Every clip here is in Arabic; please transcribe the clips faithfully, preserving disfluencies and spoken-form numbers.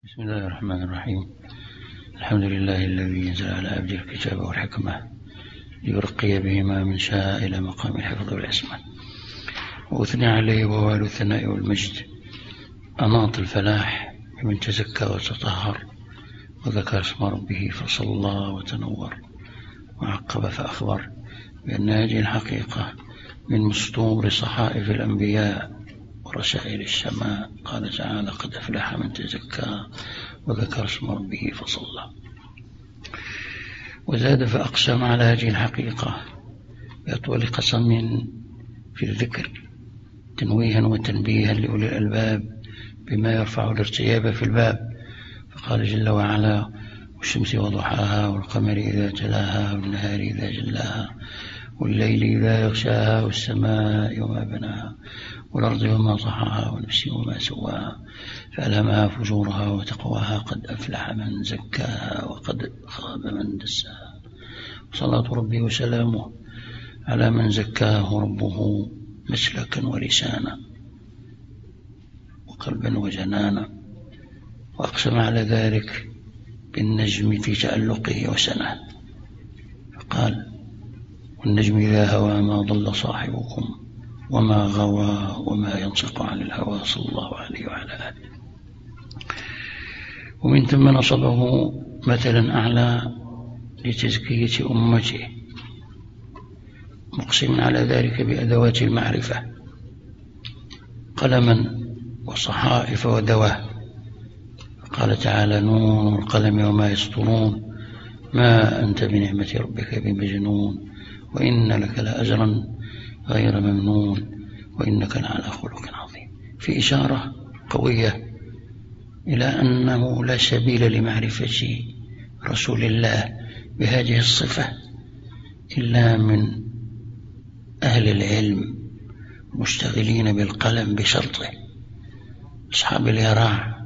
بسم الله الرحمن الرحيم. الحمد لله الذي ينزل على عبده الكتاب والحكمة ليرقي بهما من شاء إلى مقام الحفظ والعصمة، وأثنى عليه ووالو الثناء والمجد، أناط الفلاح بمن تزكى وتطهر وذكر اسم ربه فصلى وتنور، وعقب فأخبر بأن هذه الحقيقة من مسطور صحائف الأنبياء ورسائل السماء. قال تعالى: قد أفلح من تزكى وذكر اسم ربه فصلى. وزاد فأقسم على هذه الحقيقة بأطول قسم في الذكر، تنويها وتنبيها لأولي الألباب بما يرفع الارتياب في الباب، فقال جل وعلا: والشمس وضحاها والقمر إذا تلاها والنهار إذا جلاها والليل إذا يغشاها والسماء وما بناها والأرض وما طحاها ونفس وما سواها فألهمها فجورها وتقواها. قد أفلح من زكاها وقد خاب من دساها. صلاة ربي وسلامه على من زكاه ربه مسلكا ولسانا وقلبا وجنانا، وأقسم على ذلك بالنجم في تألقه وسنه، فقال: والنجم إذا هوى ما ضل صاحبكم وما غوى وما ينطق عن الهوى، صلى الله عليه وعلى آله. ومن ثم نصبه مثلا أعلى لتزكية أمته، مقسم على ذلك بأدوات المعرفة: قلما وصحائف ودواه. قال تعالى: نون والقلم وما يسطرون ما أنت بنعمة ربك بمجنون وإن لك لأجرا غير ممنون وإنك لعلى خلق عظيم. في إشارة قوية إلى أنه لا سبيل لمعرفة رسول الله بهذه الصفة إلا من أهل العلم مشتغلين بالقلم بشرطه، أصحاب اليراع.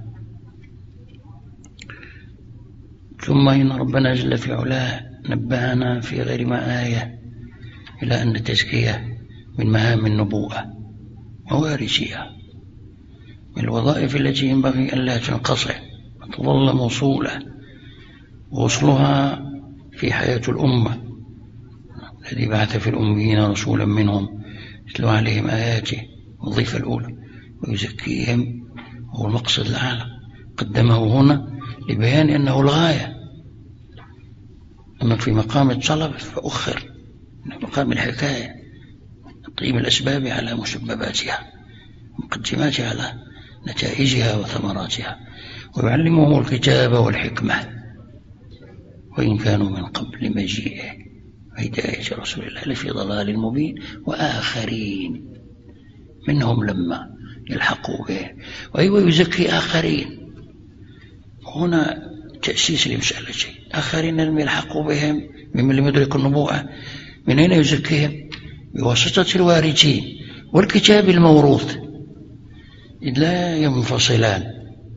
ثم إن ربنا جل في علاه نبهنا في غير ما آية إلى أن التزكية من مهام النبوءة ووارثها، من الوظائف التي ينبغي أن لا تنقصع وتظل موصولة، ووصلها في حياة الأمة. الذي بعث في الأميين رسولا منهم يتلو عليهم آياته، الوظيفة الأولى، ويزكيهم، وهو المقصد الأعلى. قدمه هنا لبيان أنه الغاية، أما في مقام الطلب فأخر من مقام الحكاية، تقييم الأسباب على مسبباتها، مقدماتها على نتائجها وثمراتها، ويعلمهم الكتاب والحكمة، وإن كانوا من قبل مجيئه وهداية رسول الله لفي ضلال مبين، وآخرين منهم لما يلحقوا به. وأيوة يزكي آخرين، هنا تأسيس لمسألة شيء. آخرين لم يلحقوا بهم ممن لم يدركوا النبوءة، من أين يزكيهم؟ بواسطة الوارثين والكتاب الموروث، لا ينفصلان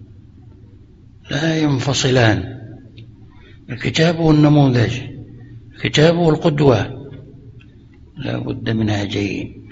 لا ينفصلان الكتاب والنموذج، الكتاب والقدوة، لا بد من هذين.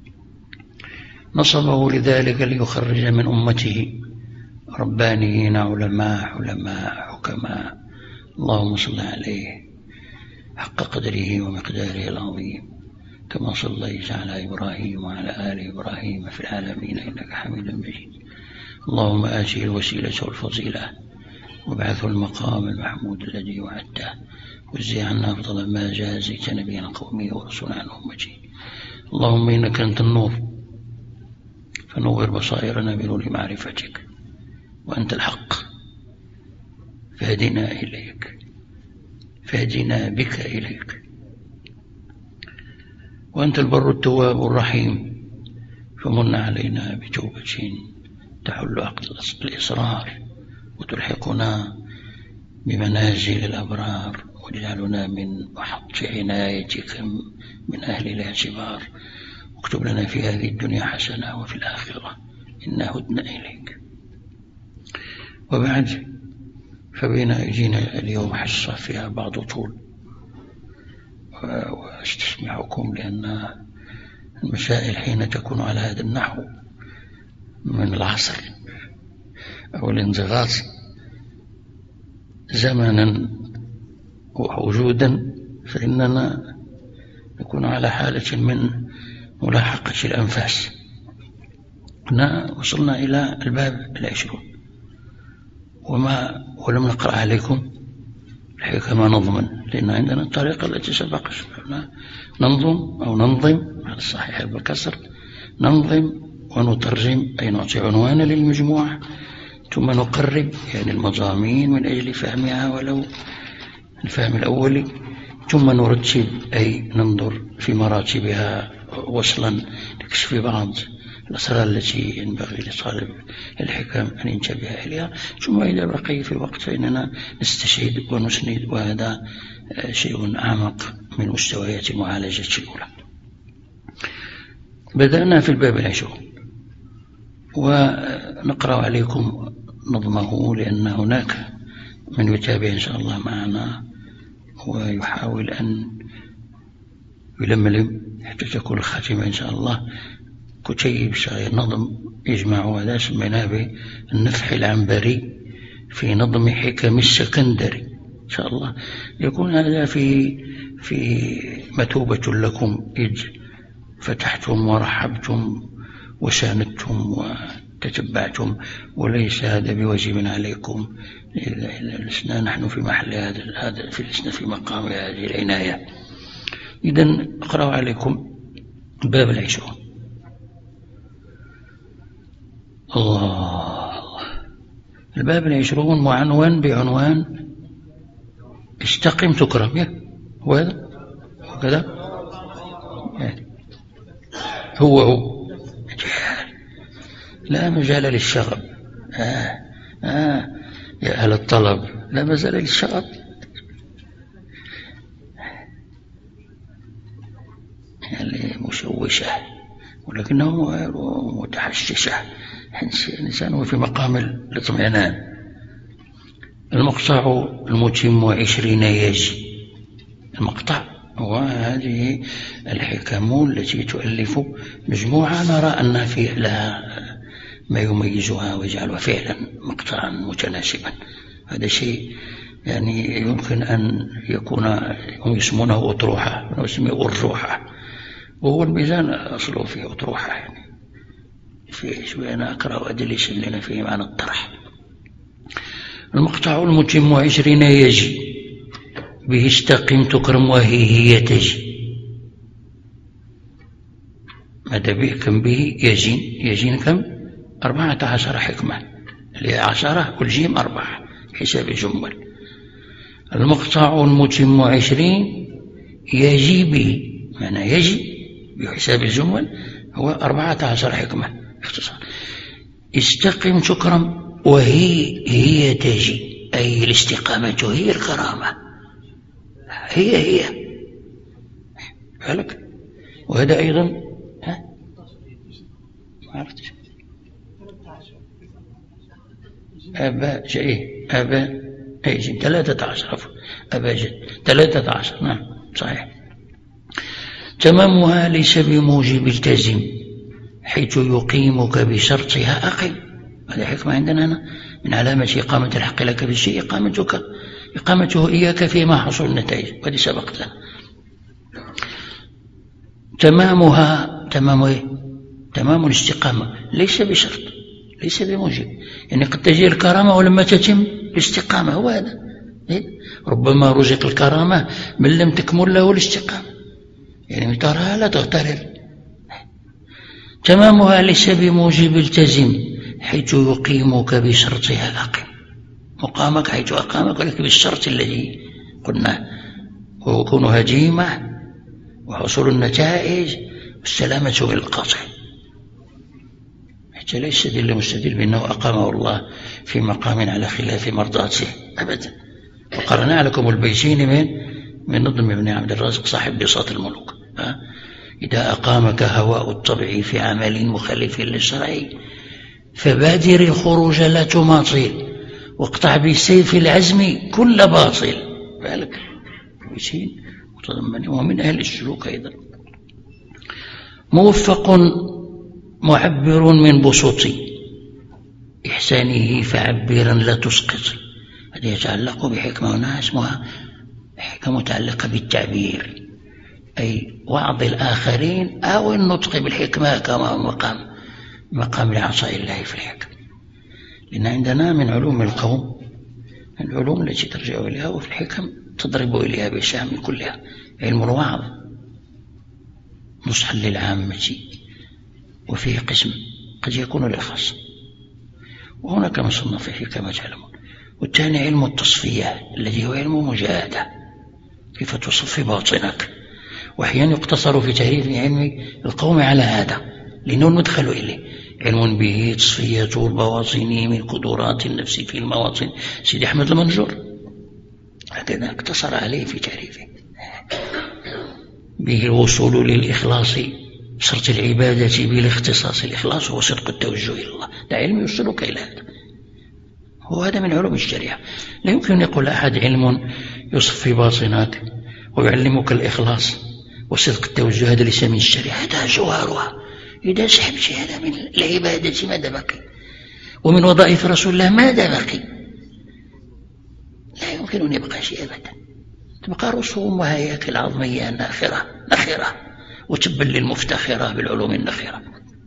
نصبه لذلك ليخرج من أمته ربانيين علماء حلماء حكماء، اللهم صل عليه حق قدره ومقداره العظيم، كما صليت على إبراهيم وعلى آل إبراهيم في العالمين إنك حميد مجيد. اللهم آته الوسيلة والفضيلة وابعثه المقام المحمود الذي وعدته، وجزي عنا أفضل ما جازيت نبينا قومه ورسولا عن أمتي. اللهم إنك أنت النور فنور بصائرنا بنور معرفتك، وأنت الحق فهدنا إليك فهدنا بك إليك، وأنت البر التواب الرحيم فمن علينا بتوبة تحل عقد الإصرار وتلحقنا بمنازل الأبرار، واجعلنا من محط عنايتك من أهل الاعتبار، واكتب لنا في هذه الدنيا حسنة وفي الآخرة إنا هدنا إليك. وبعد، فبين أيدينا اليوم حصة فيها بعض طول، واستسمعكم لأن المسائل حين تكون على هذا النحو من العصر أو الانضغاط زمنا ووجودا فإننا نكون على حالة من ملاحقة الأنفاس. هنا وصلنا إلى الباب العشرون، وما ولم نقرأ عليكم الحكم نظما، لأن عندنا الطريقة التي سبق ننظم أو ننظم على الصحيح بالكسر، ننظم ونترجم أي نعطي عنوانا للمجموعة، ثم نقرب يعني المضامين من أجل فهمها ولو الفهم الأولي، ثم نرتب أي ننظر في مراتبها وصلا لكشف بعض الأسرار التي ينبغي لطالب الحكم أن ينتبه إليها، ثم إذا بقي في الوقت فإننا نستشهد ونسند، وهذا شيء أعمق من مستويات معالجة الأولى. بدأنا في الباب العشرون ونقرأ عليكم نظمه، لأن هناك من يتابع إن شاء الله معنا ويحاول أن يلملم حتى تكون الخاتمة إن شاء الله كتيب صغير نظم يجمع، هذا سميناه بالنفح العنبري في نظم حكم السكندري إن شاء الله. يكون هذا في في مثوبة لكم إذ فتحتم ورحبتم وساندتم وتتبعتم، وليس هذا بواجب عليكم، لسنا نحن في محل هذا هذا في لسنا في مقام هذه العناية. إذن أقرأ عليكم باب العشرون. الله، الباب العشرون معنون بعنوان استقم تكرم. وهذا وكذا هو هو لا مجال للشغب. آه آه يا أهل الطلب، لا مجال للشغب. يعني مشوشة ولكنه متحششة، الإنسان في مقام الاطمئنان. المقطع المتم عشرين يجي، المقطع وهذه الحكم التي تؤلف مجموعة نرى أن في لها ما يميزها ويجعلها فعلا مقطعا متناسبا. هذا شيء يعني يمكن أن يكون، هم يسمونه أطروحة ونسميه أرجوحة، وهو الميزان أصله فيه أطروحة، يعني في شوية أنا أقرأ أدلس لنا فيه معنى الطرح. المقطع المتم عشرين يجي به استقم تكرم وهي هي تجي. ماذا به كم به يجين يجين كم أربعة عشر حكمة، اللي عشرة والجيم أربعة حساب الجمل. المقطع المتم عشرين يجي به، معنى يجي بحساب الجمل هو أربعة عشر حكمة اختصار. استقم تكرم وهي هي تجي، أي الاستقامة هي الكرامة، هي هي بالك. وهذا أيضا ها ما عرفتش أبا جاء أبا أي جد ثلاثة عشر أبا جد ثلاثة عشر، نعم صحيح. تمامها ليس بموجب التزم حيث يقيمك بشرطها أقم. هذا حكمة عندنا هنا من علامة إقامة الحق لك بالشيء إقامتك إقامته إياك فيما حصل النتائج، وهذه سبقتها. تمامها تمام إيه؟ تمام الاستقامة ليس بشرط، ليس بموجب، يعني قد تجي الكرامة ولما تتم الاستقامة، هو هذا إيه؟ ربما رزق الكرامة من لم تكمل له الاستقامة، يعني تراها لا تغترر. تمامها ليس بموجب التزم حيث يقيمك بشرطها أقم، مقامك حيث أقامك ولكن بالشرط الذي قلنا، وهو كون هجيمة وحصول النتائج والسلامة من القطع، حتى لا يستدل مستدل بأنه أقامه الله في مقام على خلاف مرضاته أبدا. وقرنا لكم البيتين من من نظم ابن عبد الرازق صاحب بساط الملوك. ها؟ إذا أقامك هواء الطبع في عمل مخالف للشرع فبادر الخروج لا تماطل، واقطع بسيف العزم كل باطل. بالك بيتين متضمن ومن أهل السلوك أيضا. موفق معبر من بسط إحسانه فعبرا لا تسقط. هذا يتعلق بحكمة هنا اسمها حكمة متعلقة بالتعبير، أي وعظ الآخرين أو النطق بالحكمة كما مقام مقام العصاء الله في الحكم. لأن عندنا من علوم القوم العلوم التي ترجع إليها، وفي الحكم تضرب إليها بسهم كلها، علم الوعظ نصحا للعامة، وفيه قسم قد يكون للخاص، وهناك مصنف فيه كما تعلمون. والثاني علم التصفية الذي هو علم مجاهدة، كيف تصفي باطنك، وأحيانا يقتصر في تعريف علم القوم على هذا لأنه المدخل إليه، علم به تصفية البواطن من قدرات النفس في المواطن. سيدي أحمد المنجور هكذا اقتصر عليه في تعريفه، به الوصول للإخلاص، شرط العبادة بالاختصاص. الإخلاص هو صدق التوجه إلى الله، ده علم يوصلك إلى هذا، وهذا من علوم الشريعة. لا يمكن أن يقول أحد علم يصفي باطنك ويعلمك الإخلاص وصدق التوجه، هذا ليس من الشريعة، هذا جوهرها. إذا سحبت هذا من العبادة ماذا بقي؟ ومن وظائف رسول الله ماذا بقي؟ لا يمكن أن يبقى شيء أبدا، تبقى رسوم وهياكل عظمية ناخرة نخرة، وتبا للمفتخرة بالعلوم النخرة.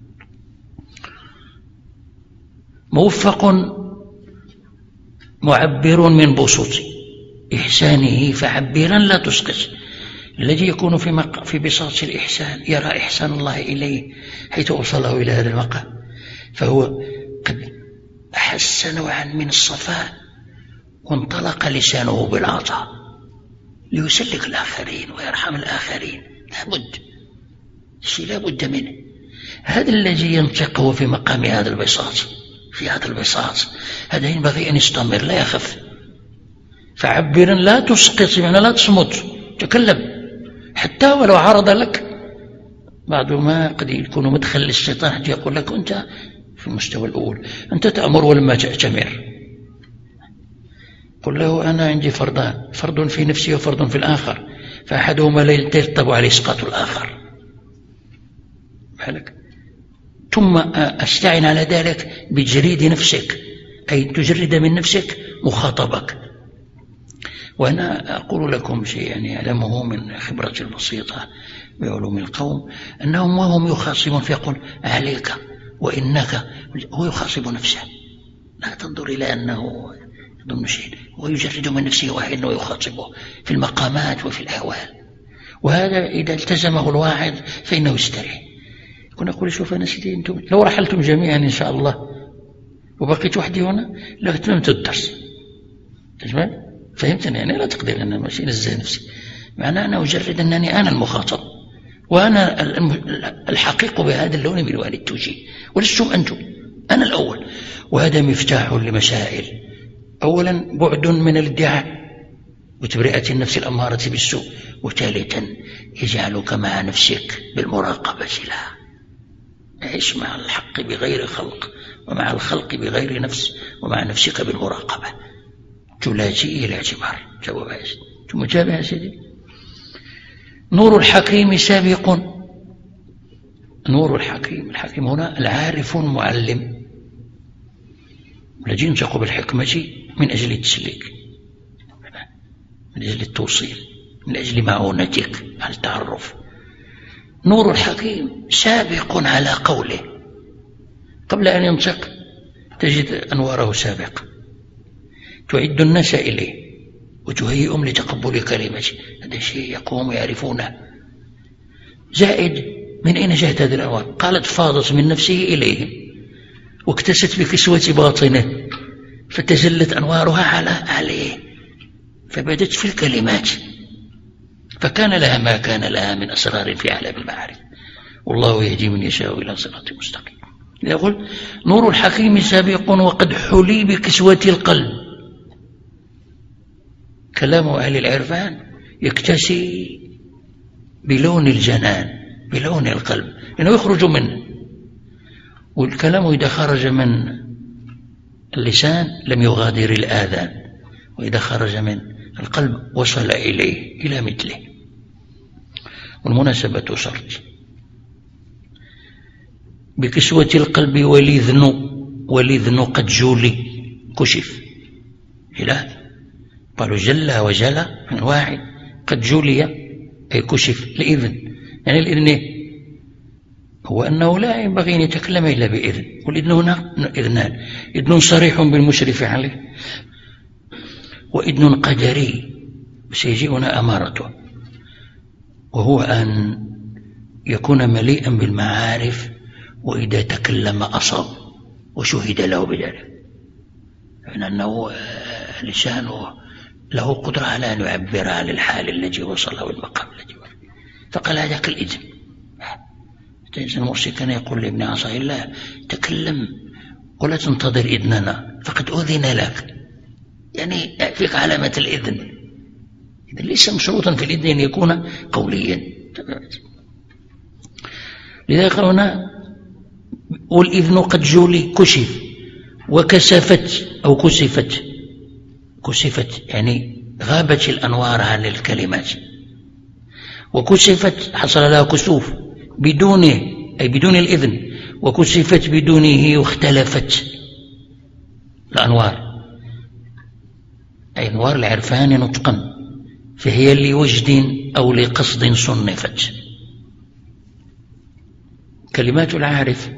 موفق معبر من بسوط إحسانه فعبرا لا تسقط. الذي يكون في, مق... في بساط الإحسان يرى إحسان الله إليه حيث أوصله إلى هذا المقام، فهو قد أحس نوعا من الصفاء وانطلق لسانه بالعطاء ليسلك الآخرين ويرحم الآخرين. لابد شيء لابد منه. هذا الذي ينطق هو في مقام هذا البساط، في هذا البساط هذا ينبغي أن يستمر لا يخف. فعبرا لا تسقط، يعني لا تصمت، تكلم حتى ولو عرض لك بعض ما قد يكون مدخل للشيطان حتى يقول لك أنت في المستوى الأول أنت تأمر ولما تأتمر. قل له أنا عندي فرضان، فرض في نفسي وفرض في الآخر، فأحدهما لا يرتب عليه إسقاط الآخر. بالك؟ ثم أستعن على ذلك بجريد نفسك، أي تجرد من نفسك مخاطبك. وأنا أقول لكم شيء يعني أعلمه من خبرتي البسيطة بعلوم القوم، أنهم وهم يخاصمون فيقول عليك وإنك، هو يخاصب نفسه، لا تنظر إلى أنه يظن شيء، هو يجرد من نفسه واحد ويخاطبه في المقامات وفي الأحوال. وهذا إذا التزمه الواعظ فإنه يستريح. كنا نقول شوف أنا سيدي أنتم لو رحلتم جميعا إن شاء الله وبقيت وحدي هنا لأتممت الدرس. تجمع؟ فهمتني؟ يعني لا تقدر أنا ماشي نزه نفسي، معناه أنا أجرد أنني أنا المخاطب وأنا الحقيق بهذا اللون من والد التوجيه، ولستم أنتم، أنا الأول. وهذا مفتاح لمسائل. أولا بعد من الادعاء وتبرئة النفس الأمارة بالسوء، وثالثا يجعلك مع نفسك بالمراقبة لها. عيش مع الحق بغير خلق، ومع الخلق بغير نفس، ومع نفسك بالمراقبة. تلاجئ إلى اعتبار. جواب يا سيدي، ثم تابع يا سيدي. نور الحكيم سابق. نور الحكيم، الحكيم هنا العارف المعلم الذي ينطق بالحكمة من أجل التسليك، من أجل التوصيل، من أجل معونتك على التعرف. نور الحكيم سابق على قوله، قبل أن ينطق تجد أنواره سابقة، تعد الناس إليه وتهيئهم لتقبل كلمته. هذا شيء يقوم يعرفونه. زائد من أين جاءت هذه الأنوار؟ قالت فاضت من نفسه إليه واكتست بكسوة باطنه فتجلت أنوارها على عليه فبدت في الكلمات، فكان لها ما كان لها من أسرار في عالم المعارف. والله يهدي من يشاء إلى صراط مستقيم. يقول نور الحكيم سابق وقد حلي بكسوة القلب. كلام أهل العرفان يكتسي بلون الجنان، بلون القلب، لأنه يخرج منه. والكلام إذا خرج من اللسان لم يغادر الآذان، وإذا خرج من القلب وصل إليه إلى مثله. والمناسبة شرط. بكسوة القلب ولذن ولذن قد جولي كشف إلى قالوا جل وجل من واحد، قد جولي أي كشف الإذن. يعني الإذن هو أنه لا ينبغي أن يتكلم إلا بإذن، والإذن هنا إذنان: إذن صريح بالمشرف عليه، وإذن قدري سيجي هنا أمارته، وهو أن يكون مليئا بالمعارف، وإذا تكلم أصاب وشهد له بذلك، لأنه لسانه له قدرة على أن يعبر عن الحال الذي وصله والمقام الذي وصله، فقال هذاك الإذن. الإنسان المرسي كان يقول لابن عصا الله: تكلم ولا تنتظر إذننا فقد أذن لك، يعني فيك علامة الإذن. إذن ليس مشروطا في الإذن أن يكون قوليا. لذلك هنا والإذن قد جولي كشف وكسفت أو كسفت، كسفت يعني غابت الأنوار عن الكلمات، وكسفت حصل لها كسوف بدونه أي بدون الإذن، وكسفت بدونه واختلفت الأنوار، أي أنوار العرفان نطقا، فهي لوجد أو لقصد صنفت. كلمات العارف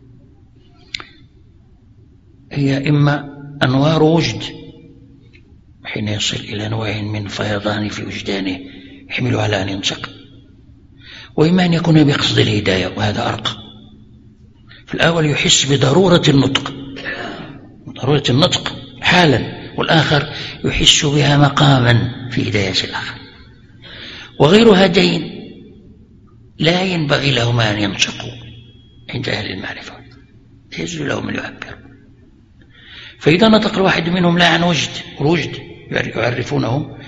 هي إما أنوار وجد حين يصل إلى نوع من فيضان في وجدانه يحمل على أن ينطق، وإما أن يكون بقصد الهداية، وهذا أرقى. في الأول يحس بضرورة النطق، ضرورة النطق حالا، والآخر يحس بها مقاما في هداية الآخر. وغير هذين لا ينبغي لهما أن ينطقوا عند أهل المعرفة، يجوز لهم أن يعبر. فإذا نطق الواحد منهم لا عن وجد، والوجد يعرفونه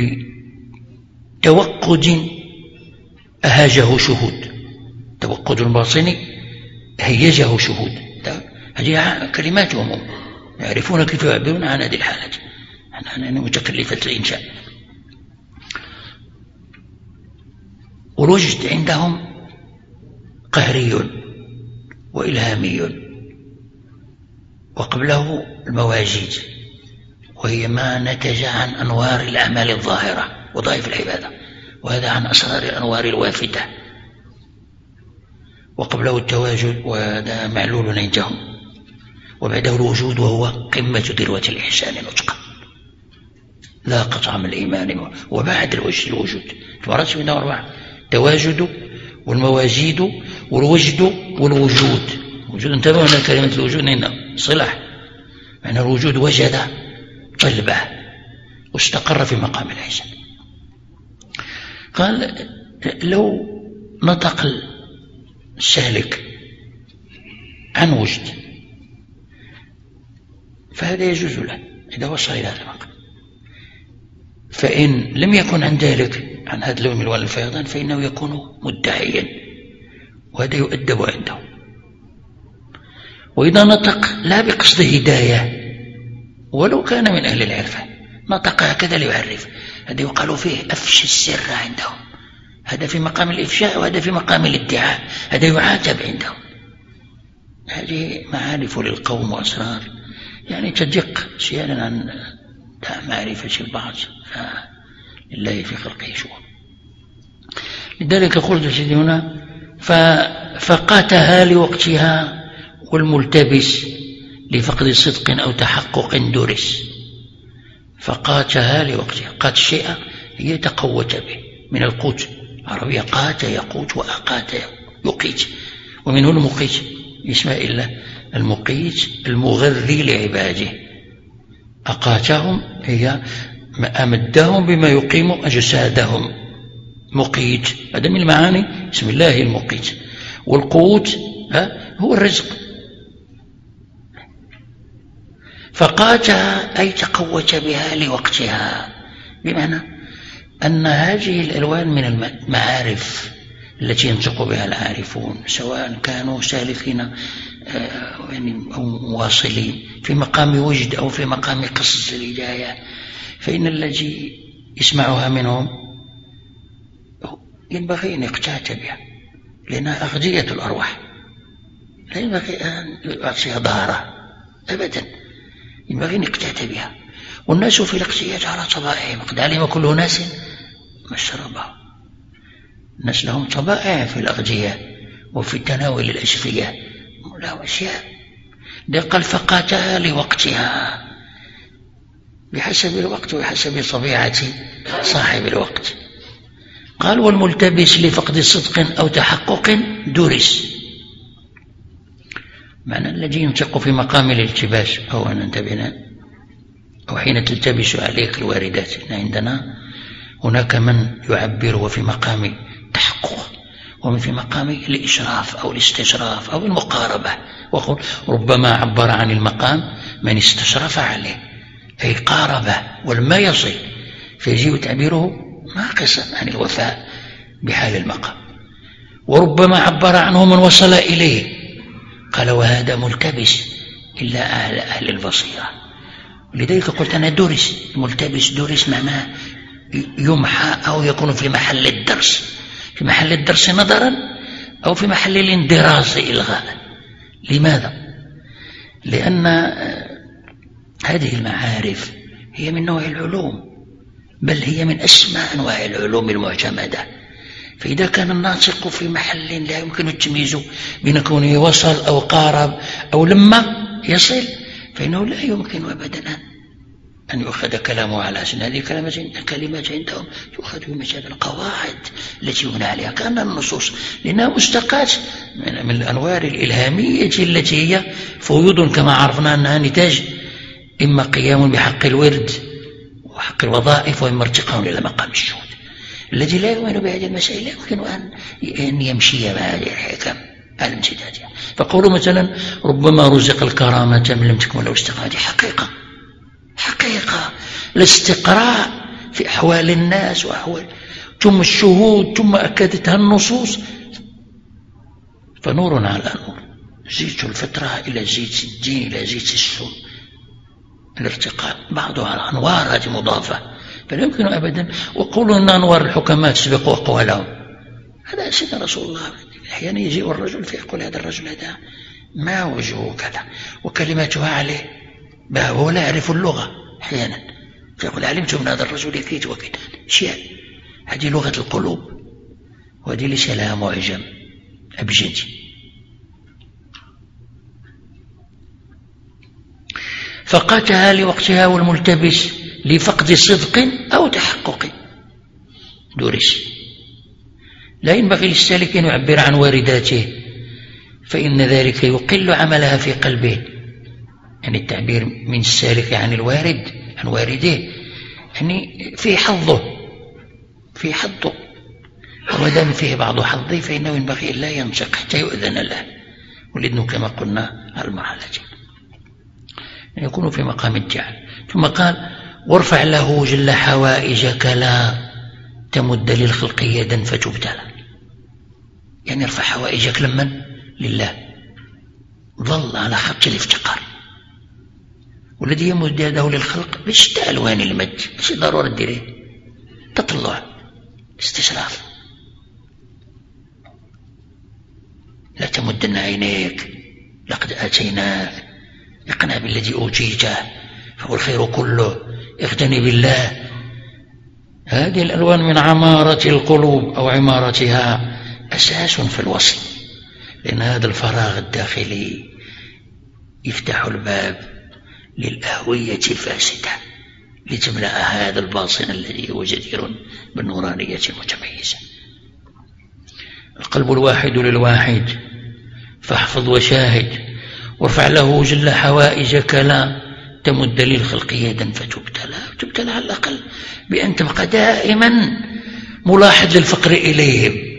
بتوقد أهاجه شهود، توقد باطني هيجه شهود، هذه كلماتهم، يعرفون كيف يعبرون عن هذه الحالة، عن متكلفة الإنشاء. والوجد عندهم قهري وإلهامي، وقبله المواجيد، وهي ما نتج عن أنوار الأعمال الظاهرة وظائف العبادة، وهذا عن أسرار الأنوار الوافتة. وقبله التواجد، وهذا معلول عندهم. وبعده الوجود، وهو قمة ذروة الإحسان نطقا، لا قطع من الإيمان. وبعد الوجود الوجود مراتب منها أربعة: تواجد والمواجيد والوجد والوجود. وجود، انتبهوا أن كلمة الوجود هنا صلح، معنى الوجود وجد قلبه واستقر في مقام الإحسان. قال لو نطق السالك عن وجد فهذا يجوز له إذا وصل إلى هذا المقام، فإن لم يكن عن ذلك، عن هذا اللون من ألوان الفيضان، فإنه يكون مدعيا، وهذا يؤدب عنده. وإذا نطق لا بقصد هداية ولو كان من أهل العرفة، نطق هكذا ليعرف، هذا يقال فيه أفشى السر عندهم، هذا في مقام الإفشاء وهذا في مقام الادعاء، هذا يعاتب عندهم. هذه معارف للقوم وأسرار يعني تدق سيالا عن معرفة البعض، لله في خلقه شؤون. لذلك قلت سيدي هنا فقاتها لوقتها، والملتبس لفقد صدق أو تحقق درس. فقاتها لوقتها، قات الشيء هي تقوت به، من القوت عربية قات يقوت وأقات يقيت، ومنه المقيت اسماء الله، المقيت المغذي لعباده. أقاتهم هي أمدهم بما يقيم أجسادهم، مقيت هذا من المعاني اسم الله المقيت. والقوت هو الرزق. فقاتها أي تقوت بها لوقتها، بمعنى أن هذه الألوان من المعارف التي ينطق بها العارفون، سواء كانوا سالكين أو مواصلين في مقام وجد أو في مقام قصص الهداية، فإن الذي يسمعها منهم ينبغي أن يقتات بها، لأنها أغذية الأرواح، لا ينبغي أن يعطيها ظهرها أبدا، ينبغي أن يقتات بها. والناس في الاقتياد على طبائعهم، قد علم كل ناس مشربه. الناس لهم طبائع في الأغذية وفي تناول الأشفية، له أشياء. قال فقاتها لوقتها، بحسب الوقت وحسب طبيعة صاحب الوقت. قال والملتبس لفقد صدق أو تحقق درس، معنى الذي ينطق في مقام الالتباس أو أن انتبهنا أو حين تلتبس عليك الواردات. عندنا هناك من يعبر في مقام التحقق ومن في مقام الإشراف أو الاستشراف أو المقاربة، وقل ربما عبر عن المقام من استشرف عليه أي قاربه ولما يصل، فيجيء تعبيره ناقصا عن الوفاء بحال المقام. وربما عبر عنه من وصل إليه، قال وهذا ملتبس إلا أهل, أهل البصيرة. ولذلك قلت أنا درس، ملتبس درس معناه يمحى أو يكون في محل الدرس، في محل الدرس نظرا أو في محل الاندراس إلغاء. لماذا؟ لأن هذه المعارف هي من نوع العلوم، بل هي من أسمى أنواع العلوم المعتمدة. فإذا كان الناطق في محل لا يمكن التمييز بين كونه وصل أو قارب أو لما يصل، فإنه لا يمكن أبدا أن يؤخذ كلامه على أساس هذه كلمات عندهم يؤخذ بمثابة القواعد التي يبنى عليها كأن النصوص، لأنها مشتقات من الأنوار الإلهامية التي هي فيوض كما عرفنا أنها نتاج إما قيام بحق الورد وحق الوظائف، وإما ارتقاء إلى مقام الشهود. الذي لا يؤمن بهذه المسائل لا يمكن أن يمشي مع هذه الحكم الامتدادية. فقولوا مثلا ربما رزق الكرامة من لم تكن له استقراء، هذه حقيقة حقيقة الاستقراء في أحوال الناس وأحوال ثم الشهود ثم أكدتها النصوص، فنور على نور، زيت الفترة إلى زيت الدين إلى زيت السن، الارتقاء بعضها على أنوار هذه مضافة، فلا يمكن أبدا. وقولوا أن أنوار الحكمات تسبق أقوالهم، هذا سيدنا رسول الله. أحيانا يجيء الرجل فيقول هذا الرجل هذا ما وجهه كذا وكلماتها عليه هو لا يعرف اللغة، أحيانا فيقول علمت من هذا الرجل كيت وكيت أشياء. هذه لغة القلوب وهذه ليس لها معجم أبجدي. فقاتها لوقتها والملتبس لفقد صدق أو تحقق درس. لا ينبغي للسالك أن يعبر عن وارداته، فإن ذلك يقل عملها في قلبه. يعني التعبير من السالك عن الوارد عن وارده يعني في حظه في حظه، وما دام فيه بعض حظه فإنه ينبغي أن لا ينشق حتى يؤذن له، ولأنه كما قلنا على المرحلة يعني يكون في مقام الجعل. ثم قال وارفع له جل حوائجك لا تمد للخلق يدا فتبتلى. يعني ارفع حوائجك لمن؟ لله، ظل على خط الافتقار. والذي يمد يده للخلق بشتى ألوان المد، مش ضرورة ديريه تطلع استشراف. لا تمدن عينيك لقد آتيناك، اقنع بالذي أوتيته فهو الخير كله، اغتني بالله. هذه الألوان من عمارة القلوب أو عمارتها أساس في الوصل، لأن هذا الفراغ الداخلي يفتح الباب للأهوية الفاسدة لتملأ هذا الباطن الذي هو جدير بالنورانية المتميزة. القلب الواحد للواحد فاحفظ وشاهد، وارفع له جل حوائجك لا تمد للخلق يدا فتبتلى. تبتلى على الأقل بأن تبقى دائما ملاحظ للفقر إليهم،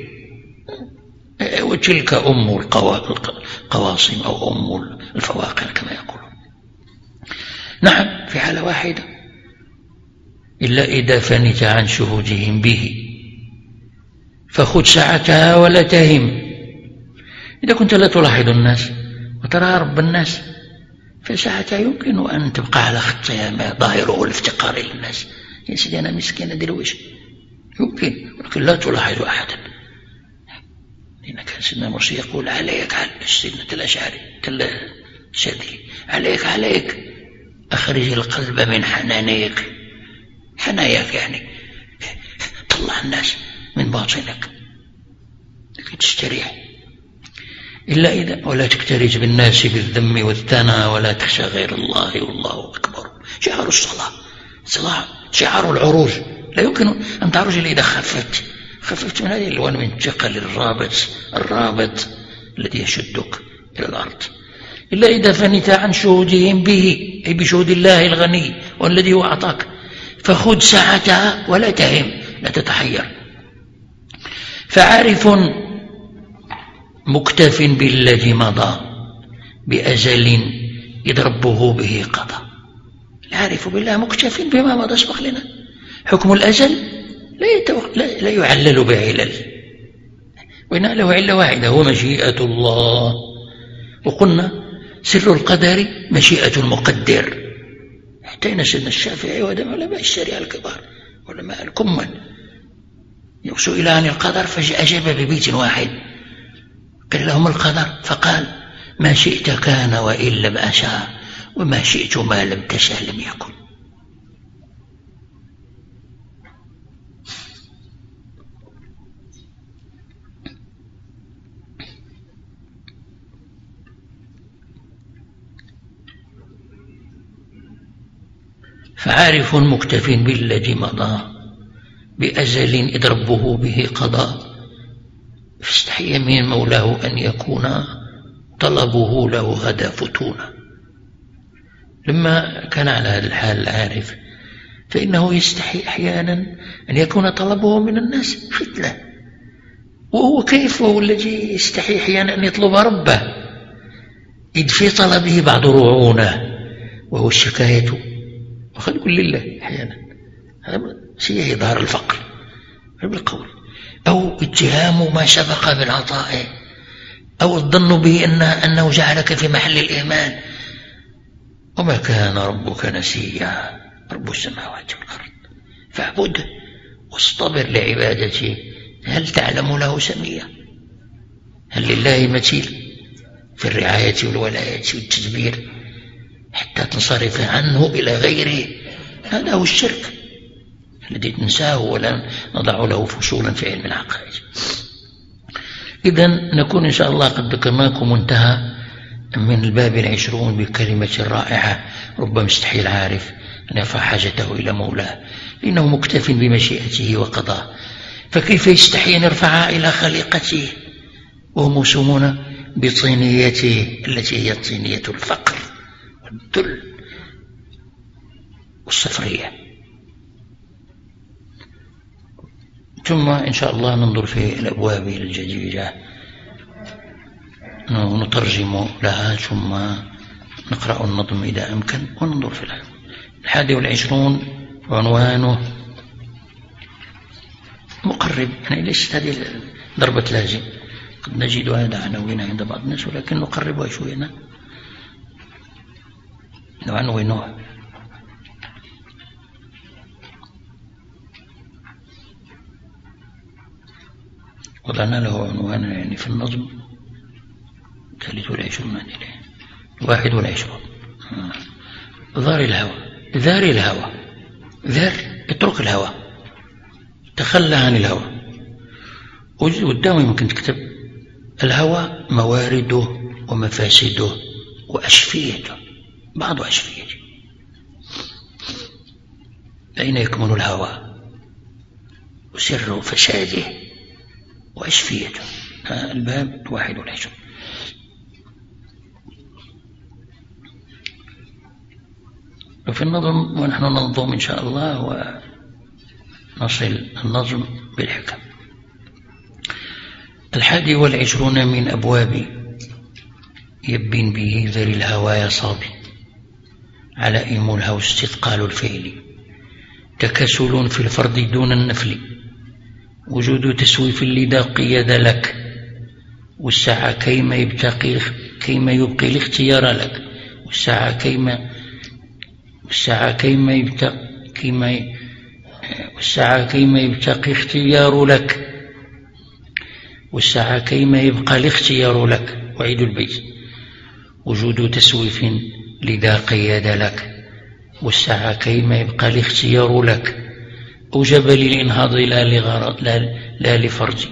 وتلك أم القواصم أو أم الفواقر كما يقولون. نعم في حالة واحدة، إلا إذا فنت عن شهودهم به فخذ ساعتها ولا تهم. إذا كنت لا تلاحظ الناس وترى رب الناس فساعتها يمكن أن تبقى على خطها ما ظاهره الافتقار إلى الناس. يا سيدي أنا مسكين أدير وش يمكن، ولكن لا تلاحظ أحدا. لأن كان سيدنا مرسي يقول عليك على سيدنا الأشعري الشاذلي عليك عليك أخرج القلب من حنانيك، حناياك يعني طلع الناس من باطنك لكي تستريح. إلا إذا ولا تكترث بالناس بالذم والثنى ولا تخشى غير الله والله أكبر. شعار الصلاة، الصلاة شعار العروج، لا يمكن أن تعرج إلا إذا خفت خففت من هذه الألوان من ثقل الرابط الرابط الذي يشدك إلى الأرض. إلا إذا فنت عن شهودهم به، أي بشهود الله الغني والذي هو أعطاك، فخذ ساعتها ولا تهم، لا تتحير. فعارف مكتف بالذي مضى بأزل إذ ربه به قضى. العارف بالله مكتف بما مضى سبق لنا. حكم الأزل لا, يتوق... لا... لا يعلل بعلل، وإن له علة واحدة هو مشيئة الله. وقلنا سر القدر مشيئة المقدر. حتى سيدنا الشافعي وهذا علماء الشريعة الكبار علماء الكمل سئل عن القدر فأجاب ببيت واحد، قال لهم القدر فقال ما شئت كان وإن لم أشاء وما شئت ما لم تشاء لم يكن. فعارف مكتف بالذي مضى بأزل إذ ربه به قضى. فاستحي من مولاه أن يكون طلبه له غدا فتونا. لما كان على هذا الحال العارف فإنه يستحي أحيانا أن يكون طلبه من الناس فتنة، وهو كيف هو الذي يستحي أحيانا أن يطلب ربه إذ في طلبه بعض رعونه وهو الشكاية وخلق لله أحيانا. هذا شيء إظهار الفقر بالقول، أو اتهام ما سبق بالعطاء، أو الظن به أنه, أنه جعلك في محل الإيمان. وما كان ربك نسيا، رب السماوات والأرض فاعبده واصطبر لعبادته. هل تعلم له سميا؟ هل لله مثيل في الرعاية والولاية والتدبير حتى تنصرف عنه إلى غيره؟ هذا هو الشرك الذي ننساه ولا نضع له فصولا في علم العقائد. إذن نكون إن شاء الله قد ذكرناكم منتهى من الباب العشرون بكلمة رائعة. ربما استحي العارف أن يرفع حاجته إلى مولاه لأنه مكتف بمشيئته وقضاه، فكيف يستحي أن يرفعها إلى خليقته وهو موسومون بطينيته التي هي طينية الفقر والذل والصفرية. ثم إن شاء الله ننظر في الأبواب الجديدة ونترجم لها، ثم نقرأ النظم إذا أمكن وننظر في الحال. الحادي والعشرون عنوانه مقرب، يعني ليست هذه ضربة لازم، قد نجد هذا عناوين عند بعض الناس ولكن نقربها شوية نعنونها. وضعنا له عنوانا يعني في النظم ثالث والعشرون واحد والعشرون ذار الهوى. ذار الهوى، ذار اترك الهوى، تخلى عن الهوى. قدامي ممكن تكتب الهوى موارده ومفاسده وأشفيته، بعض أشفيته. أين يكمن الهوى وسر فساده وأشفيته؟ الباب واحد والعشرون. وفي النظم ونحن ننظم إن شاء الله ونصل النظم بالحكم. الحادي والعشرون من أبواب يبين به ذر الهوى يا صابي على إيم الهوى استثقال الفعل تكسل في الفرض دون النفل وجود تسويف لذا قيد لك والساعة كيما يبتقي كيما يبقي الاختيار لك والساعة كيما والساعة كيما يبتقي كيما والساعة كيما يبتقي اختيار لك والساعة كيما يبقى الاختيار لك. وعيد البيت وجود تسويف لذا قيد لك والساعة كيما يبقى الاختيار لك، أوجب للإنهاض لا, لغرض لا, لا لفرض،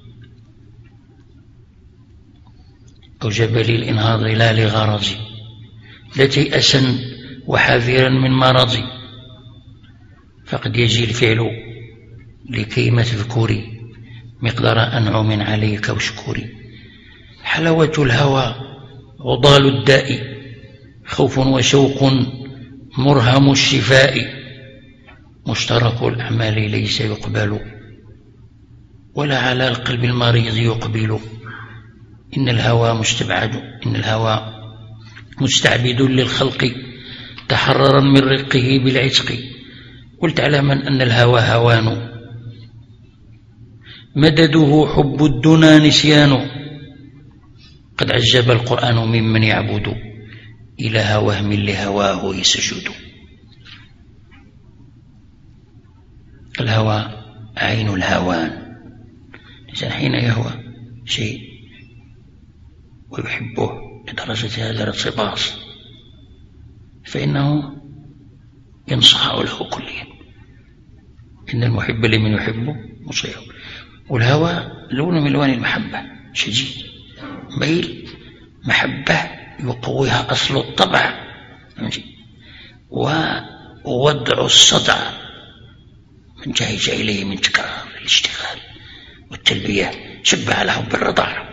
أوجب للإنهاض لا لغرض، لا تيأسا وحذرا من مرض، فقد يجي الفعل لكيما تذكري مقدار أنعم عليك وشكري. حلاوة الهوى عضال الداء، خوف وشوق مرهم الشفاء، مشترك الأعمال ليس يقبل، ولا على القلب المريض يقبل. إن الهوى مستبعد، إن الهوى مستعبد للخلق، تحررا من رقه بالعتق. قلت على من أن الهوى هوان، مدده حب الدنا نسيان. قد عجب القرآن ممن يعبد إله وهم لهواه يسجد. الهوى عين الهوان، الإنسان حين يهوى شيء ويحبه لدرجة هذا الارتباط فإنه ينصح له كليا. إن المحب لمن يحبه مطيع. والهوى لون من ألوان المحبة شديد، ميل محبة يقويها أصل الطبع، ووضع الصدع من جهج إليه من تكرار الاشتغال والتلبية، شبه له بالرضاعة.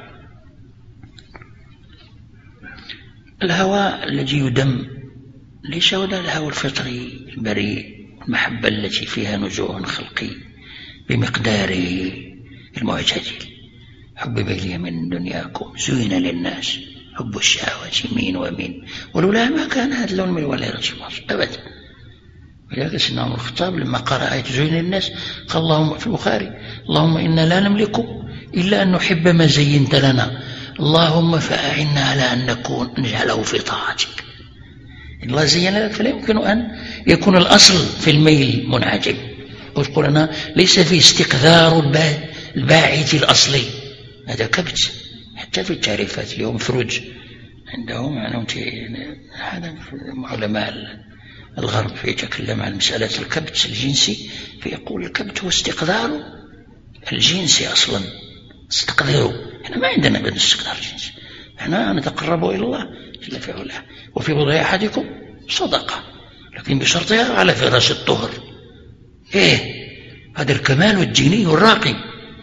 الهوى الذي يدم ليس هو الهوى الفطري البريء، المحبة التي فيها نزوع خلقي بمقداره المعتدل. حبب إلي من دنياكم زين للناس حب الشهوات مين ومين، ولولا ما كان هذا اللون من ولا يرتبط أبدا. ولذلك سيدنا عمر الخطاب لما قرأ آية زين للناس قال اللهم في البخاري اللهم إنا لا نملك إلا أن نحب ما زينت لنا، اللهم فأعنا على أن نكون نجعله في طاعتك. الله زين لك فلا يمكن أن يكون الأصل في الميل منعجب. ويقول أنا ليس في استقذار الباعث الأصلي، هذا كبت. حتى في التعريفات اليوم فروج عندهم يعني هذا علماء الغرب يتكلم عن مسألة الكبت الجنسي، فيقول الكبت هو استقذار الجنسي أصلا، استقذره. احنا ما عندنا بدنا استقذار الجنسي، احنا نتقرب إلى الله جل في علاه. وفي بضع أحدكم صدقة، لكن بشرطها على فراش الطهر. ايه هذا الكمال الديني الراقي.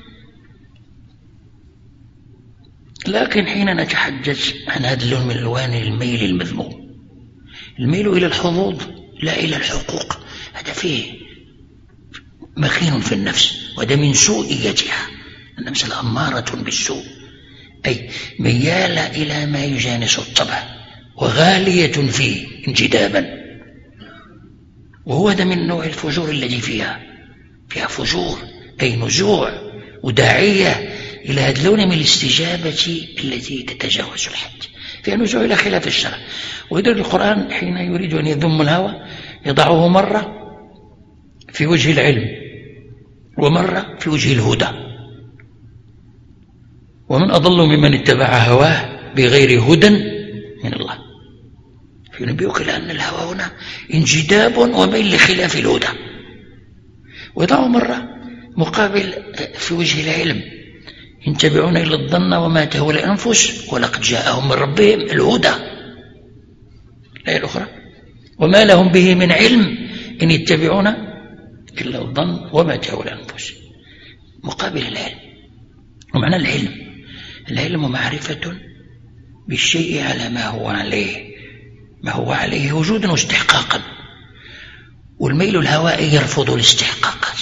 لكن حين نتحدث عن هذا اللون من ألوان الميل المذموم، الميل إلى الحظوظ لا إلى الحقوق، هذا فيه مخين في النفس، وهذا من سوءيتها. النفس الأمارة بالسوء، أي ميالة إلى ما يجانس الطبع وغالية فيه انجدابا، وهو هذا من نوع الفجور الذي فيها فيها فجور أي نزوع وداعية إلى هذا اللون من الاستجابة التي تتجاوز الحد، فيها نزوع إلى خلاف الشرع. وإذا القرآن حين يريد أن يذم الهوى يضعه مرة في وجه العلم ومرة في وجه الهدى. ومن أضل ممن اتبع هواه بغير هدى من الله. فينبئك لأن الهوى هنا انجداب وميل لخلاف الهدى. ويضعه مرة مقابل في وجه العلم ينتبعون إلى الظن وما تهوى الأنفس ولقد جاءهم من ربهم الهدى. الآية الأخرى وما لهم به من علم إن يتبعون إلا الظن وما تهوى الأنفس، مقابل العلم. ومعنى العلم العلم معرفة بالشيء على ما هو عليه ما هو عليه وجودا واستحقاقا، والميل الهوائي يرفض الاستحقاقات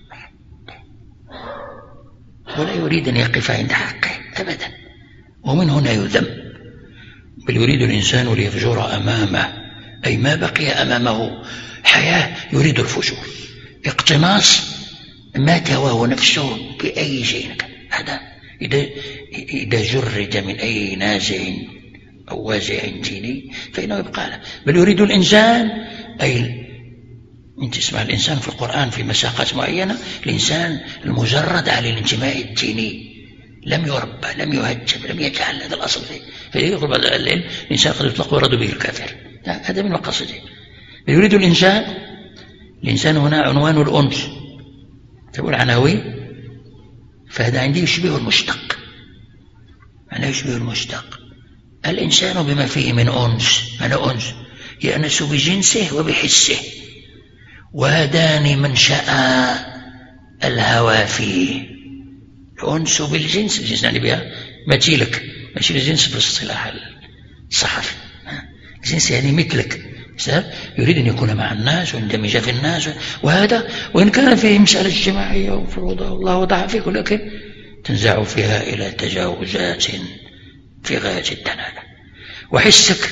ولا يريد أن يقف عند حقه أبدا، ومن هنا يذم. بل يريد الإنسان ليفجر أمامه، أي ما بقي أمامه حياة يريد الفجور، اقتناص ما تهواه نفسه بأي شيء. هذا إذا إذا جرد من أي نازع أو وازع ديني فإنه يبقى له. بل يريد الإنسان، أي أنت تسمع الإنسان في القرآن في مساقات معينة، الإنسان المجرد على الانتماء الديني، لم يربى لم يهجب لم يتعلم هذا الأصل فيه. فيقول بعض العلم الإنسان قد يطلق ويرد به الكافر، هذا من مقاصده. يريد الإنسان الإنسان هنا عنوان الأنس تقول عناوين، فهذا عندي يشبه المشتق، معناه يشبه المشتق. الإنسان بما فيه من أنس، معنى أنس يأنس بجنسه وبحسه، وهذان منشأ الهوى فيه. الأنس بالجنس، الجنس يعني بها مثيلك، ماشي الجنس بالاصطلاح الصحفي، الجنس يعني مثلك، يريد أن يكون مع الناس ويندمج في الناس، وهذا وإن كان فيه مسألة اجتماعية وفروضها الله وضع فيك، ولكن تنزع فيها إلى تجاوزات في غاية الدناءة. وحسك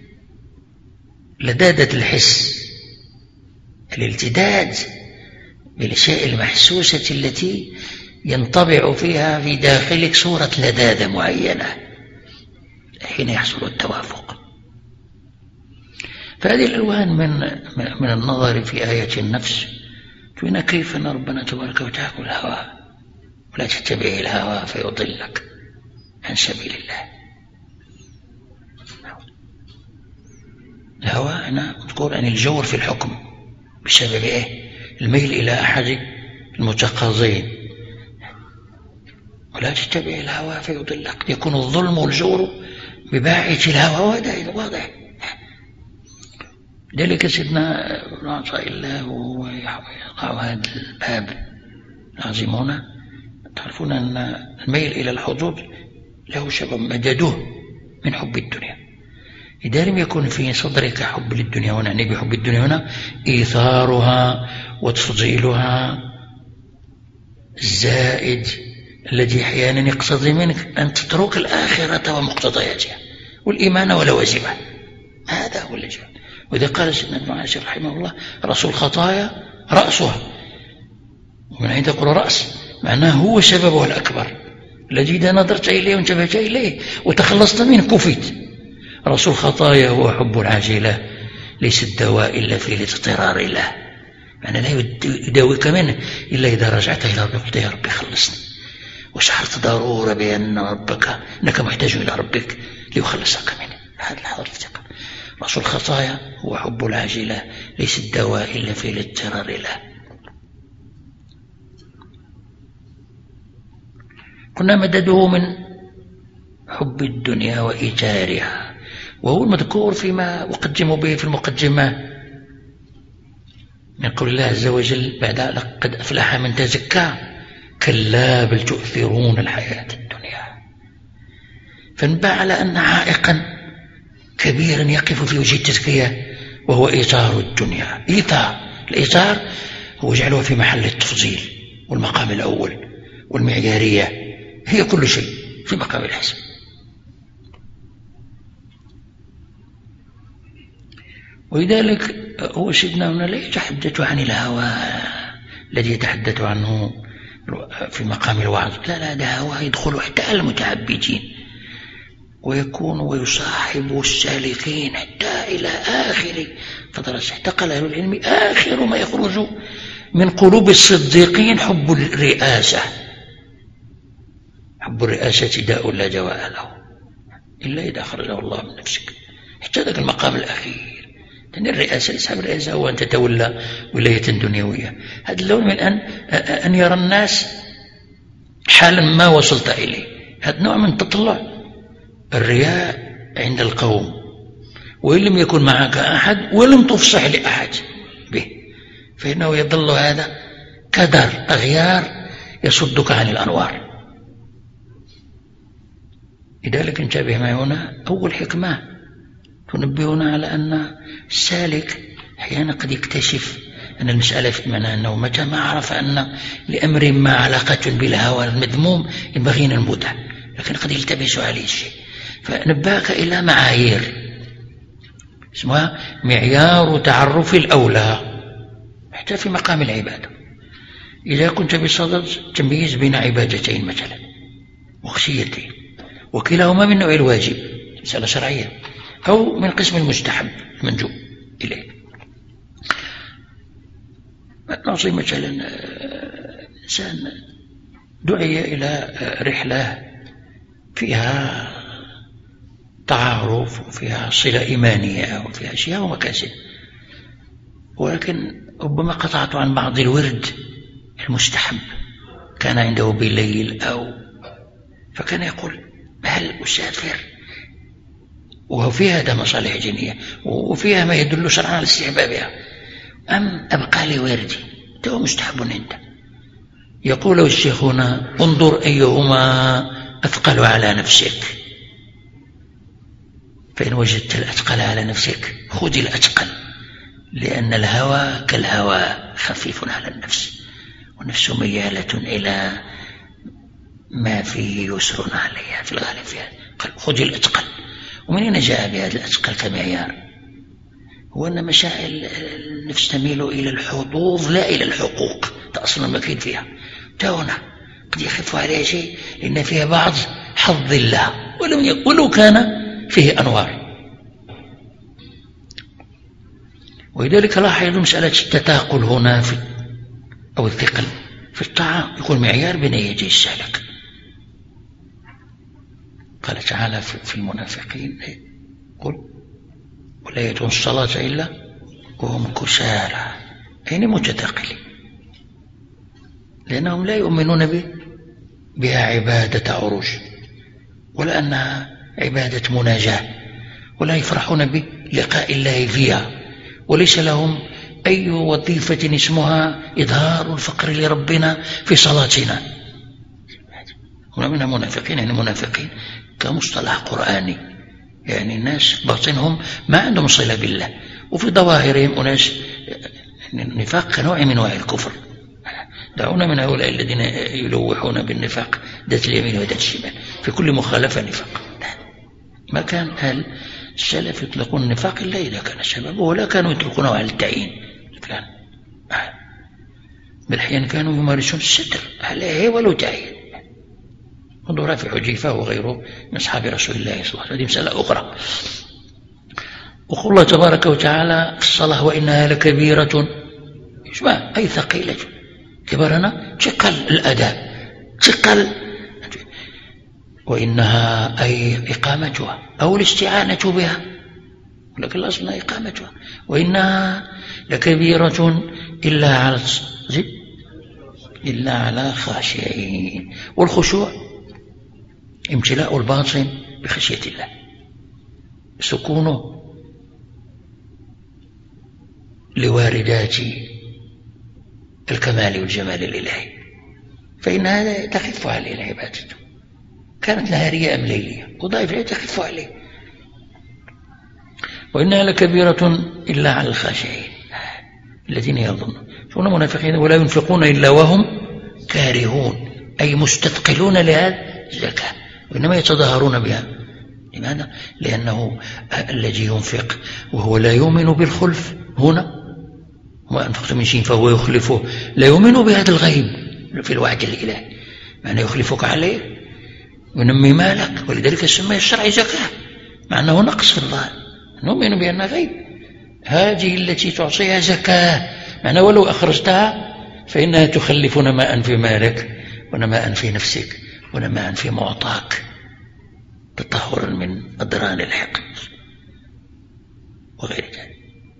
لذاذة الحس، الالتذاذ بالأشياء المحسوسة التي ينطبع فيها في داخلك صورة لذاذة معينة حين يحصل التوافق. فهذه الألوان من من النظر في آية النفس تبين كيف أن ربنا تبارك وتعالى الهوى، ولا تتبع الهوى فيضلك عن سبيل الله. الهوى هنا مذكور عن الجور في الحكم بسبب إيه؟ الميل إلى أحد المتقاضين. ولا تتبع الهوى فيضلك، يكون الظلم والجور بباعث الهوى، وهذا واضح. ذلك سيدنا ابن عطاء الله وهو يضع هذا الباب العظيم هنا، تعرفون أن الميل إلى الحظوظ له سبب مددوه من حب الدنيا. إذا لم يكن في صدرك حب للدنيا، ونعني بحب الدنيا هنا إيثارها وتفضيلها الزائد الذي أحيانا يقتضي منك أن تترك الآخرة ومقتضياتها والإيمان ولوازمه، هذا هو الذي. وإذا قال سيدنا ابن عاشر رحمه الله رأس الخطايا رأسها، ومن عند يقول رأس معناه هو سببها الأكبر الذي إذا نظرت إليه وانتبهت إليه وتخلصت منه كفيت. رأس الخطايا هو حب العاجلة، ليس الدواء إلا في الاضطرار له، معنى لا يداويك منه إلا إذا رجعت إلى ربك قلت يا ربي خلصني، وشعرت ضرورة بأن ربك أنك محتاج إلى ربك ليخلصك منه. هذا الحضر الثقة. رأس الخطايا هو حب العاجلة، ليس الدواء إلا في الاضطرار له. كنا مدده من حب الدنيا وإيثارها، وهو المذكور فيما أقدم به في المقدمة من قول الله عز وجل بعد لقد أفلح من تزكى كلا بل تؤثرون الحياة الدنيا. فانبع على أن عائقا كبيرا يقف في وجه التزكية وهو إيثار الدنيا. إيثار الإيثار هو جعله في محل التفضيل والمقام الأول والمعيارية، هي كل شيء في مقام الحسن. ولذلك هو سيدنا هنا لا يتحدث عن الهوى الذي يتحدث عنه في مقام الوعظ، لا لا، ده هوى يدخل حتى المتعبدين ويكون ويصاحب السالكين حتى إلى آخر فدرس. حتى قال أهل العلم آخر ما يخرج من قلوب الصديقين حب الرئاسة. حب الرئاسة داء لا دواء له إلا إذا خرجه الله من نفسك، حتى ذاك المقام الأخير. لأن الرئاسة ليس الرئاسة هو أن تتولى ولاية دنيوية، هذا اللون من أن أن يرى الناس حالا ما وصلت إليه، هذا نوع من تطلع الرياء عند القوم. وإن لم يكن معك أحد ولم تفصح لأحد به، فإنه يظل هذا كدر أغيار يصدك عن الأنوار. لذلك انتبه معي هنا أول حكمة تنبهنا على أن السالك أحيانا قد يكتشف أن المسألة في معنى أنه متى ما عرف أن لأمر ما علاقة بالهوى المذموم ينبغي أن ننبذه، لكن قد يلتبس عليه الشيء. فنبهك إلى معايير اسمها معيار تعرف الأولى حتى في مقام العبادة. إذا كنت بصدد تمييز بين عبادتين مثلا وخشيتين وكلاهما من نوع الواجب مسألة شرعية أو من قسم المستحب المندوب إليه، نعطي مثلا إنسان دعي إلى رحلة فيها تعارف وفيها صلة إيمانية وفيها أشياء ومكاسب، ولكن ربما قطعت عن بعض الورد المستحب كان عنده بالليل، أو فكان يقول هل أسافر وفيها ده مصالح جنية وفيها ما يدل شرعا على استحبابها، أم أبقى لي وردي ده مستحب عنده. يقول الشيخ هنا انظر أيهما أثقل على نفسك، فإن وجدت الأثقل على نفسك خذ الأثقل، لأن الهوى كالهوى خفيف على النفس، والنفس ميالة إلى ما فيه يسر عليها في الغالب فيها. قال خذ الأثقل. ومن أين جاء بهذا الأثقل كمعيار؟ هو أن مشاعر النفس تميل إلى الحظوظ لا إلى الحقوق، ده أصلا مكين فيها. هنا قد يخف عليها شيء لأن فيها بعض حظ الله ولو كان فيه أنوار. ولذلك لاحظ مسألة التثاقل هنا في أو الثقل في الطاعة يكون معيار بين يدي السالك. قال تعالى في المنافقين قل ولا يأتون الصلاة إلا وهم كسالى، يعني متثاقلين، لأنهم لا يؤمنون به بها عبادة عروج، ولا أنها عبادة مناجاة، ولا يفرحون بلقاء الله فيها، وليس لهم أي وظيفة اسمها إظهار الفقر لربنا في صلاتنا. هنا من المنافقين، يعني منافقين كمصطلح قرآني، يعني الناس باطنهم ما عندهم صلة بالله، وفي ظواهرهم أناس النفاق كنوع من أنواع الكفر. دعونا من هؤلاء الذين يلوحون بالنفاق ذات اليمين وذات الشمال، في كل مخالفة نفاق. ما كان أهل السلف يطلقون النفاق إلا إذا كان سببه، ولا كانوا يطلقونه على التعيين. كان بالأحيان كانوا يمارسون الستر عليه ولو تعيين. انظر رافع حجيفة وغيره من أصحاب رسول الله صلى الله عليه وسلم، هذه مسألة أخرى. وقال الله تبارك وتعالى في الصلاة وإنها لكبيرة، يشبه أي ثقيلة، كبرنا ثقل الأداء، ثقل، وإنها أي إقامتها أو الاستعانة بها، ولكن الأصل إقامتها. وإنها لكبيرة إلا على إلا على خاشعين. والخشوع امتلاء الباطن بخشية الله، سكونه لواردات الكمال والجمال الإلهي، فإن هذا تخف عليه العبادة، كانت نهارية أم ليلية، وضعيف لا تخف عليه. وإنها لكبيرة إلا على الخاشعين الذين يظنون شون منافقين ولا ينفقون إلا وهم كارهون، أي مستثقلون لهذا الزكاة، وإنما يتظاهرون بها. لماذا؟ لأنه الذي ينفق وهو لا يؤمن بالخلف هنا، وما أنفقت من شيء فهو يخلفه، لا يؤمن بهذا الغيب في الوعد الإلهي، معنى يخلفك عليه ونمي مالك، ولذلك سمي الشرع زكاة، مع أنه نقص في الظاهر، نؤمن بأنها غيب. هذه التي تعطيها زكاة، معنى ولو أخرجتها فإنها تخلف نماء في مالك ونماء في نفسك ونماء في معطاك، تطهرا من أضرار الحقد وغير ذلك.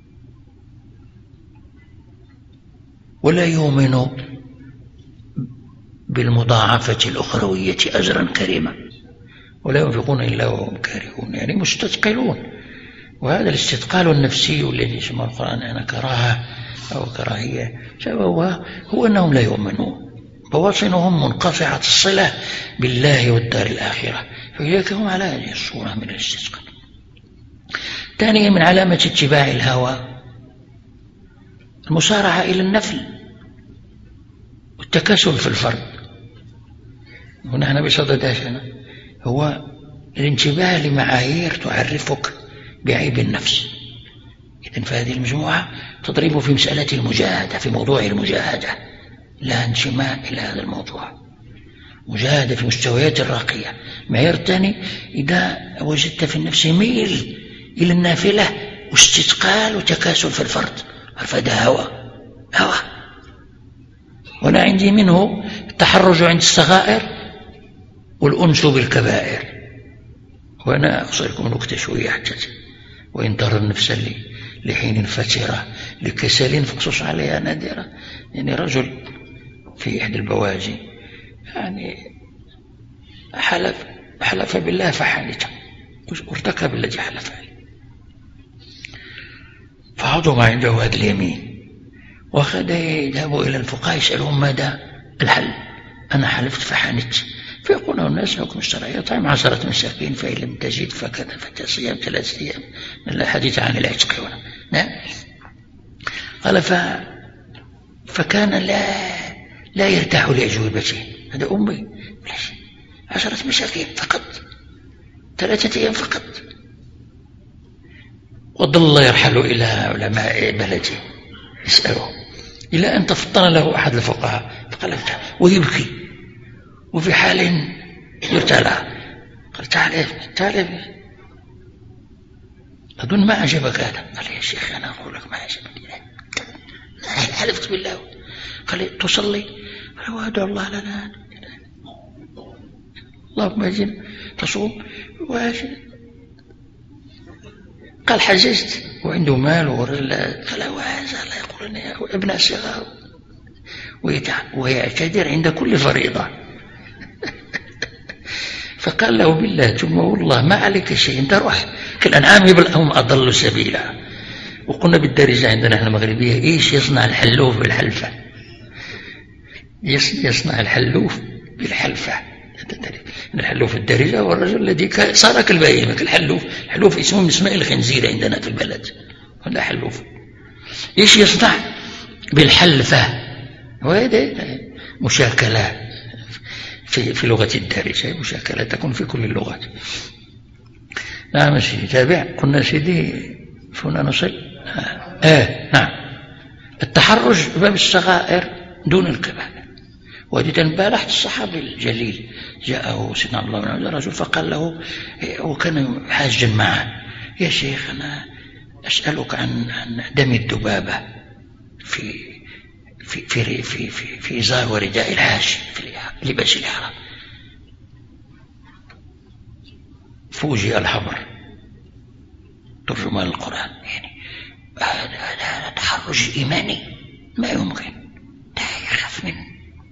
ولا يؤمن بالمضاعفة الأخروية أجرا كريما، ولا ينفقون إلا وهم كارهون، يعني مستثقلون. وهذا الاستثقال النفسي الذي يسمى القرآن أنا كراهة أو كراهية سببها هو أنهم لا يؤمنون، بواطنهم منقطعة الصلة بالله والدار الآخرة، فإذلك هم على هذه الصورة من الاستثقال. ثانيا من علامة اتباع الهوى المسارعة إلى النفل والتكاسل في الفرض. ونحن بصددنا هو الانتباه لمعايير تعرفك بعيب النفس. إذن فهذه المجموعة تضرب في مسألة المجاهدة، في موضوع المجاهدة، لا انشماء إلى هذا الموضوع، مجاهدة في مستويات الراقية. معيار الثاني إذا وجدت في النفس ميل إلى النافلة واستثقال وتكاسل في الفرض، فهذا هوى هوى. وأنا عندي منه التحرج عند الصغائر والأنس بالكبائر. وأنا أصلكم نكتة شوية حتى وإن ترى النفس لحين فترة لكسل فاقصص عليها نادرة. يعني رجل في إحدى البواجي يعني حلف حلف بالله فحنث وارتكب الذي حلف عليه، فعضوا عنده هذا اليمين وأخذ يذهبوا إلى الفقهاء يسألهم ماذا الحل، أنا حلفت فحنث، فيقول الناس حكم الشرعي يطعم عشرة مساكين فإن لم تجد فكذا فتصيام ثلاثة أيام من الحديث عن العتق هنا. نعم. قال ف... فكان لا لا يرتاح لأجوبته، هذا أمي عشرة مساكين فقط ثلاثة أيام فقط. وظل يرحل إلى علماء بلده يسأله إلى أن تفطن له أحد الفقهاء فقال ويبكي وفي حال يرتلى، قال تعال تعال أظن ما عجبك هذا. قال يا شيخ أنا أقول لك ما عجبني، حلفت بالله. قال تصلي؟ قال وأدعو الله لنا اللهم أجل تصوم واجب. قال حججت وعنده مال ورلا. قال وهذا لا يقول أن ابن صغار ويعتذر عند كل فريضة. فقال له بالله ثم والله ما عليك شيء، انت روح كالأنعام بل هم أضل سبيلا. وقلنا بالدارجة عندنا احنا المغربية ايش يصنع الحلوف بالحلفة، يصنع الحلوف بالحلفة. الحلوف الدارجة هو الرجل الذي صار كالبهيمة كالحلوف. الحلوف اسمه من اسماء الخنزير عندنا في البلد، هذا حلوف. ايش يصنع بالحلفة، وهذا مشاكلة في في لغة الدارجة، مشاكلة تكون في كل اللغات. نعم سيدي تابع. قلنا سيدي فينا نصل آه. آه نعم. التحرج باب الصغائر دون الكبائر. وهذه تنبالح الصحابي الجليل جاءه سيدنا عبد الله بن عمر رجل فقال له وكان حاجا معه يا شيخ أنا أسألك عن عن دم الذبابة في في في في في, في إزار ورداء الحاج في لباس الإحرام. فوجئ الحبر ترجمان القرآن يعني هذا هذا تحرج إيماني ما يمكن، لا يخاف منه.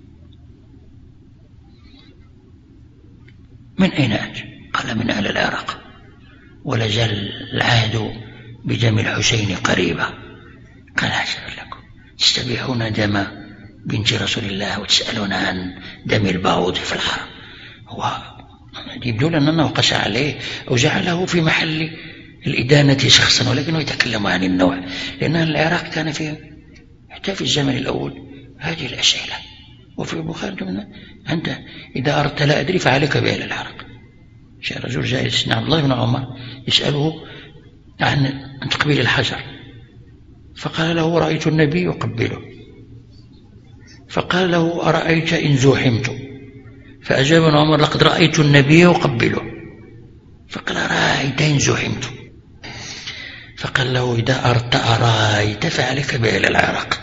من أين أنت؟ قال من أهل العراق ولازال العهد بدم الحسين قريبا. قال حسنا لكم تستبيحون دم بنت رسول الله وتسألون عن دم الباوض في الحرم. هو يبدو لنا أنه قسى عليه أو جعله في محل الإدانة شخصا، ولكنه يتكلم عن النوع، لأن العراق كان فيه حتى في الزمن الأول هذه الأسئلة. وفي البخاري أنت إذا أردت لا أدري فعليك بأهل العراق. جاء رجل جاء سيدنا عبد الله بن عمر يسأله عن تقبيل الحجر، فقال له رأيت النبي يقبله، فقال له أرأيت إن زوحمت؟ فأجاب ابن عمر لقد رأيت النبي يقبله، فقال رأيت إن زوحمت؟ فقال له إذا أردت أرأيت فعليك بأهل العراق.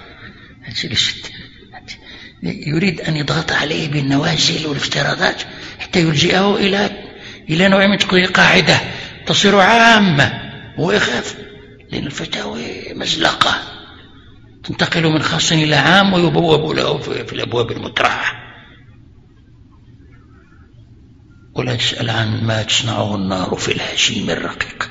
يريد أن يضغط عليه بالنوازل والافتراضات حتى يلجئه إلى إلى نوع من تقوية قاعدة تصير عامة، ويخاف لأن الفتاوى مزلقة تنتقل من خاص إلى عام ويبوب له في الأبواب المترعة. ولا تسأل عن ما تصنعه النار في الهشيم الرقيق.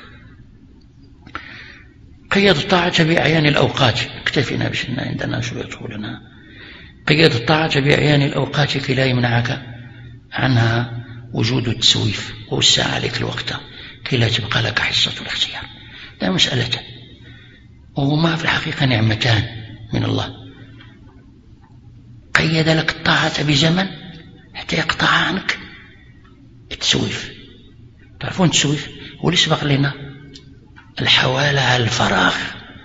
قيد الطاعة بأعيان الأوقات. اكتفينا بشنا عندنا شو يطولنا. قيد الطاعة بأعيان الأوقات كي لا يمنعك عنها وجود التسويف والساعة عليك الوقت كي لا تبقى لك حصة الاختيار. لا مسألة، وهما في الحقيقة نعمتان من الله. قيد لك الطاعة بزمن حتى يقطع عنك التسويف. تعرفون التسويف هو اللي سبق لنا الحوالة على الفراغ.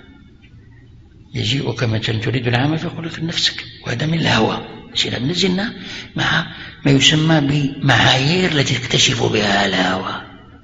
يجيئك مثلا تريد العمل فيقول لك نفسك، وهذا من الهوى. سيدنا نزلنا مع ما يسمى بمعايير التي تكتشف بها الهوى.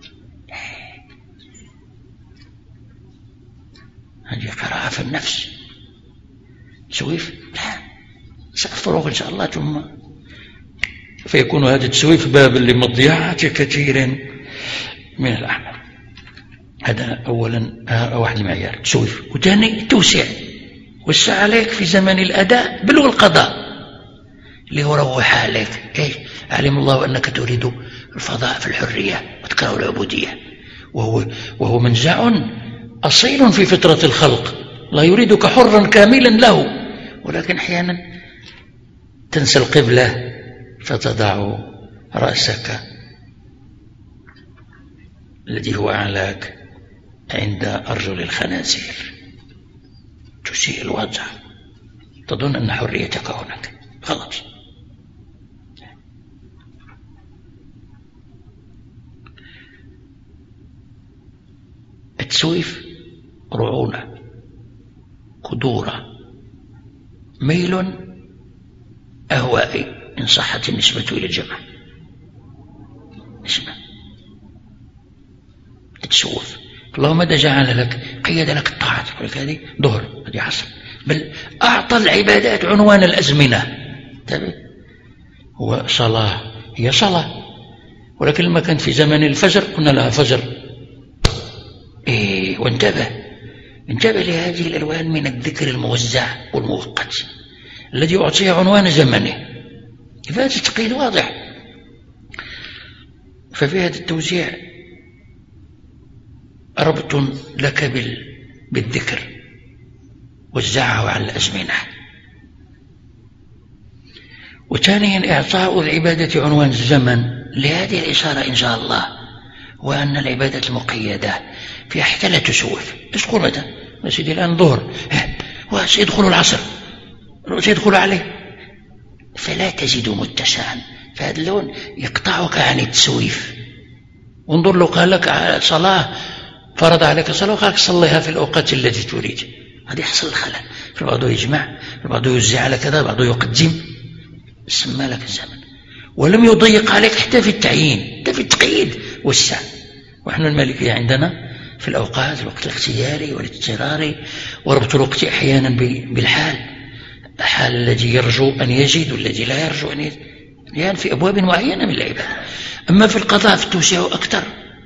هذه قراءة في النفس. تسويف لا، سأفرغ إن شاء الله ثم فيكون هذا التسويف بابا لمضيعة كثير من الأعمال. هذا أولا واحد المعيار تسويف. وثاني التوسيع، وسع عليك في زمن الأداء بل والقضاء اللي هو روح عليك. إيه؟ علم الله أنك تريد الفضاء في الحرية وتكره العبودية، وهو, وهو منزع أصيل في فطرة الخلق، لا يريدك حرا كاملا له، ولكن أحيانا تنسى القبلة فتضع رأسك الذي هو أعلاك عند أرجل الخنازير، تسيء الوضع، تظن أن حريتك هناك، خلاص. التسويف رعونة، قدورة، ميل أهوائي إن صحت النسبة إلى الجمع. اسمع، التسوف الله ماذا جعل لك؟ قيد لك الطاعات، يقول لك هذه ظهر هذه عصر، بل أعطى العبادات عنوان الأزمنة. هو صلاة هي صلاة، ولكن لما كانت في زمن الفجر قلنا لها فجر. إيه، وانتبه انتبه لهذه الألوان من الذكر الموزع والمؤقت الذي يعطيه عنوان زمنه، فهذا التقييد واضح. ففي هذا التوزيع ربط لك بالذكر، وزعه على الأزمنة. وثانيا إعطاء العبادة عنوان الزمن لهذه الإشارة إن شاء الله، وأن العبادة المقيدة في حتى لا تسوف. تقول متى يا سيدي الآن ظهر وسيدخل العصر سيدخل عليه، فلا تزيد متسعا، فهذا اللون يقطعك عن التسويف. انظر لو قال لك صلاة، فرض عليك صلاة وقال لك صليها في الأوقات التي تريد، هذا يحصل الخلل. فبعضه يجمع، فبعضه يوزع على كذا، بعضه يقدم، سمى لك الزمن، ولم يضيق عليك حتى في التعيين، حتى في التقييد والسع. ونحن المالكية عندنا في الأوقات الوقت الاختياري والاضطراري، وربط الوقت أحيانا بالحال، الحال الذي يرجو أن يجد والذي لا يرجو أن يجد، يعني في أبواب معينة من العبادة. أما في القضاء فتوسع أكثر،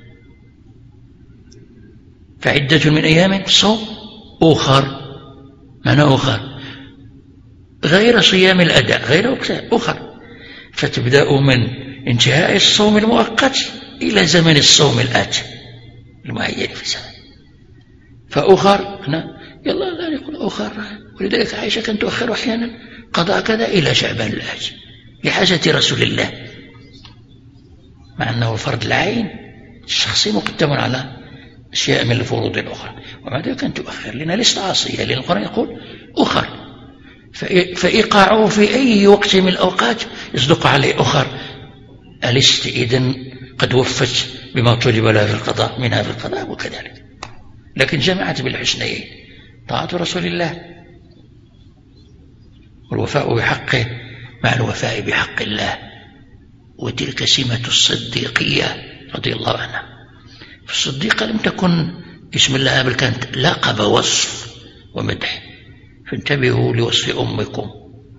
فعدة من أيام صوم أخر، معنى أخر غير صيام الأداء، غير أخر، فتبدأ من انتهاء الصوم المؤقت إلى زمن الصوم الآتي المعين في زمن. فأخر هنا يلا لا يقول أخر، ولذلك عائشة كانت تؤخر أحيانا قضاء كذا إلى شعبان الآتي لحاجة رسول الله، مع أنه فرض العين الشخصي مقدم على أشياء من الفروض الأخرى، ومع ذلك كانت تؤخر لأنها ليست عاصية، لأن القرآن يقول أخر، فإيقاعه في أي وقت من الأوقات يصدق عليه أخر. ألست إذن قد وفت بما طلب لها في القضاء منها في القضاء وكذلك، لكن جمعت بالحسنيين طاعة رسول الله والوفاء بحقه مع الوفاء بحق الله، وتلك سمة الصديقية رضي الله عنها. فالصديقة لم تكن اسم الله بل كانت لقب وصف ومدح، فانتبهوا لوصف أمكم.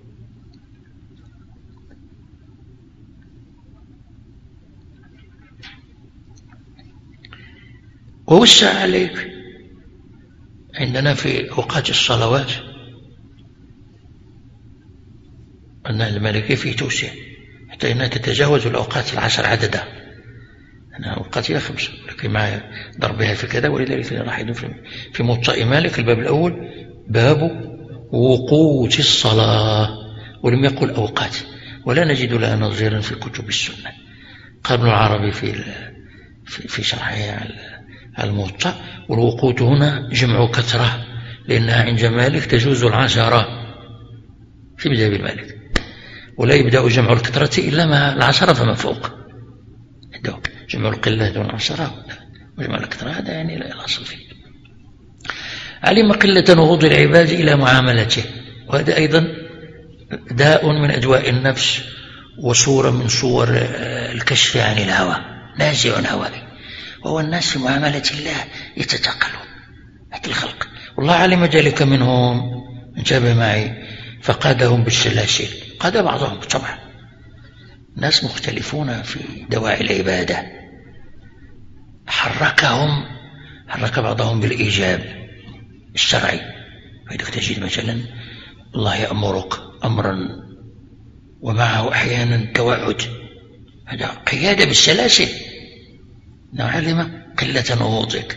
ووسع عليك عندنا في أوقات الصلوات، أن الملكي فيه توسع حتى أنها تتجاوز الأوقات العشر عددا، أنها أوقات هي خمسة، لكن مع ضربها في كذا. ولذلك راح يدون في موطأ مالك الباب الأول باب وقوت الصلاة، ولم يقل أوقات، ولا نجد لها نظيرا في كتب السنة. قال ابن العربي في في شرحه على الموطأ، والوقوت هنا جمع كثرة، لأنها عند مالك تجوز العشرة في مذهب المالك، ولا يبدأ جمع الكثرة إلا مع العشرة فما فوق، جمع القلة دون العشرة، وجمع الكثرة هذا يعني لا الأصل فيه. علم قلة نهوض العباد إلى معاملته، وهذا أيضا داء من أدواء النفس وصورة من صور الكشف عن الهوى، نازع هوائي، وهو الناس في معاملة الله يتثاقلون حتى الخلق، والله علم ذلك منهم، انتبه معي، فقادهم بالسلاسل، قاد بعضهم طبعا، ناس مختلفون في دواعي العبادة، حركهم حرك بعضهم بالإيجاب الشرعي، فإذا تجد مثلا الله يأمرك أمرا ومعه أحيانا توعد، هذا قيادة بالسلاسل، علم قلة نهوضك.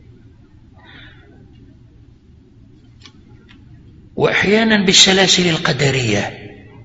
وأحيانا بالسلاسل القدرية،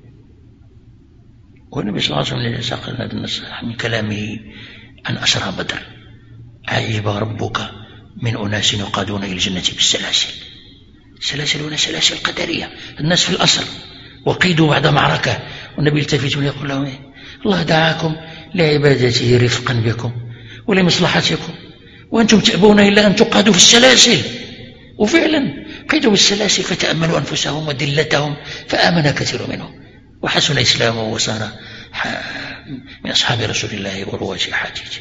والنبي صلى الله عليه وسلم ساق هذا النص من كلامه عن أسرى بدر: عجب ربك من أناس يقادون إلى الجنة بالسلاسل. سلاسل هنا سلاسل قدرية، الناس في الأسر وقيدوا بعد معركة، والنبي يلتفت ويقول لهم: الله دعاكم لعبادته رفقا بكم ولمصلحتكم، وأنتم تأبون إلا أن تقادوا في السلاسل. وفعلا قيدوا بالسلاسل فتأملوا أنفسهم ودلتهم، فآمن كثير منهم وحسن إسلامه وصار من أصحاب رسول الله ورواه حديثه.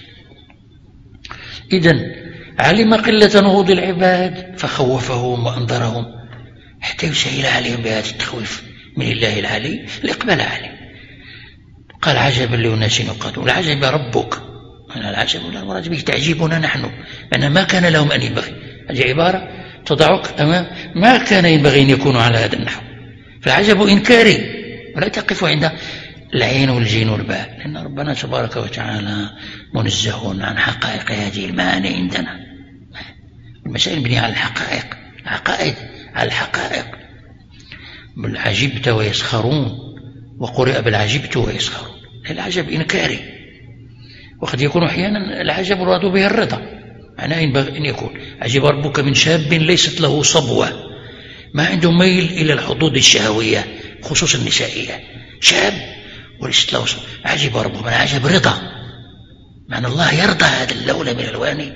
إذن علم قلة نهوض العباد فخوفهم وأنذرهم حتى يسهل عليهم بهذا التخويف من الله العلي الإقبال عليه. قال: عجبا لأناس يقادون. العجب ربك، أنا العجب لا المراد به تعجيبنا نحن، لأن ما كان لهم أن ينبغي. هذه عبارة تضعك أمام ما كان ينبغي أن يكونوا على هذا النحو، فالعجب إنكاري، ولا تقف عند العين والجين والباء، لأن ربنا تبارك وتعالى منزه عن حقائق هذه المعاني عندنا. المسائل مبنية على الحقائق، العقائد على الحقائق. بل عجبت ويسخرون، وقرئ بل عجبت ويسخرون. العجب إنكاري، وقد يكون أحيانا العجب مراد به الرضا، معناه ينبغي أن يكون عجب ربك من شاب ليست له صبوة، ما عنده ميل إلى الحظوظ الشهوية خصوصا النسائية، شاب وليست له صبوة. عجب ربك من عجب رضا، معنى الله يرضى هذا اللون من ألوان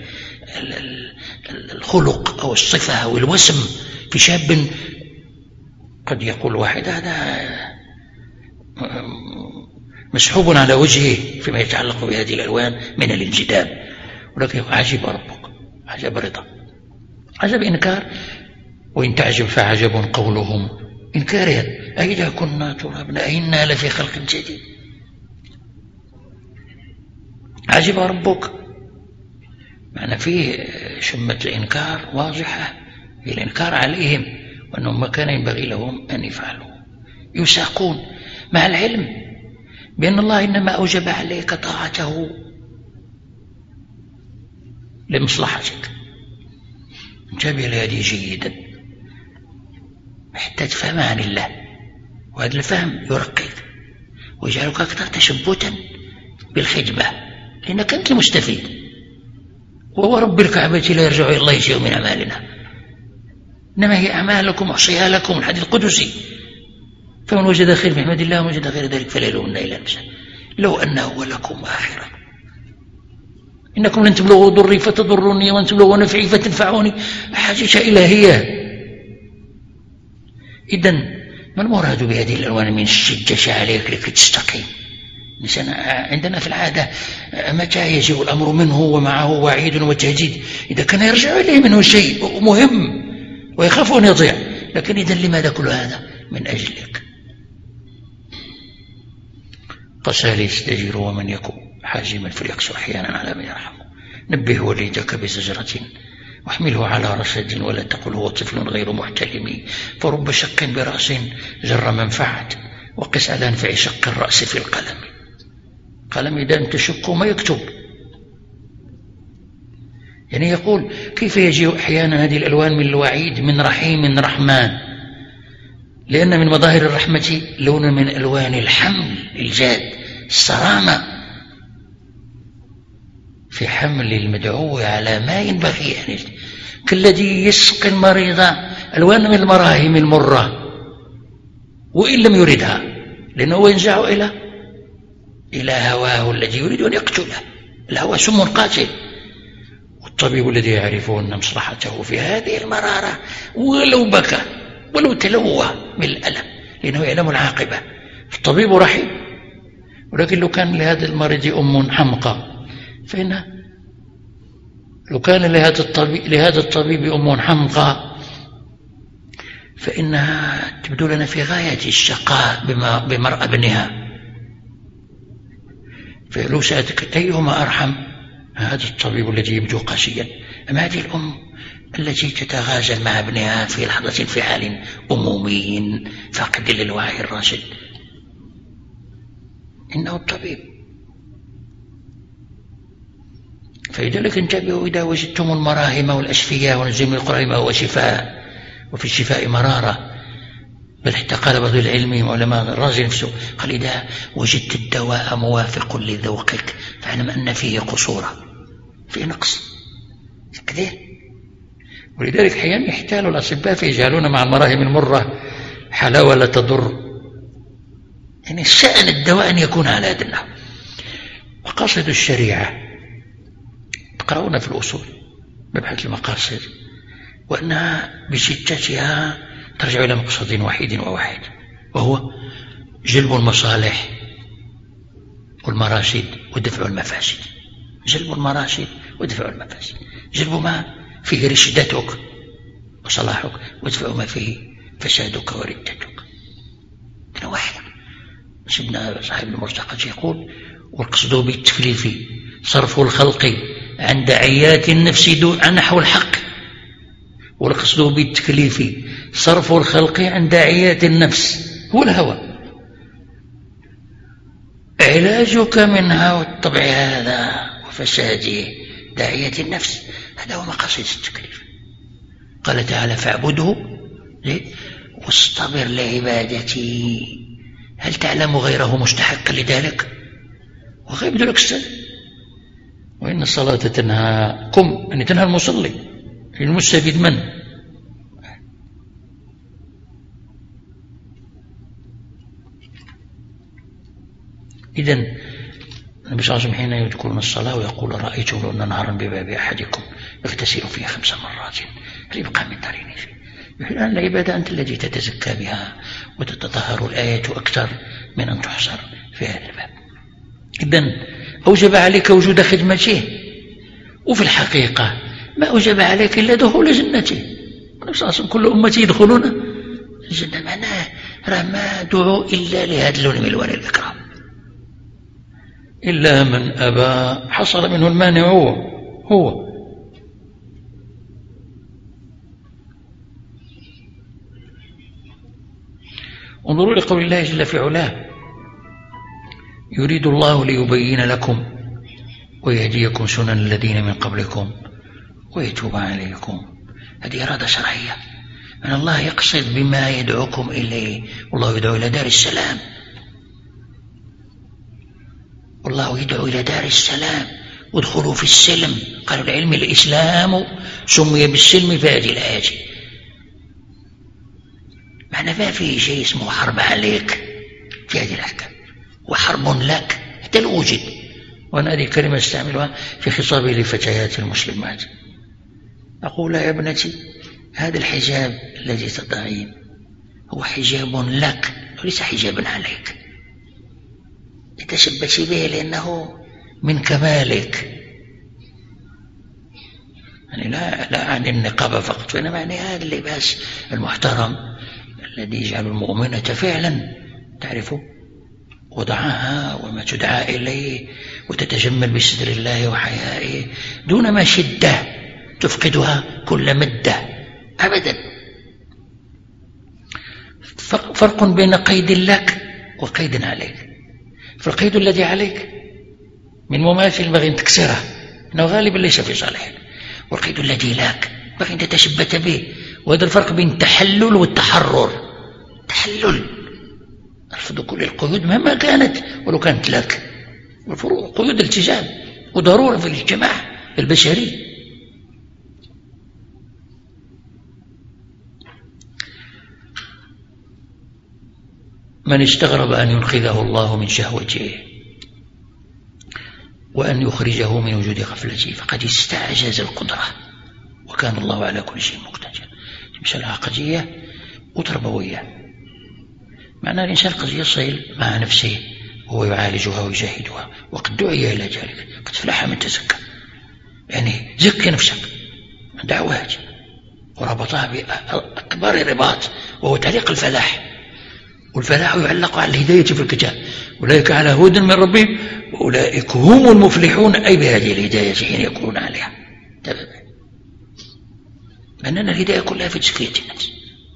الخلق أو الصفة أو الوسم في شاب. قد يقول واحد: هذا مسحوب على وجهه فيما يتعلق بهذه الألوان من الانجذاب، ولكن عجب ربك عجب رضا، عجب إنكار. وإن تعجب فعجب قولهم إنكارها: أئذا كنا ترابا أئنا لفي خلق جديد. عجب ربك معنى فيه شمة الإنكار واضحة، في الإنكار عليهم وأنهم ما كان ينبغي لهم أن يفعلوا. يساقون مع العلم بأن الله إنما أوجب عليك طاعته لمصلحتك. انتبه لهذه جيدا حتى تفهم عن الله، وهذا الفهم يرقيك ويجعلك أكثر تشبتا بالخدمة، لأنك أنت المستفيد. وهو رب الكعبة لا يرجع إلى الله شيء من أعمالنا، إنما هي أعمالكم أحصيها لكم، الحديث القدسي: فمن وجد خير فحمد الله ومن وجد غير ذلك فليلومن إلى نفسه لو أنه لكم آخرة إنكم لن تبلغوا ضري فتضروني وأن تبلغوا نفعي فتنفعوني، حاجة إلهية. إذن ما المراد بهذه الألوان من الشجة عليك لكي تستقيم؟ عندنا في العادة متى يجيء الأمر منه ومعه وعيد وتهديد إذا كان يرجع إليه منه شيء مهم ويخاف أن يضيع. لكن إذن لماذا كل هذا؟ من أجلك. قسى يستجير ومن يكون حاجما فليقسو أحيانا على من يرحمه. نبه وليدك بزجرة واحمله على رشد ولا تقل هو طفل غير محتلم، فرب شق برأس جر منفعة وقس على انفع شق الرأس في القلم. قلم إذا أنت تشك ما يكتب. يعني يقول كيف يجيء أحيانا هذه الألوان من الوعيد من رحيم رحمن، لأن من مظاهر الرحمة لون من ألوان الحمل الجاد، الصرامة في حمل المدعو على ما ينبغي، يعني كالذي يسقي المريض ألوان من المراهم المرة وإن لم يردها، لأنه ينزع إلى إلى هواه الذي يريد أن يقتله. الهوى سم قاتل، والطبيب الذي يعرف أن مصلحته في هذه المرارة ولو بكى ولو تلوى من الألم لأنه يعلم العاقبة. الطبيب رحيم، ولكن لو كان لهذا المريض أم حمقى فإن لو كان لهذا الطبيب, لهذا الطبيب أم حمقى فإنها تبدو لنا في غاية الشقاء بمرأة ابنها. فلو سألتك أيهما أرحم، هذا الطبيب الذي يبدو قاسيا أما هذه الأم التي تتغازل مع ابنها في لحظة انفعال أمومي فاقد للوعي الراشد، إنه الطبيب. فلذلك انتبهوا إذا وجدتم المراهم والأشفياء ونزل من القرآن ما هو شفاء، وفي الشفاء مرارة، بل حتى قال بعض العلم علماء الرازي نفسه قال إذا وجدت الدواء موافق لذوقك فاعلم أن فيه قصورا، فيه نقص كذا. ولذلك حيانا يحتال الأطباء فيجعلون مع المراهم المرة حلاوة لا تضر، يعني شأن الدواء أن يكون على هذا النحو. مقاصد الشريعة تقرؤون في الأصول مبحث المقاصد، وأنها بشتتها ترجع إلى مقصد واحد وواحد، وهو جلب المصالح والمراشد ودفع المفاسد. جلب المراشد ودفع المفاسد، جلب ما فيه رشدتك وصلاحك، ودفع ما فيه فسادك وردتك. كان واحد. سيدنا صاحب المرتقى يقول والقصد بالتكليف صرف الخلق عن دعيات النفس دون عن نحو الحق. والقصد بالتكليف صرف الخلق عن داعيات النفس هو الهوى، علاجك منها والطبع هذا وفساد داعية النفس، هذا هو مقاصد التكليف. قال تعالى فاعبده واصطبر لعبادتي، هل تعلم غيره مستحقا لذلك؟ وغير بدلك السنة. وإن الصلاة تنهى قم أن تنهى المصلي، المستفيد من؟ إذن النبي صلى الله عليه وسلم حين يذكرون الصلاة ويقول رأيت لأن نهرا بباب أحدكم يغتسل فيها خمس مرات هل يبقى من دارين فيه؟ الآن العبادة أنت التي تتزكى بها وتتطهر الآية أكثر من أن تحصر في هذا الباب. إذن أوجب عليك وجود خدمته، وفي الحقيقة ما أوجب عليك إلا دخول جنته. كل أمتي يدخلون الجنة، معناه راه ما دعوا إلا لهذا اللون من ألوان الإكرام، إلا من أبى حصل منه المانع هو هو انظروا لقول الله جل في علاه يريد الله ليبين لكم ويهديكم سنن الذين من قبلكم ويتوب عليكم. هذه إرادة شرعية، أن الله يقصد بما يدعوكم إليه، والله يدعو إلى دار السلام، والله يدعو إلى دار السلام وادخلوا في السلم. قالوا العلم الإسلام سمي بالسلم في هذه الآية، معنى ما فيه شيء اسمه حرب عليك في هذه الأحكام وحرب لك حتى لو وجد. وأنا هذه كلمة استعملها في خطابي لفتيات المسلمات، أقول يا ابنتي هذا الحجاب الذي تضعين هو حجاب لك وليس حجابا عليك، تشبتي به لأنه من كمالك. يعني لا لا عن النقاب فقط، وإنما يعني هذا اللباس المحترم الذي يجعل المؤمنة فعلا تعرف وضعها وما تدعى إليه وتتجمل بستر الله وحيائه دون ما شدة تفقدها كل مدة أبدا. فرق بين قيد لك وقيد عليك. فالقيد الذي عليك من مماثل بغي أن تكسره إنه غالبا ليس في صالحك، والقيد الذي لك بغي أن تتشبت به. وهذا الفرق بين التحلل والتحرر. تحلل رفض كل القيود مهما كانت ولو كانت لك، قيود التزام وضرورة في الاجتماع البشري. من استغرب أن ينقذه الله من شهوته وأن يخرجه من وجود غفلته فقد استعجز القدرة، وكان الله على كل شيء مقتدرا. مسألة عقدية وتربوية. معنى الإنسان قد يصل مع نفسه وهو يعالجها ويجاهدها، وقد دعي إلى ذلك، قد فلح من تزكى. يعني زكي نفسك من دعوات وربطها بأكبر رباط وهو طريق الفلاح، والفلاح يعلق على الهداية في الكتاب، أولئك على هدى من ربهم وأولئك هم المفلحون، أي بهذه الهداية حين يكونون عليها. أننا الهداية كلها في تزكية النفس.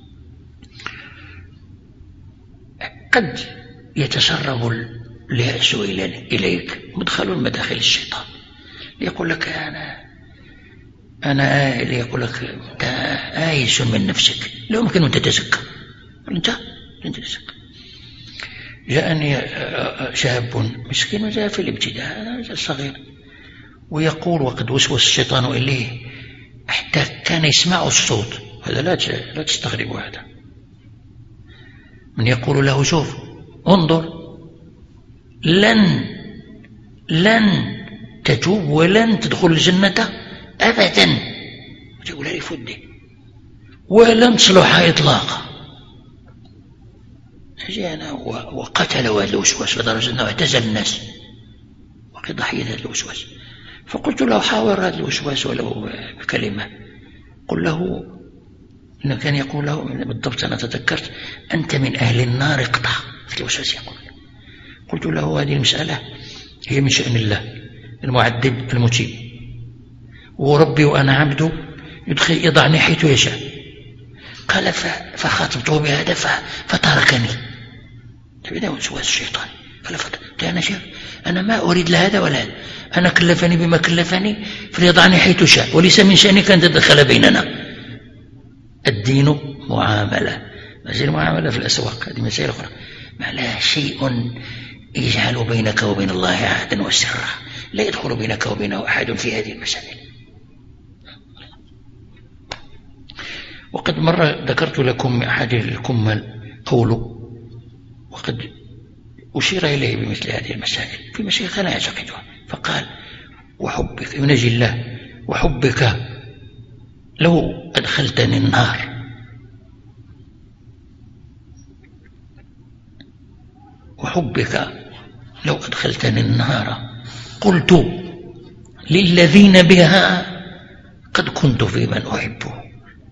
قد يتسرب اليأس إليك مدخل من الشيطان ليقول لك أنا أنا ليقول لك أنت آيس من نفسك، لا يمكن أن تتزكى، أنت لن تتزكى. جاءني شاب مسكين وجاء في الابتداء صغير ويقول وقد وسوس الشيطان إليه حتى كان يسمع الصوت، هذا لا لا تستغربوا، هذا من يقول له شوف انظر لن لن تتوب ولن تدخل الجنة أبدا، تقول لي فدي ولن تصلح إطلاقا. أنا وقتل هذا الوسواس لدرجة أنه اعتزل الناس وقد ضحية هذا الوسواس. فقلت له حاور هذا الوسواس ولو بكلمة، قل له إنه كان يقول له بالضبط أنا تذكرت أنت من أهل النار اقطع في الوسواس يقول. قلت له هذه المسألة هي من شأن الله المعذب المجيب، وربي وأنا عبده يدخل يضعني حيث يشاء. قال فخاطبته بهذا فتركني. تبدأ وسواس الشيطان. قال أنا شيخ أنا ما أريد لا هذا ولا هذا، أنا كلفني بما كلفني فليضعني حيث شاء، وليس من شأنك أن تدخل بيننا. الدين معاملة، ما زي المعاملة في الأسواق، هذه مسائل أخرى، ما لا شيء يجعل بينك وبين الله عهدا وسرا، لا يدخل بينك وبينه أحد في هذه المسائل. وقد مرة ذكرت لكم أحد الكمل قوله وقد أشير إليه بمثل هذه المسائل في مشايخ لا يعتقدها، فقال وحبك ينجي الله وحبك لو أدخلتني النار وحبك لو أدخلتني النار قلت للذين بها قد كنت في من أحبه.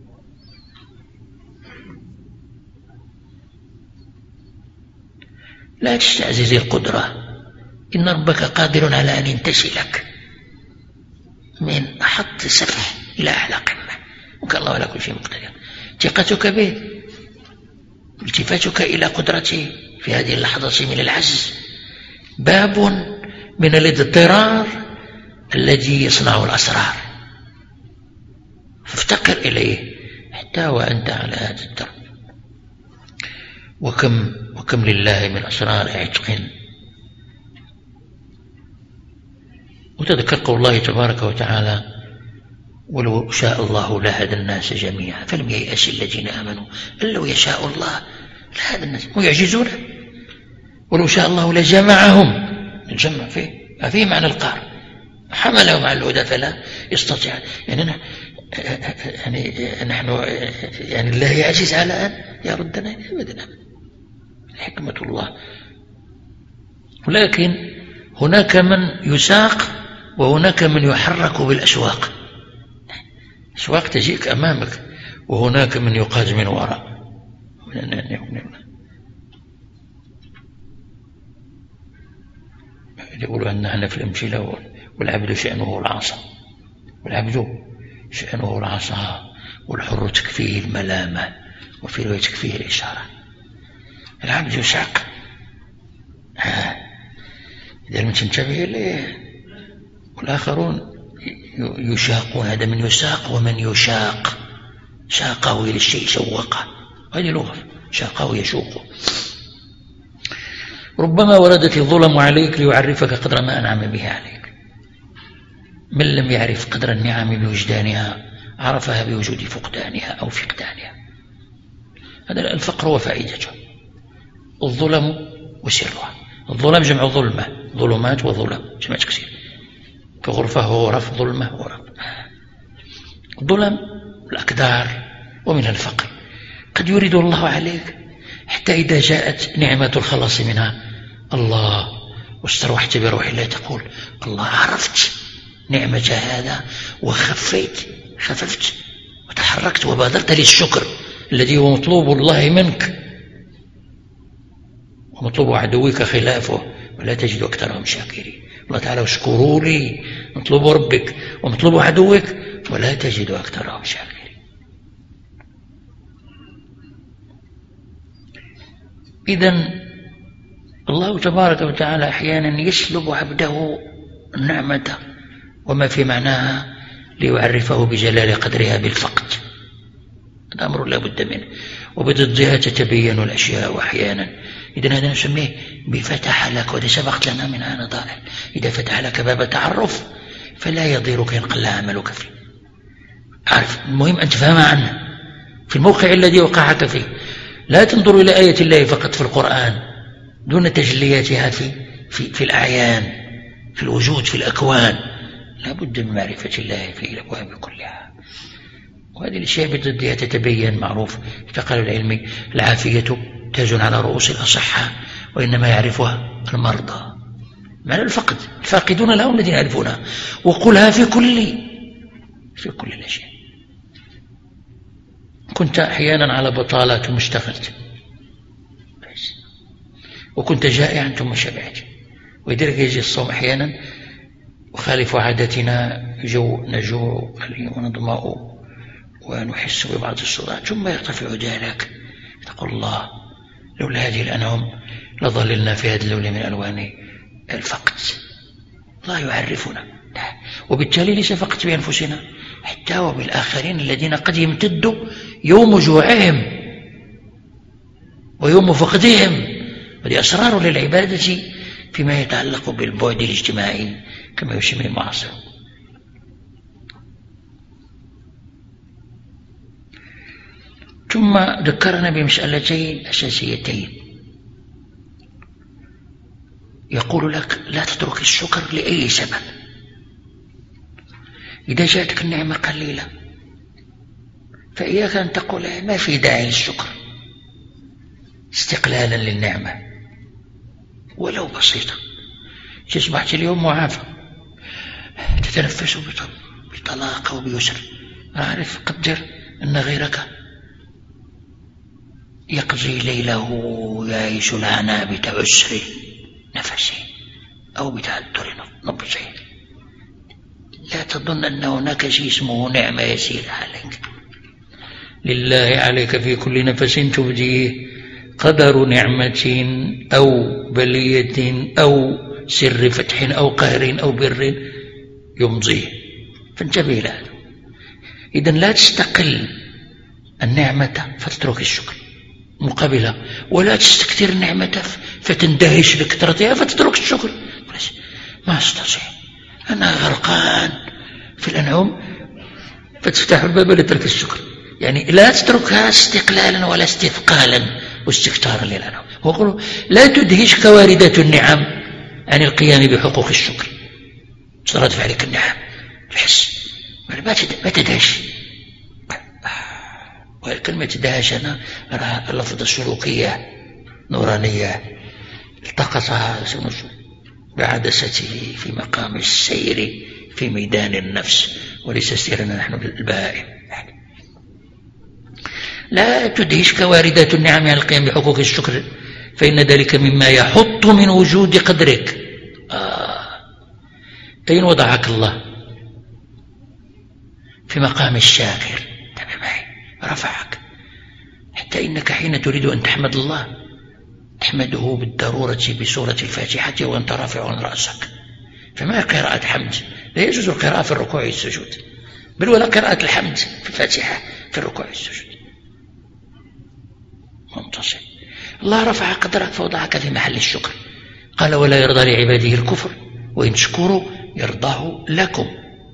لا تستعزز القدرة، إن ربك قادر على أن ينتشلك من أحط سفح إلى أعلى قمة، وكان الله على كل شيء مقتدر. ثقتك به، التفاتك إلى قدرته في هذه اللحظة من العجز، باب من الاضطرار الذي يصنع الأسرار، فافتقر إليه حتى وأنت على هذا الدرب. وكم وكم لله من أسرار عتق. وتذكر قول الله تبارك وتعالى ولو شاء الله لهدى الناس جميعا فلم ييأس الذين آمنوا أن لو يشاء الله لهدى الناس ويعجزون. ولو شاء الله لجمعهم، الجمع فيه فيه معنى القهر، حملهم على الهدى فلا يستطيع. يعني أنا يعني نحن يعني الله يعجز على أن يردنا أبدا، حكمة الله. ولكن هناك من يساق وهناك من يحرك بالأسواق، أسواق تجيك أمامك وهناك من يقاد من وراء. يقولوا أن نحن في الأمثلة والعبد شأنه العصا، والعبد شأنه العصا والحر تكفيه الملامة وفي رواية تكفيه الإشارة. العبد يساق، إذا لم تنتبه إليه. والآخرون يشاقون، هذا من يساق ومن يشاق، شاقه إلى الشيء شوقه، هذه لغة، شاقه يشوقه. ربما وردت الظلم عليك ليعرفك قدر ما أنعم به عليك. من لم يعرف قدر النعم بوجدانها عرفها بوجود فقدانها أو فقدانها. هذا الفقر وفائدته، الظلم وسرها. الظلم جمع ظلمة، ظلمات وظلم جمع تكسير، كغرفة وغرف، ظلمة وغرف. الظلم الأقدار ومنها الفقر. قد يريد الله عليك حتى إذا جاءت نعمة الخلاص منها الله واستروحت بروح الله تقول الله عرفت نعمة هذا وخفيت خففت وتحركت وبادرت للشكر الذي هو مطلوب الله منك، ومطلوب عدوك خلافه ولا تجد أكثرهم شاكرين. الله تعالى اشكروا لي، مطلوب ربك ومطلوب عدوك ولا تجد أكثرهم شاكرين. إذن الله تبارك وتعالى أحيانا يسلب عبده النعمة وما في معناها ليعرفه بجلال قدرها بالفقد. الأمر لا بد منه، وبضدها تتبين الأشياء أحيانا. إذن هذا نسميه بفتح لك، وإذا سبقت لنا من هذا ضائع. إذا فتح لك باب تعرف فلا يضيرك إن قل عملك فيه. عارف، المهم أن تفهم عنه في الموقع الذي وقعت فيه. لا تنظر إلى آية الله فقط في القرآن دون تجلياتها في, في, في الأعيان، في الوجود، في الأكوان. لا بد من معرفة الله في الأبواب كلها، وهذه الأشياء بضدها تتبين. معروف قال العلم العافية تاج على رؤوس الأصحاء وإنما يعرفها المرضى. معنى الفقد، الفاقدون لهم الذين يعرفونها، وقلها في كل في كل الأشياء. كنت أحيانا على بطالة ثم اشتغلت، وكنت جائعا ثم شبعت. ولذلك يجي الصوم أحيانا وخالف عادتنا، جو نجوع ونظمأ ونحس ببعض الصداع، ثم يرتفع ذلك تقول الله لولا هذه الأنعم لظللنا في هذا اللون من ألوان الفقد. الله يعرفنا، وبالتالي ليس فقط بأنفسنا حتى وبالآخرين الذين قد يمتد يوم جوعهم ويوم فقدهم. هذه أسرار للعبادة فيما يتعلق بالبعد الاجتماعي كما يسميه المعاصر. ثم ذكرنا بمسألتين أساسيتين. يقول لك لا تترك الشكر لأي سبب. إذا جاءتك النعمة قليلة فإياك أن تقول ما في داعي للشكر، استقلالا للنعمة ولو بسيطة. تصبحت اليوم معافى، تتنفس بطلاقة وبيسر، عارف قدر أن غيرك يقضي ليله يعيش العناء بتعسر نفسه أو بتعذر نبضه. لا تظن أن هناك شيء اسمه نعمة يسير عليك. لله عليك في كل نفس تبديه قدر نعمة أو بلية أو سر فتح أو قهر أو بر يمضيه. فانتبه لهذا. إذن لا تستقل النعمة فتترك الشكر مقابلة، ولا تستكثر النعمة فتندهش بكثرتها فتترك الشكر. ما استطيع، أنا غرقان في الأنعم فتفتح الباب لترك الشكر. يعني لا تتركها استقلالا ولا استثقالا واستكثارا للأنعم. وقالوا لا تدهشك واردة النعم عن القيام بحقوق الشكر. تردف عليك النعم تحس ما تدهش. والكلمة دهش أنا أراها لفظة سلوكية نورانية التقطها بعدسته في مقام السير في ميدان النفس، وليس سيرنا نحن بالبائم. لا تدهشك واردات النعم عن القيام بحقوق الشكر، فإن ذلك مما يحط من وجود قدرك. آه. أين وضعك الله؟ في مقام الشاكر. تابع معي، رفعك حتى إنك حين تريد أن تحمد الله تحمده بالضرورة بسورة الفاتحة وأنت رافع رأسك. فما قراءة حمد، لا يجوز القراءة في الركوع والسجود، بل ولا قراءة الحمد في الفاتحة في الركوع والسجود. منتصر. الله رفع قدرك فوضعك في محل الشكر. قال ولا يرضى لعباده الكفر وإن تشكروا يرضاه لكم.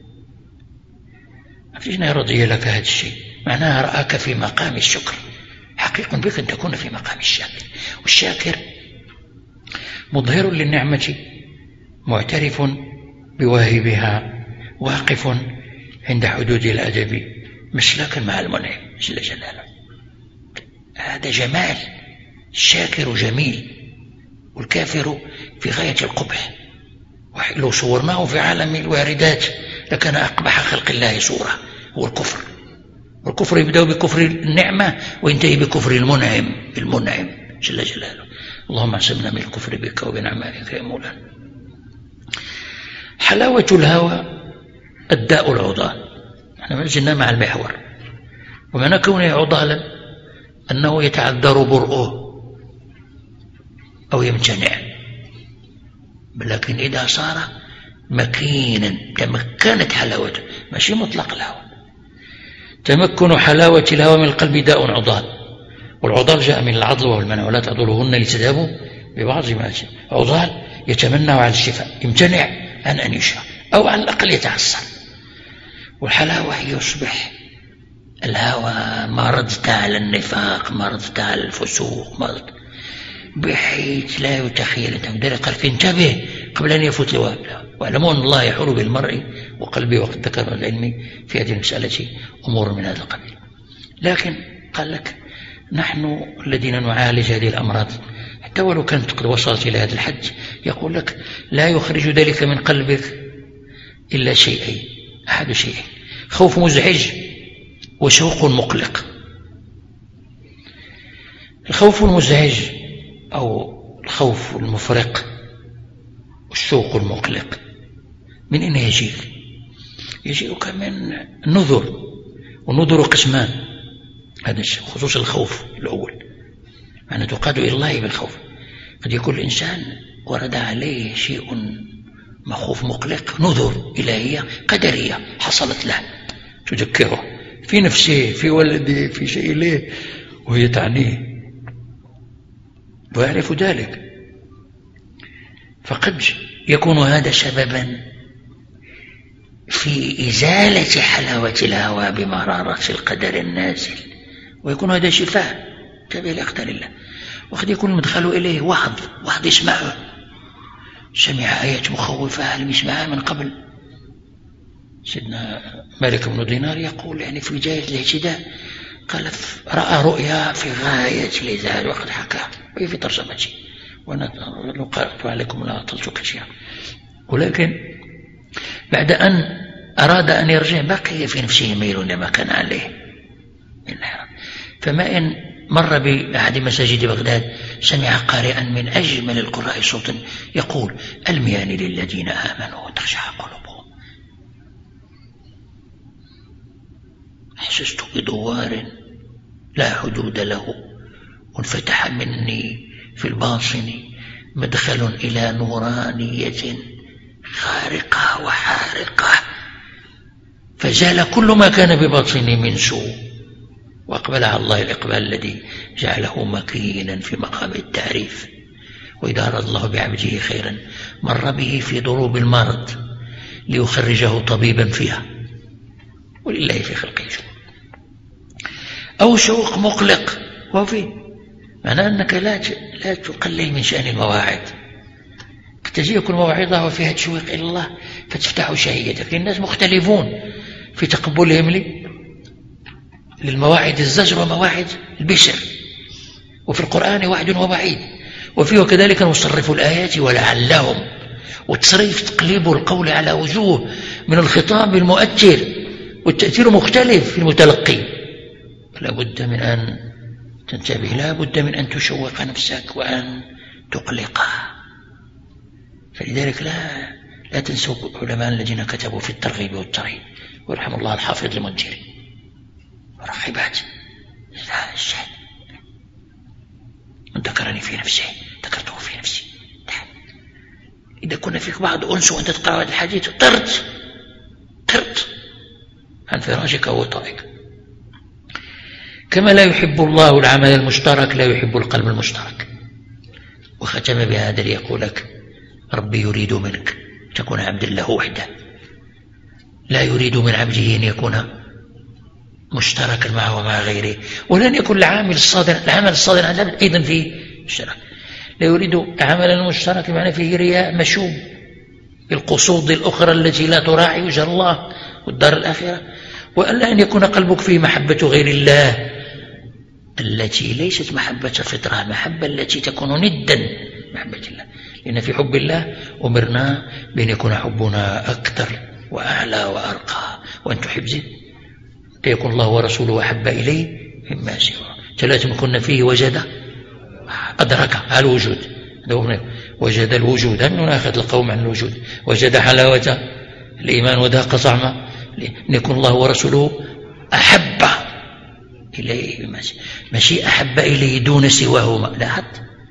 فيش يرضي لك هذا الشيء، معناها رآك في مقام الشكر. حقيق بك أن تكون في مقام الشاكر. والشاكر مظهر للنعمة معترف بواهبها واقف عند حدود الأدب مسلكا مع المنعم جل جلاله. هذا جمال. الشاكر جميل والكافر في غاية القبح. لو صورناه في عالم الواردات لكان أقبح خلق الله صورة، هو الكفر. والكفر يبدأ بكفر النعمة وينتهي بكفر المنعم المنعم جل جلاله. اللهم اعصمنا من الكفر بك وبنعمائك يا مولانا. حلاوة الهوى الداء العضال. احنا ما زلنا مع المحور، ومعنى كونه عضالا أنه يتعذر برؤه أو يمتنع، لكن إذا صار مكينا تمكنت حلاوته، ماشي مطلق الهوى. تمكن حلاوة الهوى من القلب داء عضال، والعضال جاء من العضل وهو المنع، ولا تعضلوهن لتذهبوا ببعض ما أتى. عضال يتمنى على الشفاء، يمتنع عن أن يشفى أو على الأقل يتحصل. والحلاوة يصبح الهوى مرضت على النفاق، مرضت على الفسوق، مرضت بحيث لا يتخيل. لذلك قال انتبه قبل أن يفوت الواب. واعلموا أن الله يحول بالمرء وقلبه، وقد ذكر العلم في هذه المسألة أمور من هذا القبيل. لكن قال لك نحن الذين نعالج هذه الأمراض حتى ولو كانت قد وصلت إلى هذا الحد، يقول لك لا يخرج ذلك من قلبك إلا شيئين، أحد شيئين: خوف مزعج وشوق مقلق. الخوف المزعج أو الخوف المفرق والشوق المقلق من أين يجيك؟ يجيك من النذر، والنذر قسمان، هذا خصوص الخوف الأول، معنى تقاد إلى الله بالخوف. قد يكون الإنسان ورد عليه شيء مخوف مقلق، نذر إلهية قدرية حصلت له تذكره في نفسه، في ولده، في شيء له، وهي تعنيه ويعرف ذلك. فقد يكون هذا سببا في إزالة حلاوة الهوى بمرارة القدر النازل، ويكون هذا شفاء تابع لأقدار الله. وقد يكون المدخل إليه وعظ، وعظ يسمعه، سمع آيات مخوفة لم يسمعها من قبل. سيدنا مالك بن دينار يقول يعني في بداية الاهتداء قال رأى رؤيا في غاية الإذهال وقد حكاها، وهي في ترجمتي وأنا لو قرأت عليكم لا أطلت كثيرا. ولكن بعد أن أراد أن يرجع بقي في نفسه ميل لما كان عليه من الحرام. فما إن مر بأحد مساجد بغداد سمع قارئا من أجمل القراء صوتا يقول الميان للذين آمنوا وتخشع قلوبهم. حسست بدوار لا حدود له، وانفتح مني في الباطن مدخل إلى نورانية خارقة وحارقة، فزال كل ما كان بباطني من سوء، وأقبل على الله الإقبال الذي جعله مكينا في مقام التعريف. وإذا أراد الله بعبده خيرا مر به في ضروب المرض ليخرجه طبيبا فيها، ولله في خلقه شوق. أو شوق مقلق، وفي معنى أنك لا لا تقلل من شأن المواعظ. قد تجيك المواعظ وفيها تشويق إلى الله فتفتح شهيتك. الناس مختلفون في تقبلهم لي للمواعظ الزجر ومواعظ البشر، وفي القرآن وعد ووعيد، وفيه كذلك نصرف الآيات ولعلهم، وتصريف تقليب القول على وجوه من الخطاب المؤثر، والتأثير مختلف في المتلقي. لا بد من أن تنتبه، لا بد من أن تشوق نفسك وأن تقلقها. فلذلك لا لا تنسوا علماء الذين كتبوا في الترغيب والترهيب، ويرحم الله الحافظ المنذري مرحبات لا الشهد من ذكرني في نفسه ذكرته في نفسي. إذا كنا فيك بعض أنس وأنت تقرأ هذا الحديث طرت طرت عن فراشك ووطائك. كما لا يحب الله العمل المشترك لا يحب القلب المشترك. وختم بهذا ليقول لك ربي يريد منك تكون عبد الله وحده، لا يريد من عبده أن يكون مشتركا معه ومع غيره، ولن يكون العامل الصادر العمل الصادر عن العبد أيضا فيه مشترك. لا يريد عملا مشترك معنى فيه رياء مشوب بالقصود الأخرى التي لا تراعي وجه الله والدار الآخرة، وألا أن يكون قلبك فيه محبة غير الله التي ليست محبة فطرة، محبة التي تكون ندا محبة الله. لأن في حب الله أمرنا بأن يكون حبنا أكثر وأعلى وأرقى، وأن تحب يكون الله ورسوله أحب إليه مما سواه. ثلاث من كنا فيه وجد أدرك على الوجود، وجد الوجود أن ناخذ القوم عن الوجود، وجد حلاوة الإيمان وذاق طعمه، أن يكون الله ورسوله أحب إليه ماشي أحب إليه دون سواهما، لا حد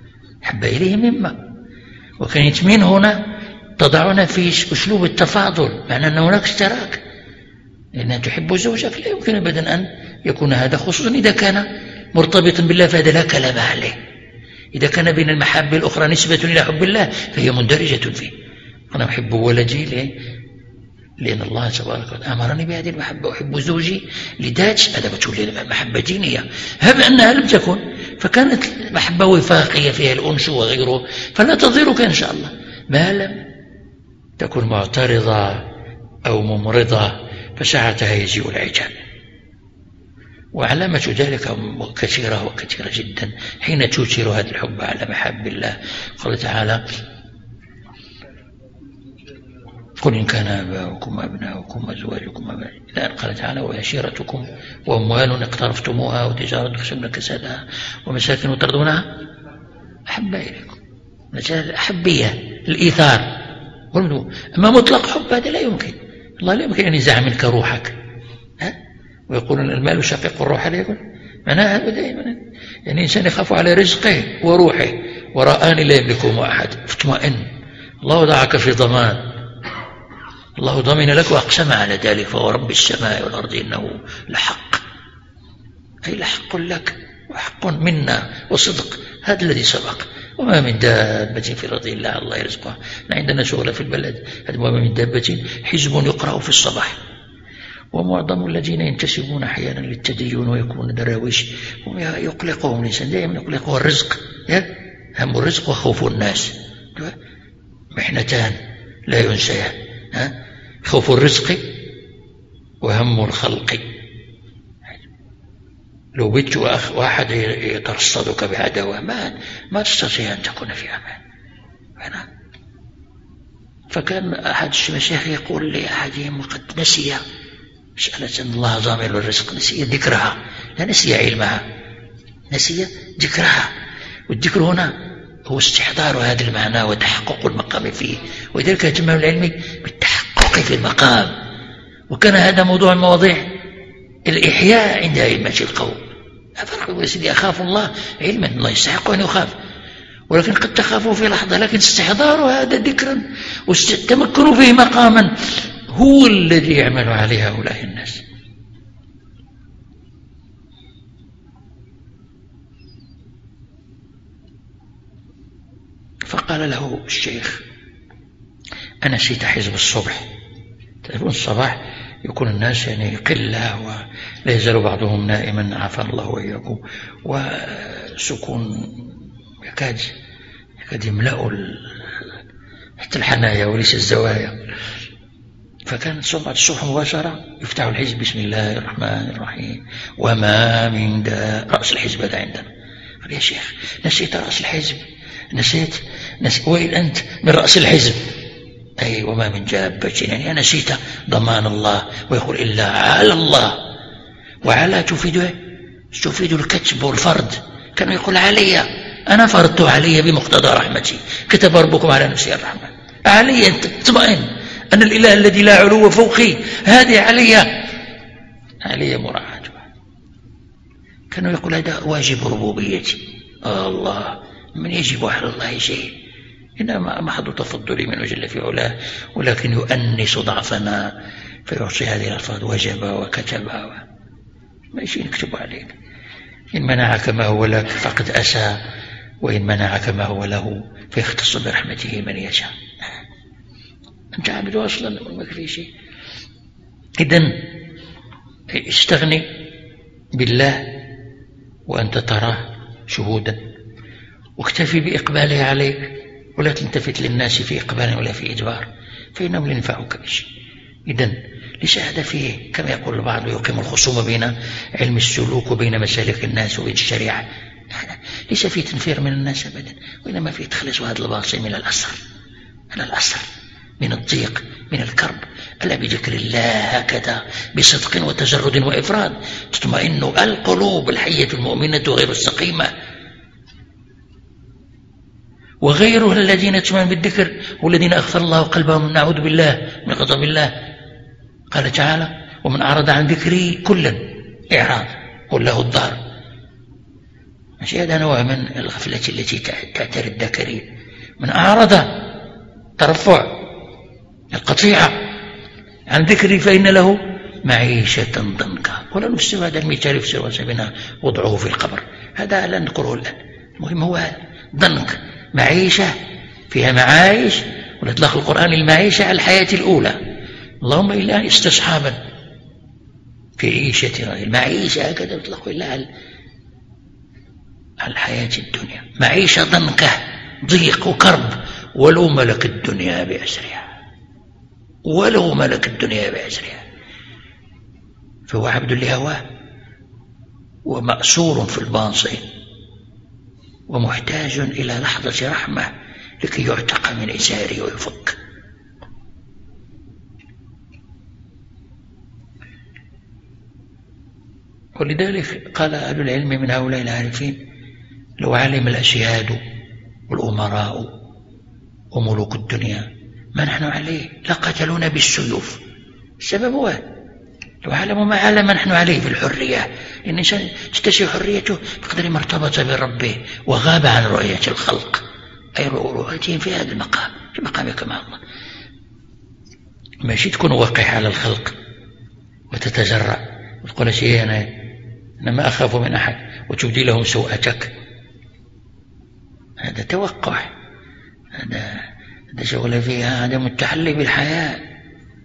أحب إليه مما. وكانت من هنا تضعنا في أسلوب التفاضل، معنى أن هناك اشتراك، لأنها تحب زوجك لا يمكن أبدا أن يكون هذا، خصوصا إذا كان مرتبطا بالله فهذا لا كلام عليه. إذا كان بين المحبة الأخرى نسبة إلى حب الله فهي مندرجة فيه. أنا أحب ولدي ليه؟ لأن الله تبارك وتعالى أمرني بهذه المحبة، أحب زوجي لذات، هذا بتقول لي محبة دينية. هب أنها لم تكن فكانت محبة وفاقية فيها الأنس وغيره، فلا تضرك إن شاء الله ما لم تكن معترضة أو ممرضة، فساعتها يجيء العجاب. وعلامة ذلك كثيرة وكثيرة جدا حين تثير هذا الحب على محب الله. قال تعالى: قل إن كان آباؤكم وأبناؤكم وأزواجكم لا، قال تعالى: وعشيرتكم وأموال اقترفتموها وتجارة تخشون كسادها ومساكن ترضونها أحب إليكم. الأحبية الإيثار. أما مطلق حب هذا لا يمكن، الله لا يمكن أن ينزع منك روحك. ها؟ ويقولون المال شقيق الروح، لا يقول معناها هذا دائما، يعني إنسان يخاف على رزقه وروحه، ورآني لا يملكه أحد، فاطمئن، الله وضعك في ضمان، الله ضمن لك وأقسم على ذلك، فهو رب السماء والأرض إنه لحق، أي لحق لك وحق منا وصدق، هذا الذي سبق. وما من دابة في الأرض إلا الله يرزقها. عندنا شغلة في البلد، وما من دابة حزب يقرأ في الصباح، ومعظم الذين ينتسبون أحيانا للتدين ويكونون دراويش يقلقهم الإنسان، دائما يقلقه الرزق، هم الرزق وخوف الناس، محنتان لا ينسيان، خوف الرزق وهم الخلق. لو بيت واحد يترصدك بعدوى ما ما تستطيع أن تكون في أمان. فكان أحد المشايخ يقول لأحدهم وقد نسي مسألة أن الله ضامن الرزق، نسي ذكرها، لا نسي علمها، نسي ذكرها. والذكر هنا هو استحضار هذا المعنى وتحقق المقام فيه، ولذلك اهتم العلم بالتحقق في المقام. وكان هذا موضوع المواضيع الإحياء عند أئمة القوم. أفرق يقول سيدي أخاف الله علما، الله يستحق أن يخاف، ولكن قد تخافوا في لحظة، لكن استحضار هذا ذكرا والتمكن فيه مقاما هو الذي يعمل عليه هؤلاء الناس. فقال له الشيخ: أنا نسيت حزب الصبح. تعرفون الصباح يكون الناس يعني قلة ولا يزال بعضهم نائما، عافانا الله وإياكم، وسكون يكاد يكاد يملأ حتى الحنايا وليس الزوايا. فكان صبح الصبح مباشرة يفتح الحزب بسم الله الرحمن الرحيم وما من داء، رأس الحزب هذا عندنا. قال: يا شيخ نسيت رأس الحزب، نسيت, نسيت وين أنت من رأس الحزب؟ أي وما من جابة، يعني أنا نسيت ضمان الله، ويقول إلا على الله، وعلى تفيد تفيد الكتب والفرد. كان يقول علي، أنا فرضت علي بمقتضى رحمتي، كتب ربكم على نفسه الرحمة، علي أنت اطمئن أن الإله الذي لا علو فوقي، هذه علي علي مراعاتها. كانوا يقول هذا واجب ربوبيتي، الله من يجب على الله شيء، إنما محض تفضل منه جل في علاه، ولكن يؤنس ضعفنا فيعطي هذه الألفاظ وجب وكتب، ما شيء نكتب عليك. إن منعك ما هو لك فقد أسى، وإن منعك ما هو له فيختص برحمته من يشاء. أنت عابد أصلا وما في شيء. إذن استغني بالله وأنت تراه شهودا، واكتفي بإقباله عليك، ولا تلتفت للناس في إقبال ولا في إجبار، فإنهم لا ينفعوك بشيء. إذن ليس هذا فيه كما يقول البعض يقيم الخصومة بين علم السلوك وبين مسالك الناس وبين الشريعة، ليس فيه تنفير من الناس أبدا، وإنما فيه تخلص هذا الباطل من الأسر، من الأسر من الضيق من الكرب. ألا بذكر الله هكذا بصدق وتجرد وإفراد تطمئن القلوب الحية المؤمنة غير السقيمة. وغيره الذين يتمون بالذكر والذين أغفر الله قلبهم، نعوذ بالله من غضب الله. قال تعالى: ومن أعرض عن ذكري كلا إعراض قل له الدار. هذا نوع من الغفلة التي تعتري الذكرين، من أعرض ترفع القطيعة عن ذكري فإن له معيشة ضنكا. ولا نفسر هذا المثال يفسر وسبنا وضعه في القبر، هذا لا نذكره الآن. المهم هو ضنك، معيشة فيها معايش، ونطلق القرآن المعيشة على الحياة الأولى، اللهم إلا استصحابا في عيشة المعيشة، هكذا يطلق إلا على الحياة الدنيا. معيشة ضنكة، ضيق وكرب، ولو ملك الدنيا بأسرها، ولو ملك الدنيا بأسرها، فهو عبد لهواه ومأسور في الباطن ومحتاج إلى لحظة رحمة لكي يعتق من إساره ويفك. ولذلك قال أهل العلم من هؤلاء العارفين: لو علم الأسياد والأمراء وملوك الدنيا ما نحن عليه لقتلونا بالسيوف. السبب هو لو علموا ما علم نحن عليه في الحرية، الإنسان تستشعر حريته بقدر ما ارتبط بربه وغاب عن رؤية الخلق، أي رؤيتهم في هذا المقام، في مقام كمال الله. ماشي تكون وقح على الخلق وتتجرأ وتقول شيء أنا, أنا ما أخاف من أحد وتبدي لهم سوءتك، هذا توقع، هذا هذا شغل فيها عدم التحلي بالحياء.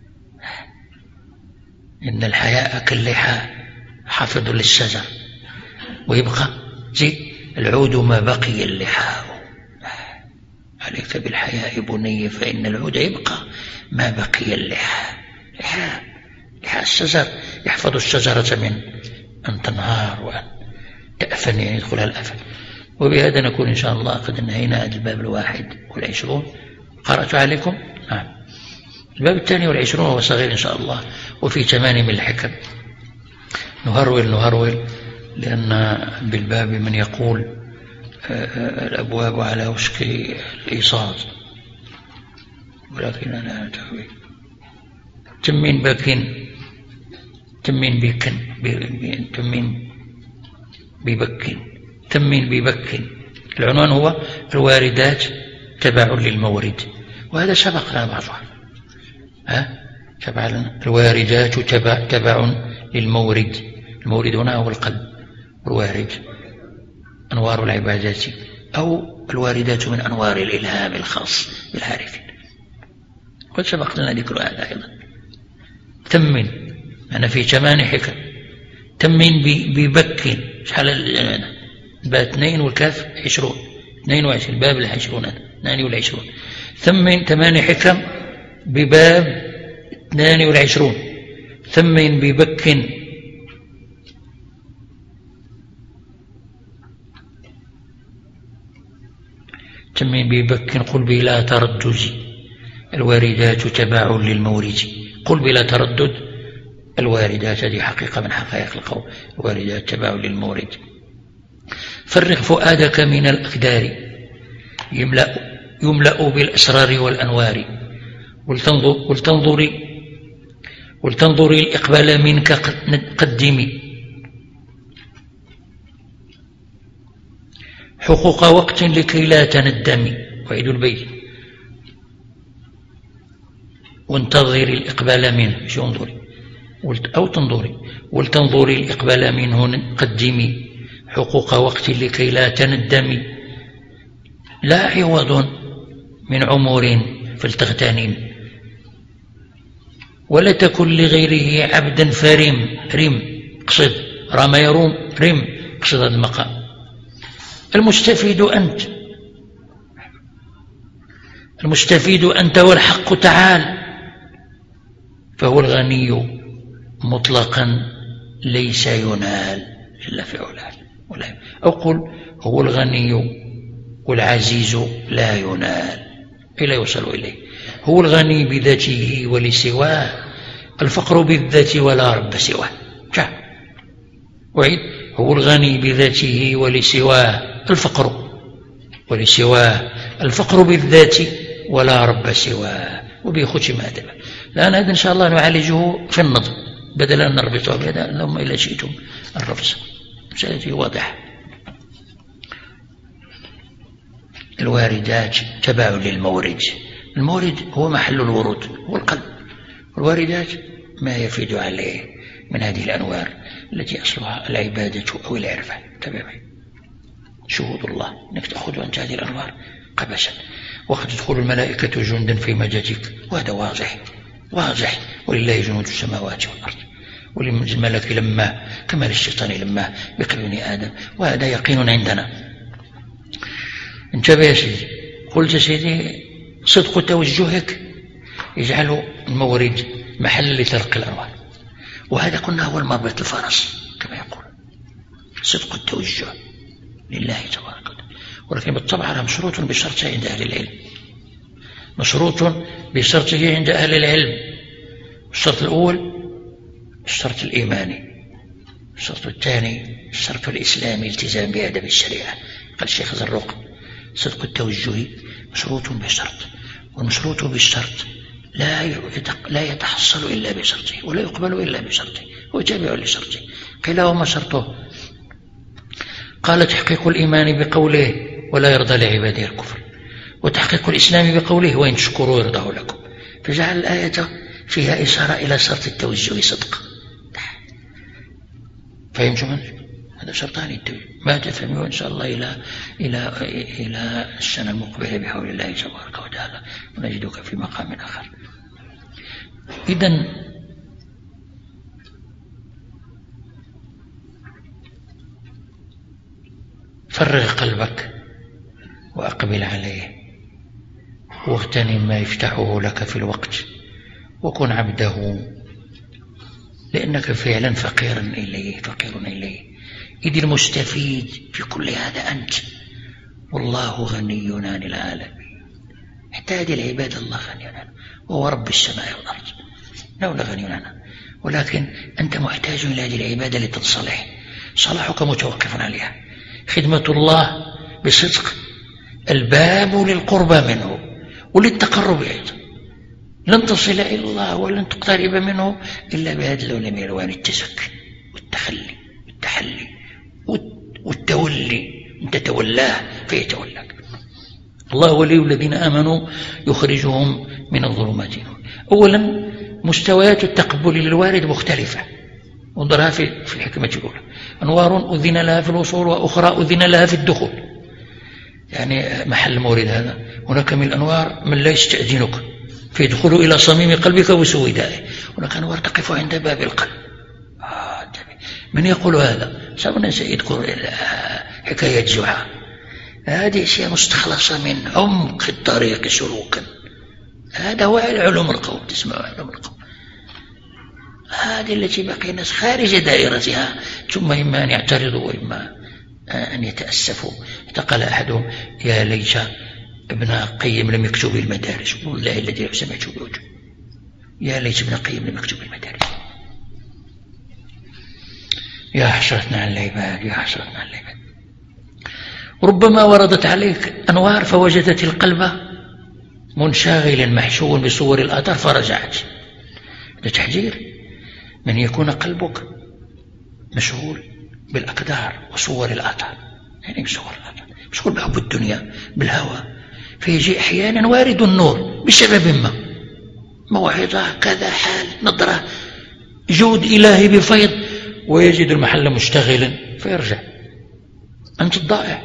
إن الحياء كاللحى حافظ للشجر ويبقى زي العود ما بقي اللحى. عليك بالحياء بني فإن العود يبقى ما بقي اللحى. لحى لحى الشجر يحفظ الشجرة من أن تنهار وأن تأفن، يعني يدخلها الأفن. وبهذا نكون إن شاء الله قد انهينا الباب الواحد والعشرون. قرأت عليكم؟ نعم. الباب الثاني والعشرون هو صغير إن شاء الله، وفي ثمانية من الحكم. نهرول نهرول لأن بالباب من يقول الأبواب على وشك الإيصال، ولكن أنا أتهوي تمين بكين تمين بكن تمين ببكين تمين ببكين. العنوان هو الواردات تبع للمورد، وهذا سبقنا بعضها. ها تبع الواردات تبع تبع للمورد. المورد هنا هو القلب، الوارد أنوار العبادات أو الواردات من أنوار الإلهام الخاص بالعارفين. قد سبق لنا ذكر هذا أيضا. تمن أنا في ثمان حكم. تمن ببكين شحال الباب اثنين والكاف عشرون، اثنين وعشرين باب العشرون، اثنان والعشرون. ثمن ثمان حكم بباب اثنان والعشرون. ثمن ببكين ثمن ببكين قل بلا تردد الواردات تبع للمورد. قل بلا تردد الواردات، هذه حقيقة من حقائق القول، الواردات تبع للمورد. فرغ فؤادك من الأقدار يملأ, يملأ بالأسرار والأنوار. ولتنظر ولتنظري ولتنظري الإقبال منك قدمي حقوق وقت لكي لا تندمي. وعيد البيت وانتظري الإقبال منه، شو انظري أو تنظري ولتنظري الإقبال منه قدمي حقوق وقت لكي لا تندمي. لا عوض من عمر فلتغتنم ولا تكن لغيره عبدا فرم. رم قصد رام يروم رم قصد هذا المقام. المستفيد أنت المستفيد أنت والحق تعال. فهو الغني مطلقا ليس ينال إلا في علال. أو قل هو الغني والعزيز لا ينال إلا يوصل إليه. هو الغني بذاته ولسواه، الفقر بالذات ولا رب سواه. وعيد هو الغني بذاته ولسواه، الفقر ولسواه، الفقر بالذات ولا رب سواه. وبه ختم هذا. الآن هذا إن شاء الله نعالجه في النظم بدل أن نربطه بهذا. اللهم إلا شئتم الرفض مسألة واضحة. الواردات تبع للمورد. المورد هو محل الورود، هو القلب. والواردات ما يفيد عليه من هذه الأنوار التي أصلها العبادة أو العرفة. تبعي شهود الله أنك تأخذ أنت هذه الأنوار قبسا، وقد تدخل الملائكة جندا في مجدك، وهذا واضح واضح. ولله جنود السماوات والأرض، وللملك لما كما للشيطان لما بقلب آدم، وهذا يقين عندنا. انتبه يا سيدي. قلت يا سيدي صدق توجهك يجعل المورد محل لترك الأنوار، وهذا قلنا هو المربط الفرس كما يقول. صدق التوجه لله تبارك وتعالى، ولكن بالطبع هذا مشروط بشرطه عند أهل العلم، مشروط بشرطه عند أهل العلم. الشرط الأول الشرط الإيماني، الشرط الثاني الشرط الإسلامي، التزام بأدب الشريعة. قال الشيخ زروق صدق التوجه مشروط بشرط، والمشروط بالشرط لا لا يتحصل إلا بشرطه، ولا يقبل إلا بشرطه، هو تابع لشرطه. كلاهما شرطه. قال تحقيق الإيمان بقوله ولا يرضى لعباده الكفر، وتحقيق الإسلام بقوله وإن تشكروا يرضاه لكم. فجعل الآية فيها إشارة إلى شرط التوجه صدق. فهمتم؟ هذا شرطان التوجه. ما تفهموا إن شاء الله إلى إلى إلى السنة المقبلة بحول الله تبارك وتعالى، ونجدك في مقام آخر. إذن فرغ قلبك وأقبل عليه، واغتنم ما يفتحه لك في الوقت، وكن عبده، لأنك فعلا فقير إليه فقير إليه. إذ المستفيد في كل هذا أنت، والله غني عن العالمين. حتى هذه العبادة الله غني عنها، وهو رب السماء والأرض، لولا غني عنها. ولكن أنت محتاج إلى هذه العبادة لتتصلح. صلاحك متوقف عليها. خدمة الله بصدق الباب للقربى منه وللتقرب أيضا. لن تصل إلى الله ولن تقترب منه إلا بهذا اللون من ألوان التزكي والتخلي والتحلي والتولي. أنت تولاه فيتولاك. الله ولي الذين آمنوا يخرجهم من الظلمات. أولا مستويات التقبل للوارد مختلفة، انظرها في في الحكمة الأولى. أنوار أذن لها في الوصول، وأخرى أذن لها في الدخول. يعني محل مورد هذا. هناك من الأنوار من لا يستأذنك فيدخل إلى صميم قلبك وسويدائه. هناك أنوار تقف عند باب القلب. آه من يقول هذا؟ سألنا سيذكر حكاية زعاء. هذه أشياء مستخلصة من عمق الطريق سلوكا. هذا هو علوم القوم، تسمع علوم القوم. هذه التي بقي الناس خارج دائرتها، ثم إما أن يعترضوا وإما أن يتأسفوا. قال أحدهم يا ليت ابن قيم لم يكتب المدارس، والله الذي لو سمعت بوجه، يا ليت ابن قيم لم يكتب المدارس. يا حسرتنا على العباد، يا حسرتنا على العباد. ربما وردت عليك أنوار فوجدت القلب منشغلا محشوا بصور الآثار فرجعت. هذا تحذير من يكون قلبك مشغول بالأقدار وصور الآثار. يعني بصور الآثار، مشغول بحب الدنيا بالهوى. فيجي أحيانا وارد النور بسبب ما، موعظة كذا حال نظرة جود إلهي بفيض، ويجد المحل مشتغلا فيرجع. أنت الضائع.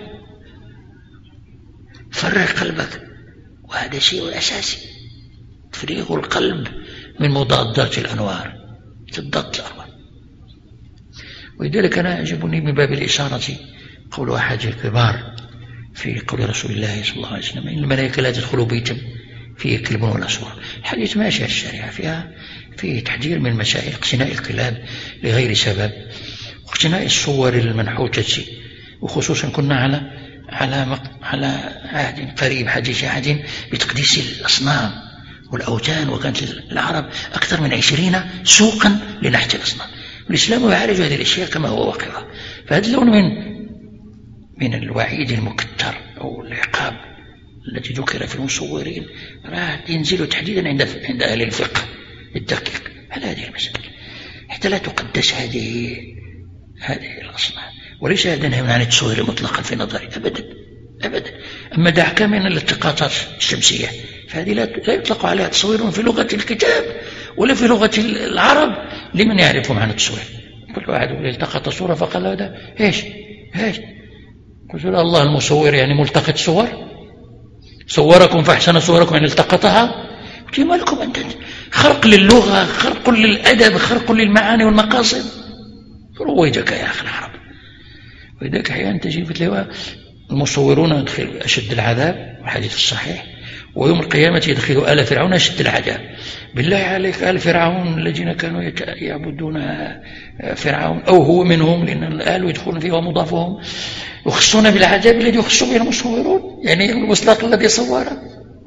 فرغ قلبك، وهذا شيء أساسي. تفريغ القلب من مضادات الأنوار، تضاد الأنوار. ولذلك أنا يعجبني من باب الإشارة قول أحد الكبار في قول رسول الله صلى الله عليه وسلم إن الملائكة لا تدخل بيتا فيه كلب ولا صورة. الحديث ماشي الشريعة فيها في تحذير من مسائل اقتناء الكلاب لغير سبب، واقتناء الصور المنحوتة، وخصوصا كنا على على على عهد قريب حديث عهد بتقديس الأصنام والأوثان، وكانت العرب أكثر من عشرين سوقا لنحت الأصنام. والإسلام يعالج هذه الأشياء كما هو واقعها. فهذا اللون من من الوعيد المكتر أو العقاب التي ذكر في المصورين راه ينزل تحديدا عند عند أهل الفقه الدقيق على هذه المسائل، حتى لا تقدس هذه هذه الأصنام. وليس هذا نهي عن التصوير مطلقا في نظري أبدا أبدا. أما دعك من الالتقاطات الشمسية فهذه لا يطلق عليها تصوير في لغة الكتاب ولا في لغة العرب لمن يعرف معنى التصوير. كل واحد التقط صورة فقال هذا إيش إيش قلت له الله المصور يعني ملتقط صور، صوركم فأحسن صوركم يعني التقطها. قلت ما لكم أنت خرق للغة، خرق للأدب، خرق للمعاني والمقاصد. رويدك يا أخي العرب. ولذلك أحيانا تجي في الهواء المصورون يدخل أشد العذاب والحديث الصحيح، ويوم القيامة يدخل آل فرعون أشد العذاب. بالله عليك آل فرعون الذين كانوا يعبدون فرعون أو هو منهم، لأن الآل يدخلون فيه ومضافهم يخصون بالعذاب الذي يخص به المصورون، يعني المصداق الذي صوره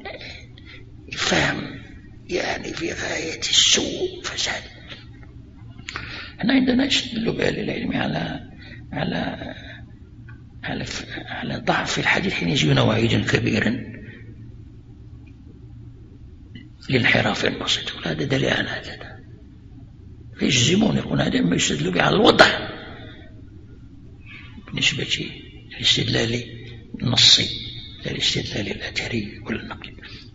فهم يعني في غاية السوء فساد. احنا عندنا يستدل بأهل العلم على على على على ضعف الحديث حين يجينا وعيدا كبيرا للانحراف البسيط، وهذا دليل على هذا. فيجزمون يقول هذا ما يستدل به على الوضع بالنسبة للاستدلال النصي لا الاستدلال الأثري ولا النقلي.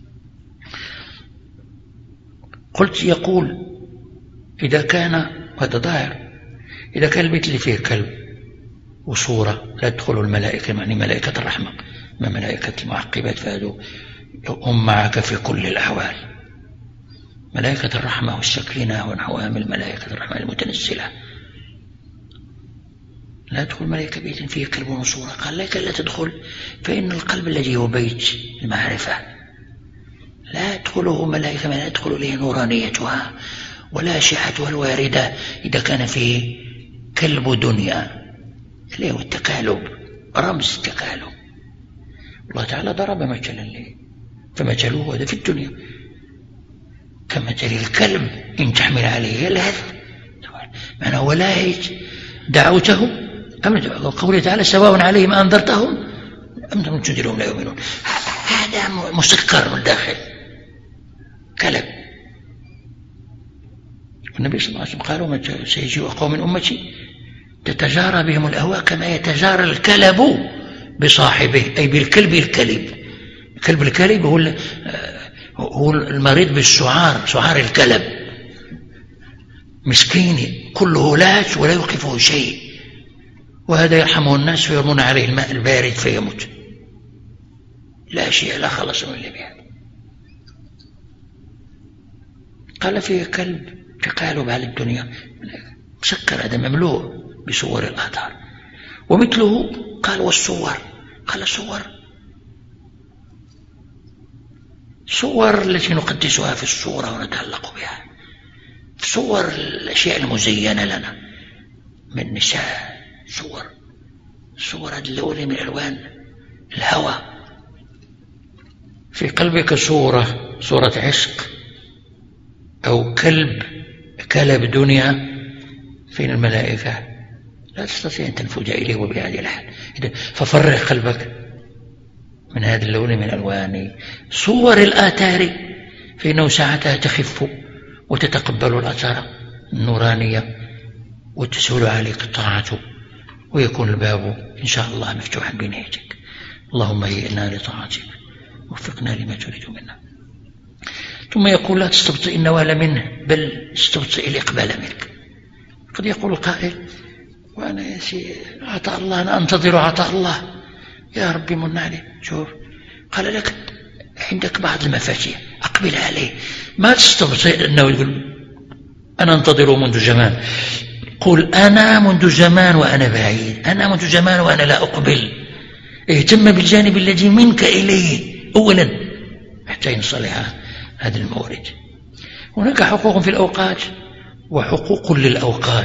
قلت يقول إذا كان هذا ظاهر، إذا كان البيت اللي فيه كلب وصورة لا تدخل الملائكة، يعني ملائكة الرحمة ما ملائكة المعقبات، فهذو هم معك في كل الأحوال. ملائكة الرحمة والسكينة ونحوها من ملائكة الرحمة المتنزلة. لا تدخل ملائكة بيت فيه كلب وصورة، قال لك لا تدخل، فإن القلب الذي هو بيت المعرفة لا تدخله ملائكة، لا تدخل إليه نورانيتها ولا أشعتها الواردة إذا كان فيه كلب دنيا اللي هو التكالب، رمز التكالب. الله تعالى ضرب مثلا لي فمثله هذا في الدنيا كمثل الكلب إن تحمل عليه يلهث، معنى ولا دعوته أم قوله تعالى سواء عليهم أنذرتهم أم لم تنذرهم لا يؤمنون. هذا مسكر من الداخل كلب. النبي صلى الله عليه وسلم قالوا متى سيجيء قوم من أمتي تتجارى بهم الأهواء كما يتجارى الكلب بصاحبه، أي بالكلب الكلب. الكلب الكلب هو هو المريض بالسعار، سعار الكلب، مسكين كله لاج ولا يوقفه شيء، وهذا يرحمه الناس فيرمون عليه الماء البارد فيموت، لا شيء لا خلص من اللي بهذا. قال فيه كلب تقالب على الدنيا مسكر، هذا مملوء بصور الآثار. ومثله قال والصور، قال الصور صور التي نقدسها في الصورة ونتعلق بها، صور الأشياء المزينة لنا من نساء، صور صور اللون من ألوان الهوى. في قلبك صورة صورة عشق أو كلب كلب دنيا، فين الملائكة لا تستطيع أن تنفذ إليه وبهذه الحال. ففرغ قلبك من هذا اللون من ألوان صور الآثار، فإنه ساعتها تخف وتتقبل الآثار النورانية وتسهل عليك الطاعة، ويكون الباب إن شاء الله مفتوحا بين يديك. اللهم هيئنا لطاعتك وفقنا لما تريد منا. ثم يقول لا تستبطئ النوال منه بل استبطئ الإقبال منك. قد يقول القائل وأنا يا سيدي عطاء الله أنا أنتظر عطاء الله يا ربي من عليه. شوف قال لك عندك بعض المفاتيح أقبل عليه، ما تستبطئ أنه يقول أنا أنتظر منذ زمان. قل أنا منذ زمان وأنا بعيد، أنا منذ زمان وأنا لا أقبل. اهتم بالجانب الذي منك إليه أولا حتى ينصلح هذا المورد. هناك حقوق في الأوقات وحقوق للأوقات.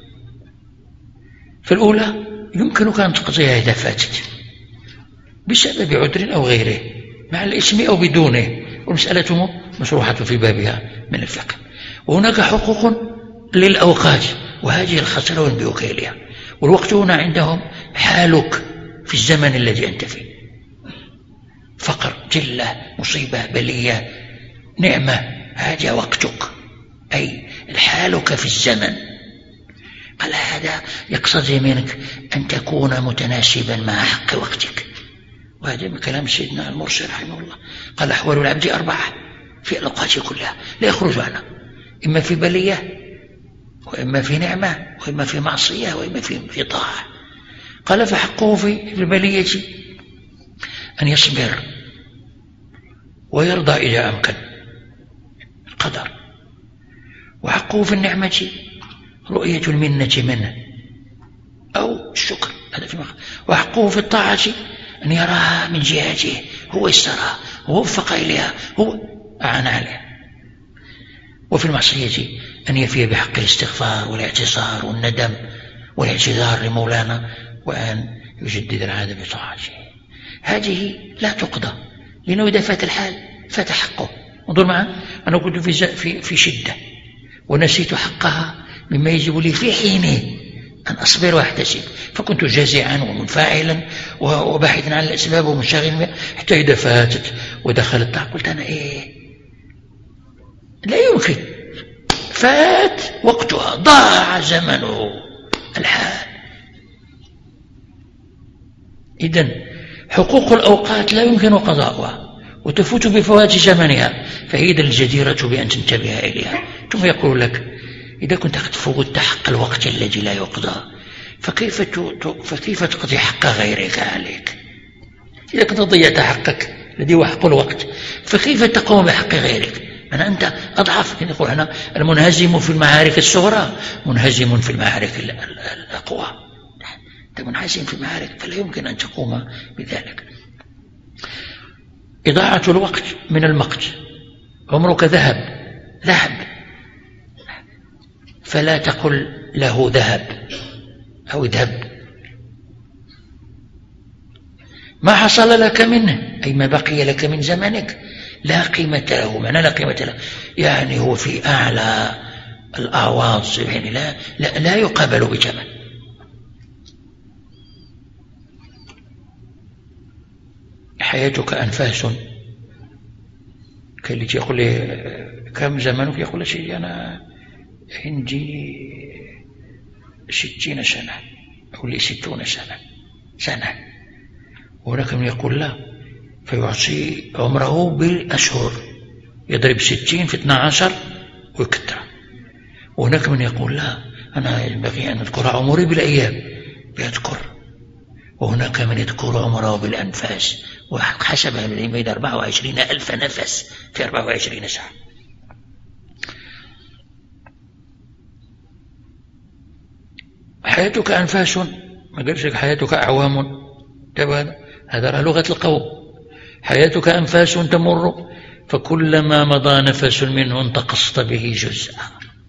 فالأولى يمكنك أن تقضيها إذا فاتت بسبب عذر أو غيره مع الاسم أو بدونه، والمسألة مشروحة في بابها من الفقه. وهناك حقوق للأوقات وهذه الخسرة بوكيلها، والوقت هنا عندهم حالك في الزمن الذي أنت فيه، فقر جلة مصيبة بلية نعمة، هذا وقتك أي حالك في الزمن. قال هذا يقتضي منك أن تكون متناسبا مع حق وقتك وهذا من كلام سيدنا المرسي رحمه الله، قال أحوال العبد أربعة في الأوقات كلها لا يخرج عنها، إما في بلية وإما في نعمة وإما في معصية وإما في, في طاعة. قال فحقه في البلية أن يصبر ويرضى إذا أمكن القدر، وحقه في النعمة رؤية المنة منه أو الشكر، هذا في مخ. وحقه في الطاعة أن يراها من جهته، هو يستراها، هو وفق إليها، هو أعان عليها. وفي المعصية أن يفي بحق الاستغفار والاعتصار والندم والاعتذار لمولانا، وأن يجدد العادة بطاعته. هذه لا تقضى، لأنه إذا فات الحال فات حقه. انظر معي، أنا كنت في, في, في شدة ونسيت حقها مما يجب لي في حينه أن أصبر وأحتسب، فكنت جازعا ومنفعلا وباحثا عن الأسباب ومنشغل، حتى إذا فاتت ودخلت قلت أنا إيه لا يمكن، فات وقتها، ضاع زمنه الحال. إذن حقوق الأوقات لا يمكن قضاؤها وتفوت بفوات زمنها، فهي الجديرة بأن تنتبه إليها. ثم يقول لك إذا كنت قد فوت حق الوقت الذي لا يقضى فكيف فكيف تقضي حق غيرك عليك؟ إذا كنت ضيعت حقك الذي هو حق الوقت فكيف تقوم بحق غيرك؟ أنا أنت أضعف. نقول أنا المنهزم في المعارك الصغرى منهزم في المعارك الأقوى. أنت منهزم في المعارك فلا يمكن أن تقوم بذلك. إضاعة الوقت من المقت، عمرك ذهب ذهب فلا تقل له ذهب أو اذهب. ما حصل لك منه أي ما بقي لك من زمنك لا قيمة له. معنى لا قيمة له يعني هو في أعلى الأعواض، يعني لا, لا, لا يقابل بثمن. حياتك أنفاس، كاللي يقول لي كم زمنك؟ يقول لي شيء أنا عندي ستين سنة أو لي ستون سنة سنة وهناك من يقول لا فيعطي عمره بالأشهر، يضرب ستين في اثنا عشر ويكتر. وهناك من يقول لا أنا ينبغي أن أذكر عمري بالأيام بيذكر. وهناك من يذكر عمره بالأنفاس، وحسب العلم بين أربعة وعشرين ألف نفس في أربعة وعشرين ساعة. حياتك أنفاس، ما قالش لك حياتك أعوام، هذا لغة القوم. حياتك أنفاس تمر فكلما مضى نفس منه انتقصت به جزءا.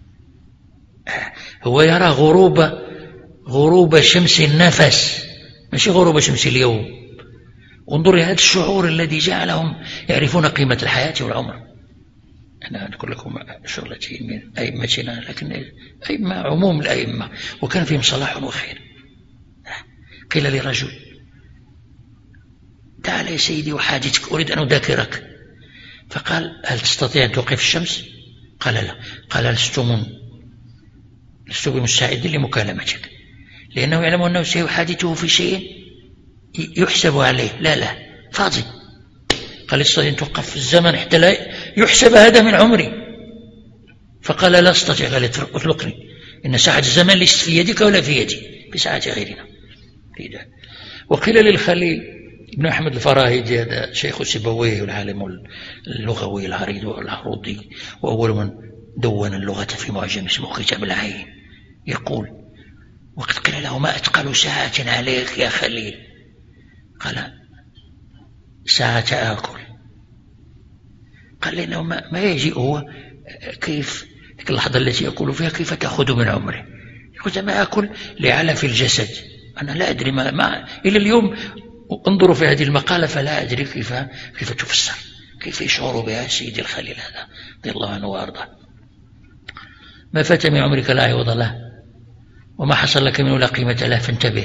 هو يرى غروب غروب شمس النفس ماشي غروب شمس اليوم. انظر هذا الشعور الذي جعلهم يعرفون قيمة الحياة والعمر. أنا أقول لكم شغلتي من أئمتنا، لكن أئمة عموم الأئمة وكان فيهم صلاح وخير. قيل لرجل تعال يا سيدي وحاجتك أريد أن أذاكرك، فقال هل تستطيع أن توقف الشمس؟ قال لا. قال لست من لست بمستعد لمكالمتك، لأنه يعلم أنه سيحادثه في شيء يحسب عليه. لا لا فاضي. قال استطيع أن توقف الزمن حتى لا يحسب هذا من عمري؟ فقال لا أستطيع. قال اطلقني، إن ساعة الزمن ليست في يدك ولا في يدي، بساعة غيرنا. وقيل للخليل ابن أحمد الفراهيدي، هذا شيخ سيبويه العالم اللغوي العريض والعروضي وأول من دون اللغة في معجم اسمه كتاب العين، يقول وقد قيل له ما أتقل ساعة عليك يا خليل؟ قال ساعة آكل. قال لأنه ما, ما يجي هو كيف اللحظة التي يأكل فيها كيف تأخذ من عمره. يقول ما أكل لعلف الجسد. أنا لا أدري ما, ما إلى اليوم انظروا في هذه المقالة فلا أدري كيف كيف تفسر، كيف يشعر بها سيدي الخليل هذا رضي الله عنه وأرضاه. ما فات من عمرك لا عوض له، وما حصل لك منه لا قيمة له، فانتبه.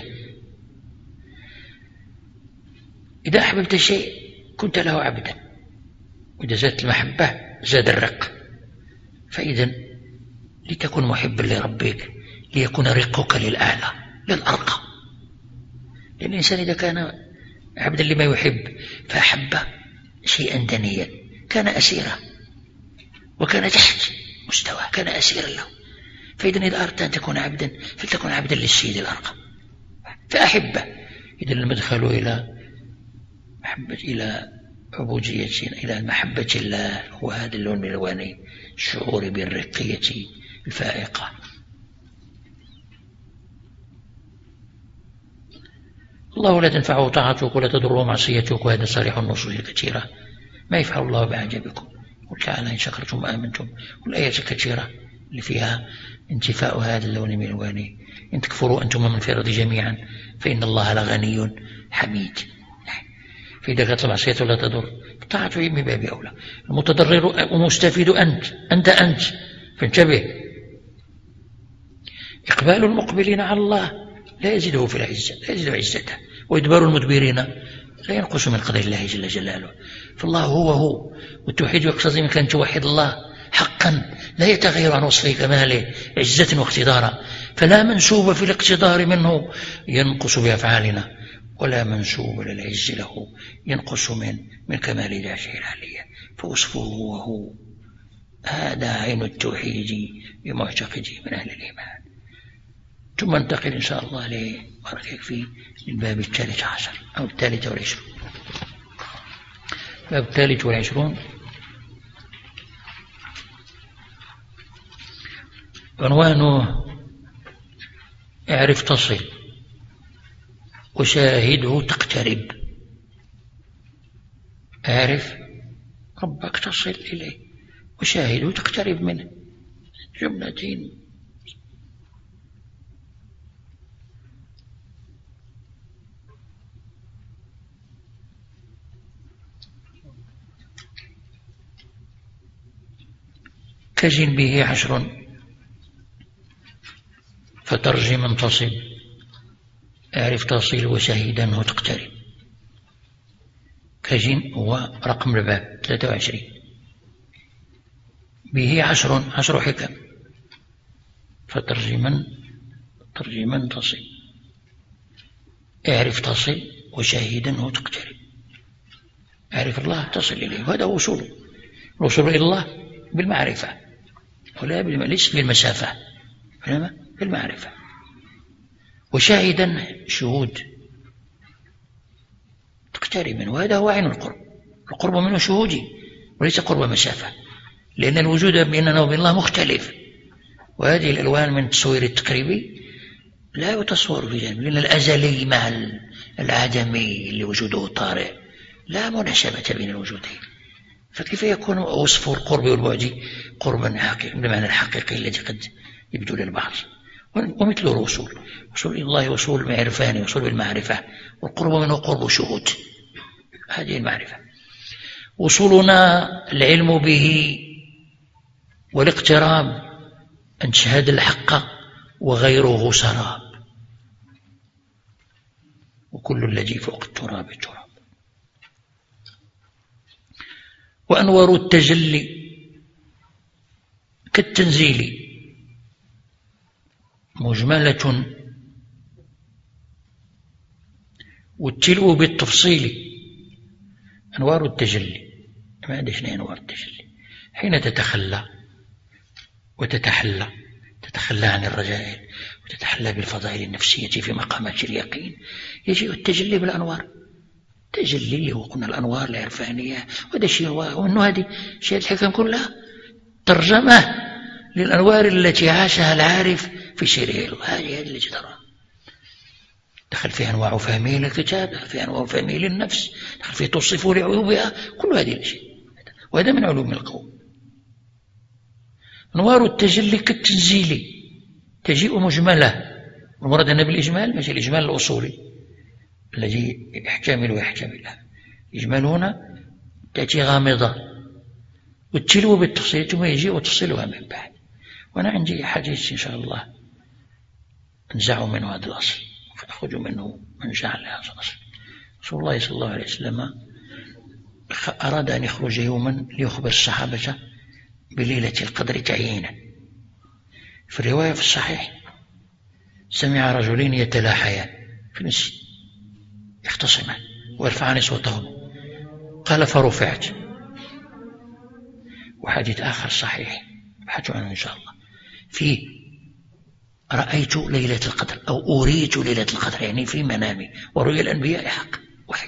إذا أحببت شيء كنت له عبدا، وإذا زادت المحبة زاد الرق. فإذا لتكن محبا لربك ليكون رقك للأعلى للأرقى. لأن الإنسان إذا كان عبدا لما يحب، فأحب شيئا دنيا، كان أسيرا وكان تحت مستوى، كان أسيرا له. فإذا إذا أردت أن تكون عبدا فلتكن عبدا للسيد الأرقم فأحبه. إذا المدخل إلى محبة إلى عبودية إلى محبة الله هو هذا اللون من الألوان، الشعور بالرقية الفائقة. الله لا تنفعه طاعتك ولا تضره معصيتك، وهذا صريح النصوص الكثيرة. ما يفعل الله بعجبكم، قل تعالى إن شكرتم وآمنتم، والآيات الكثيرة اللي فيها انتفاء هذا اللون من الألوان. إن تكفروا أنتم من في الأرض جميعا فإن الله لغني حميد. فإذا كانت المعصية لا تضر طاعته من باب أولى. المتضرر ومستفيد أنت أنت أنت فانتبه. إقبال المقبلين على الله لا يزيده في العزة، لا يزيد عزته، وإدبار المدبرين لا ينقص من قدر الله جل جلاله. فالله هو هو، والتوحيد يقتضي منك أن توحد الله حقا، لا يتغير عن وصفه كماله عزة واقتدارا. فلا منسوب في الاقتدار منه ينقص بأفعالنا، ولا منسوب للعز له ينقص من من كمال ذاته العلية. فوصفه هو هو، هذا عين التوحيد بمعتقده من أهل الإيمان. ثم ننتقل إن شاء الله لبارك يكفي للباب الثالث عشر أو الثالث والعشرون. الباب الثالث والعشرون عنوانه اعرف تصل وشاهده تقترب. اعرف ربك تصل إليه وشاهده تقترب منه. جملتين كجن به عشر فترجم انتصب. اعرف تصل وشهيدا تقترب. كجن هو رقم الباب ثلاثة وعشرين. به عشر عشر حكم. فترجما ترجما تصل. اعرف تصل وشهيدا تقترب. اعرف الله تصل إليه، وهذا وصول الوصول إلى الله بالمعرفة، ولا ليس بالمسافة، إنما بالمعرفة. وشاهدا شهود تقترب منه، وهذا هو عين القرب. القرب منه شهودي وليس قرب مسافة، لأن الوجود بيننا وبين الله مختلف. وهذه الألوان من التصوير التقريبي لا يتصور في جانب، لأن الأزلي مع العدمي اللي وجوده طارئ لا مناسبة بين الوجودين. فكيف يكون وصف القرب والبعد قربا حقيقي بمعنى الحقيقي الذي قد يبدو للبعض؟ ومثل الوصول، وصول إلى الله وصول معرفاني، وصول بالمعرفة، والقرب منه قرب شهود. هذه المعرفة. وصولنا العلم به والاقتراب أن تشهد الحق وغيره سراب، وكل الذي فوق التراب التراب. وأنوار التجلي كالتنزيل مجملة، والتلو بالتفصيل. أنوار التجلي ما عندش أنوار التجلي حين تتخلى وتتحلى، تتخلى عن الرجائل وتتحلى بالفضائل النفسية في مقامات اليقين، يجيء التجلي بالأنوار. تجلي اللي هو قلنا الأنوار العرفانية، وهذا شيء، وأنه هذه شيء الحكم كلها ترجمة للأنوار التي عاشها العارف في سيره. هذه هذه التي ترى دخل فيها أنواع فهمه للكتابة، فيها أنواع فهمه للنفس، دخل فيه توصفه لعيوبها، كل هذه الأشياء، وهذا من علوم القوم. أنوار التجلي كالتنزيل تجيء مجملة، المراد أن بالإجمال ماشي الإجمال الأصولي الذي يحتمل ويحتملها. الإجمال هنا تأتي غامضة، والتلو بالتفصيل ثم يجي وتفصيلها من بعد. وأنا عندي حديث إن شاء الله أنزع منه هذا الأصل، فأخذ منه من جعل هذا الأصل. رسول الله صلى الله عليه وسلم أراد أن يخرج يوما ليخبر الصحابة بليلة القدر تعيينا. في الرواية في الصحيح سمع رجلين يتلاحيان في المسجد يختصمان، ويرفعان صوتهم. قال فرفعت. وحديث آخر صحيح ابحثوا عنه إن شاء الله، فيه رأيت ليلة القدر أو أريت ليلة القدر، يعني في منامي، ورؤيا الأنبياء حق وحي.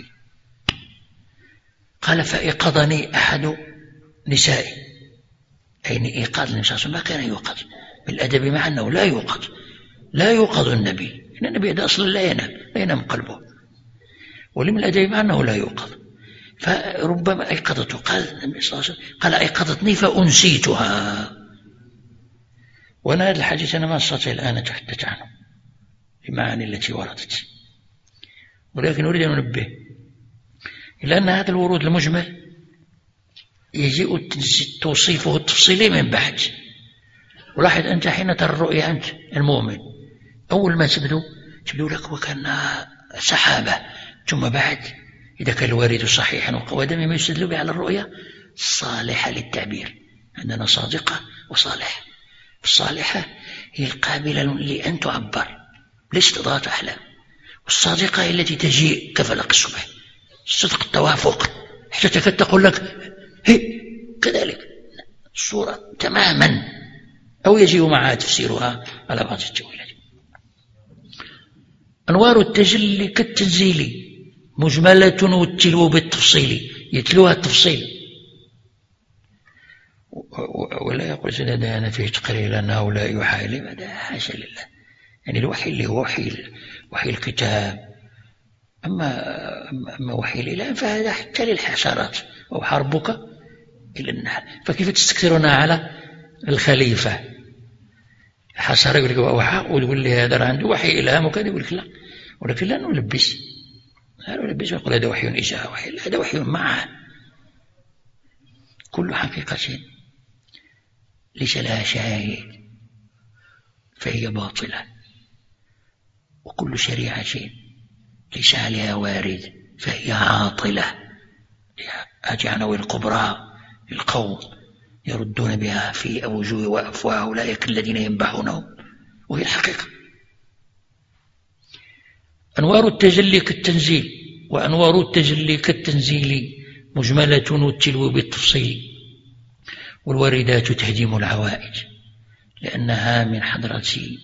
قال فإيقظني أحد نسائي، أي إيقاظ النبي صلى الله عليه وسلم ما كان يوقظ، بالأدب مع أنه لا يوقظ، لا يوقظ النبي، إن النبي هذا أصلا لا ينام، لا ينام قلبه، ولم الأدب مع أنه لا يوقظ. فربما أيقظته. قال النبي صلى الله عليه وسلم قال أيقظتني فأنسيتها. وأنا هذا الحديث أنا ما أستطيع الآن أتحدث عنه المعاني التي وردت، ولكن أريد أن أنبه إلى أن هذا الورود المجمل يجيء توصيفه التفصيلي من بعد. ولاحظ أنت حين ترى الرؤيا أنت المؤمن أول ما تبدو تبدو لك وكان سحابة، ثم بعد إذا كان الوارد صحيحا وقوى مما يستدل به على الرؤيا صالحة للتعبير. عندنا صادقة وصالحة. الصالحة هي القابلة لأن تعبر ليست ضغط أحلام، والصادقة هي التي تجيء كفلق الصبح، صدق التوافق حتى تكاد تقول لك هي كذلك الصورة تماما، أو يجيء معها تفسيرها على بعض التأويلات. أنوار التجلي كالتنزيل مجملة والتلو بالتفصيل، يتلوها التفصيل. ولا يقول سيدنا أنا فيه تقرير أن هؤلاء يحالم، هذا حاشا لله. يعني الوحي اللي هو وحي وحي الكتاب، أما أما وحي الإله فهذا حتى للحشرات، أو حربك إلى النحل. فكيف تستكثرون على الخليفة؟ حشرة يقول لك أوحى، ويقول لي هذا عنده وحي إلهام وكذا، يقول لك لا، ولكن لا نلبس، لا نلبس ويقول هذا وحي إجاه وحي، لا هذا وحي معه. كل حقيقة ليس لها شاهد فهي باطلة، وكل شريعة ليس عليها وارد فهي عاطلة. هذه عناوين الكبرى للقوم يردون بها في أوجه وأفواه أولئك الذين ينبحونهم، وهي الحقيقة. أنوار التجلي كالتنزيل، وأنوار التجلي كالتنزيل مجملة والتلو بالتفصيل، والواردات تهدم العوائج لأنها من حضرة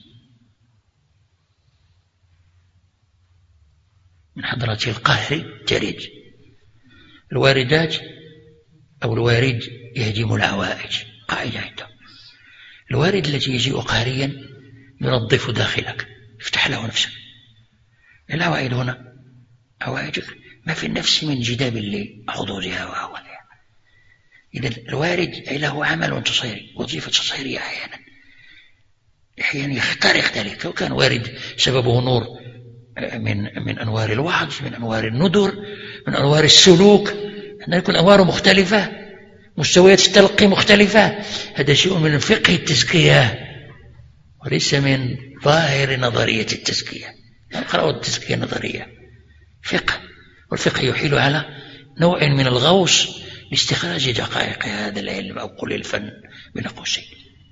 من حضرة القهر ترد. الواردات أو الوارد يهدم العوائج، قاعدة عندهم. الوارد الذي يجيء قهريا ينظف داخلك، يفتح له نفسك. العوائد هنا عوائجك ما في النفس من جداب لحضورها وأولها. إذا الوارد له عمل تصيري، وظيفة تصيرية أحيانا أحيانا يخترق ذلك. لو كان وارد سببه نور من من أنوار الوعظ، من أنوار الندر، من أنوار السلوك، أن يكون أنوار مختلفة، مستويات التلقي مختلفة. هذا شيء من فقه التزكية وليس من ظاهر نظرية التزكية. نقرأ التزكية النظرية فقه، والفقه يحيل على نوع من الغوص لاستخراج دقائق هذا العلم أو قل الفن بين قوسين.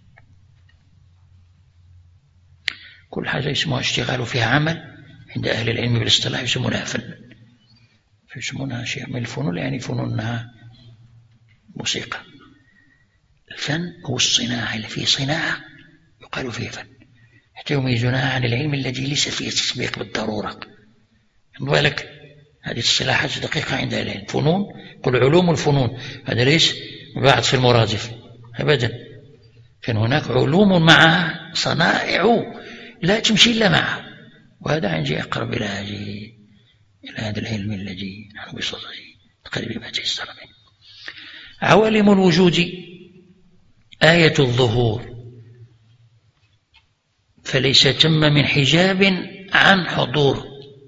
كل حاجة اسمها اشتغال فيها عمل، عند أهل العلم بالاصطلاح يسمونها فن، يسمونها شيء من الفنون، يعني فنونها موسيقى. الفن هو الصناعة، اللي فيه صناعة يقال فيه فن، حتى يميزونها عن العلم الذي ليس فيه تطبيق بالضرورة. بالك هذه الصلاحات دقيقة عند أهل العلم. فنون قل علوم الفنون، هذا ليس بعد في المرادف أبدا. كان هناك علوم معها صنائع لا تمشي إلا معها، وهذا عندي أقرب إلى هذه إلى هذا العلم الذي نحن بصدده تقريبا ما تيسر منه. عوالم الوجود آية الظهور، فليس تم من حجاب عن حضور.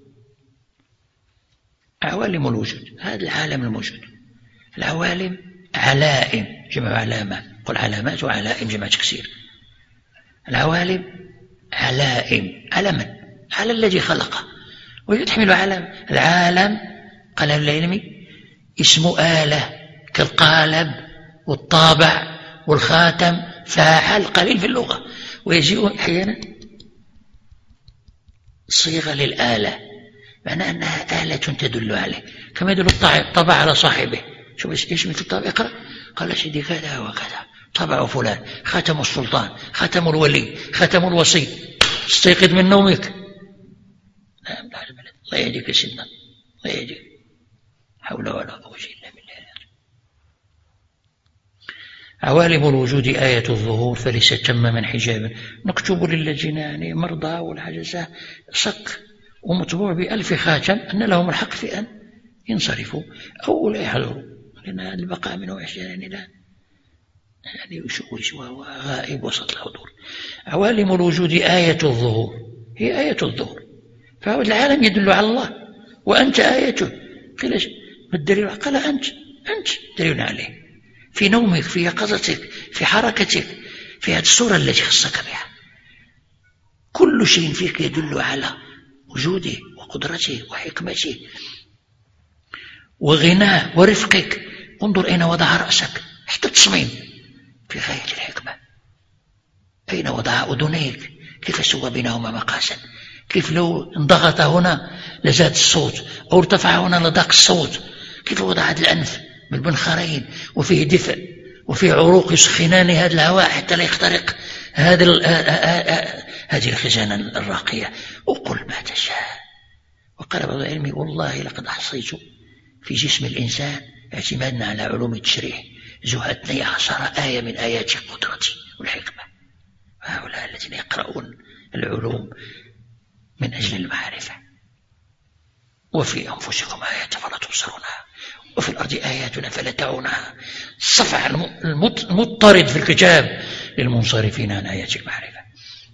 عوالم الوجود هذا العالم الموجود. العوالم علائم جمع علامة، قل علامات وعلائم جمع تكسير. العوالم علائم، علما على الذي خلقه ويتحمل علم. العالم قال العلم اسم آلة كالقالب والطابع والخاتم، فاعل قليل في اللغة، ويجيء أحيانا صيغة للآلة معنى أنها آلة تدل عليه، كما يدل الطبع على صاحبه. شوف إيش مثل الطبع، اقرأ، قال سيدي كذا وكذا، طبع فلان، ختم السلطان، ختم الولي، ختم الوصي، استيقظ من نومك. نعم الله يهديك يا سيدنا، الله يهديك، حول ولا قوة إلا بالله. عوالم الوجود آية الظهور فليس تم من حجاب. نكتب للذين يعني مرضى والعجزة صك ومطبوع بألف خاتم أن لهم الحق في أن ينصرفوا أو لا يحضروا، لأن البقاء منه يعني لا يعني يشوش وهو غائب وسط الحضور. عوالم الوجود آية الظهور، هي آية الظهور، فهو العالم يدل على الله وأنت آيته. قيل ما الدليل؟ قال أنت أنت دليل عليه، في نومك، في يقظتك، في حركتك، في هذه الصورة التي خصك بها. كل شيء فيك يدل على وجوده وقدرته وحكمته وغناه ورفقك. انظر أين وضع رأسك، حتى التصميم في غاية الحكمة. أين وضع أذنيك، كيف سوى بينهما مقاسا، كيف لو انضغط هنا لزاد الصوت أو ارتفع هنا لضاق الصوت، كيف وضع هذا الأنف بالمنخرين وفيه دفء وفيه عروق يسخنان هذا الهواء حتى لا يخترق هذه هذه الخزانة الراقية. وقل ما تشاء. وقال بعض العلم والله لقد أحصيت في جسم الإنسان اعتمادنا على علوم التشريح ذو اثني عشر آية من آيات قدرتي والحكمة. هؤلاء الذين يقرؤون العلوم من أجل المعرفة. وفي أنفسكم آيات فلا تبصرونها وفي الأرض آياتنا فلا تعونها. الصفع المضطرد في الكتاب للمنصرفين عن آيات المعرفة.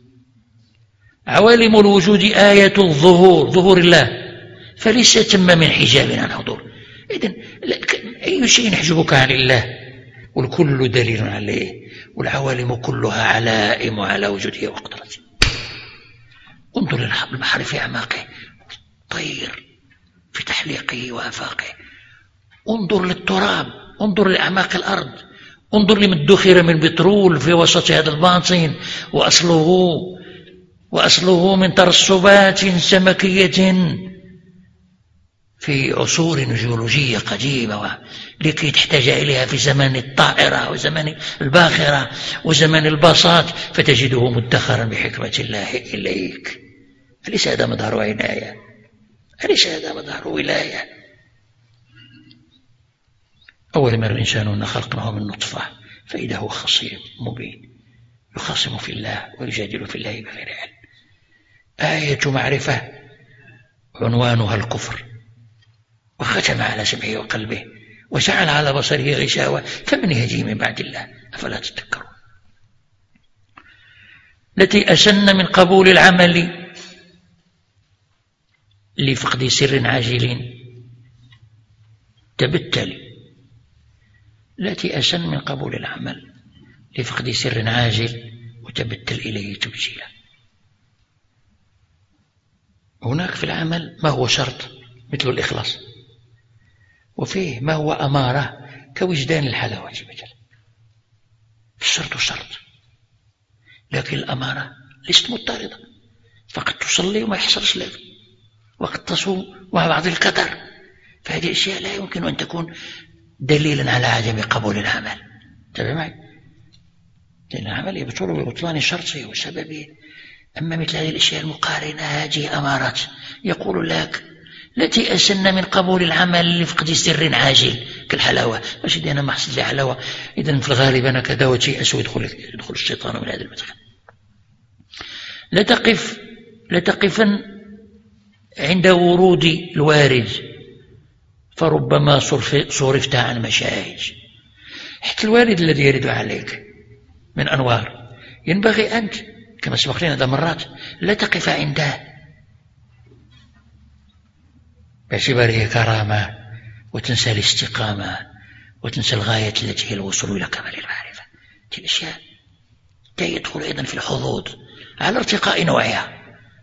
عوالم الوجود آية الظهور، ظهور الله فليس تم من حجاب عن حضور. إذن أي شيء يحجبك عن الله، والكل دليل عليه، والعوالم كلها علائم على وجوده وقدرته. انظر للبحر في أعماقه، طير في تحليقه وآفاقه. انظر للتراب، انظر لأعماق الأرض، انظر لما ادخر من بترول في وسط هذا الباطن، وأصله وأصله من ترسبات سمكية في عصور جيولوجية قديمة، لكي تحتاج إليها في زمان الطائرة وزمان الباخرة وزمان البساط، فتجده مدخرا بحكمة الله إليك. أليس هذا مظهر عناية؟ أليس هذا مظهر ولاية؟ أول ما الإنسان أن خلقناه من نطفة فإذا هو خصيم مبين يخاصم في الله ويجادل في الله بغير علم. آية معرفة عنوانها الكفر، وختم على سمعه وقلبه وجعل على بصره غشاوة، فمن يهديه من بعد الله أفلا تذكرون. التي أسن من قبول العمل لفقد سر عاجل تبتل. التي أسن من قبول العمل لفقد سر عاجل وتبتل إليه تبجيلا. هناك في العمل ما هو شرط مثل الإخلاص، وفيه ما هو أمارة كوجدان الحلاوة مثلا. الشرط شرط، لكن الأمارة ليست مضطردة، فقد تصلي وما يحصلش لك، وقد تصوم مع بعض القدر. فهذه الأشياء لا يمكن أن تكون دليلا على عدم قبول العمل. تابع معي، لأن العمل يبطل ببطلان شرطه وسببه. أما مثل هذه الأشياء المقارنة هذه أمارات. يقول لك التي أسن من قبول العمل لفقد سر عاجل كالحلاوة. ماشي دي أنا ما حصل لي حلاوة، إذن في الغالب أنا كذا وشيء أسوء يدخل, يدخل الشيطان من هذا المدخل. لا تقف لا تقفا عند ورود الوارد فربما صرفت عن مشاهد. حتى الوارد الذي يرد عليك من أنوار ينبغي أنت كما سبق لنا مرات لا تقف عنده باعتباره كرامة وتنسى الاستقامة وتنسى الغاية التي هي الوصول إلى كمال المعرفة. تلك الأشياء يدخل أيضا في الحظوظ على ارتقاء نوعها.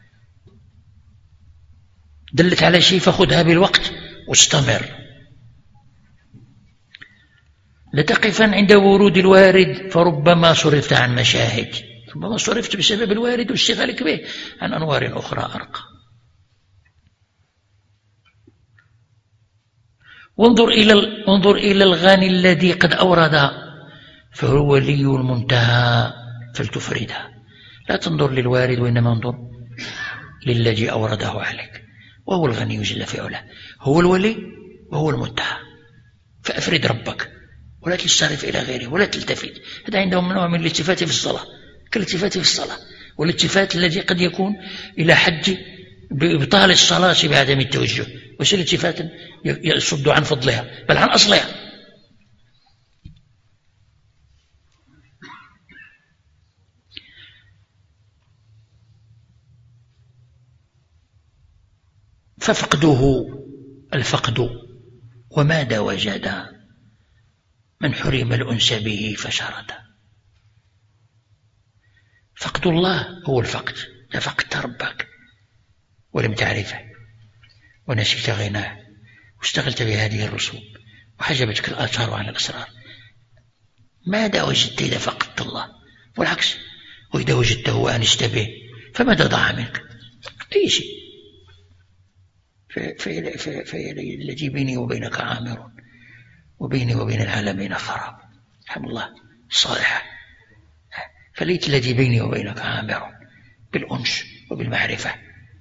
دلت على شيء فخذها بالوقت واستمر. لتقفا عند ورود الوارد فربما صرفت عن مشاهد، ربما صرفت بسبب الوارد واشتغالك به عن أنوار أخرى أرقى. وانظر إلى انظر إلى الغني الذي قد أورد، فهو ولي المنتهى فلتفردها. لا تنظر للوارد، وإنما انظر للذي أورده عليك، وهو الغني جل في علاه، هو الولي وهو المنتهى. فأفرد ربك ولا تنصرف إلى غيره ولا تلتفت. هذا عندهم نوع من الالتفات في الصلاة، كالالتفات في الصلاة، والالتفات الذي قد يكون إلى حد بإبطال الصلاة بعدم التوجه، وش الالتفات يصد عن فضلها بل عن أصلها. ففقده الفقد وماذا وجد من حرم الأنس به فشرد. فقد الله هو الفقد، إذا فقدت ربك ولم تعرفه ونسيت غناه واشتغلت بهذه الرسوم وحجبتك الآثار عن الأسرار، ماذا وجدت إذا فقدت الله؟ والعكس، وإذا وجدته وأنست به فماذا ضاع منك؟ أي شيء. فالذي بيني وبينك عامر، وبيني وبين العالمين خراب. الحمد لله الصالحة. فليت الذي بيني وبينك عامر بالأنس وبالمعرفة،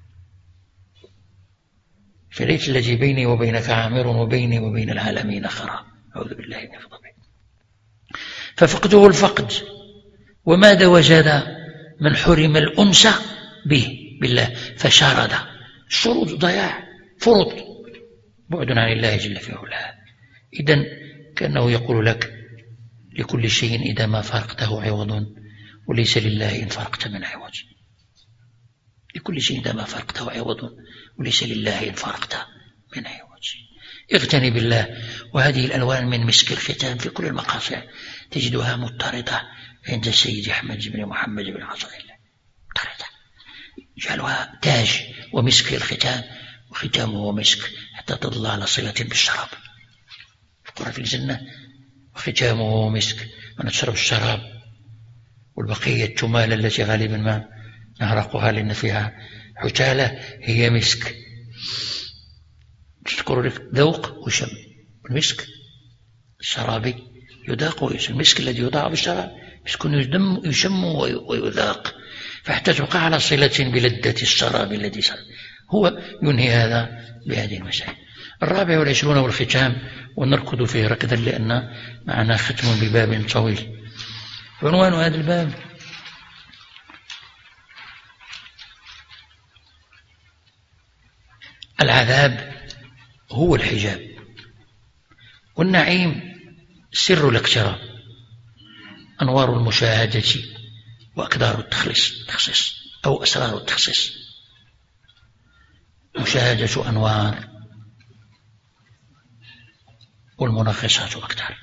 فليت الذي بيني وبينك عامر وبيني وبين العالمين خراب. أعوذ بالله من فضله. ففقده الفقد وماذا وجد من حرم الأنس به بالله فشارد. الشروط ضياع، فرط، بعد عن الله جل في علاه. إذن كأنه يقول لك لكل شيء إذا ما فارقته عوض، وليس لله إن فارقت من عوض. لكل شيء إذا ما فارقته عوض، وليس لله إن فارقت من عوض. اغتني بالله. وهذه الألوان من مسك الختام في كل المقاطع تجدها مضطردة عند السيد أحمد بن محمد بن عطاء الله، مضطردة، جعلها تاج ومسك الختام، وختامه مسك حتى تظل على صلة بالشراب. في الجنة وختامه مسك، ونشرب الشراب والبقية التمال التي غالبا ما نهرقها لأن فيها حتالة هي مسك. تذكر لك ذوق وشم. المسك الشرابي يذاق ويشم، المسك الذي يوضع بالشراب مسك يدم يشم ويذاق، فحتى تبقى على صلة بلذة الشراب الذي شرب. هو ينهي هذا بهذه المسائل. الرابع والعشرون والختام، ونركض فيه ركدا لأن معنا ختم بباب طويل. عنوان هذا الباب العذاب هو الحجاب، والنعيم سر الاقتراب، أنوار المشاهدة وأقدار التخصيص أو أسرار التخصيص. مشاهدة أنوار والمنغصات أقدار.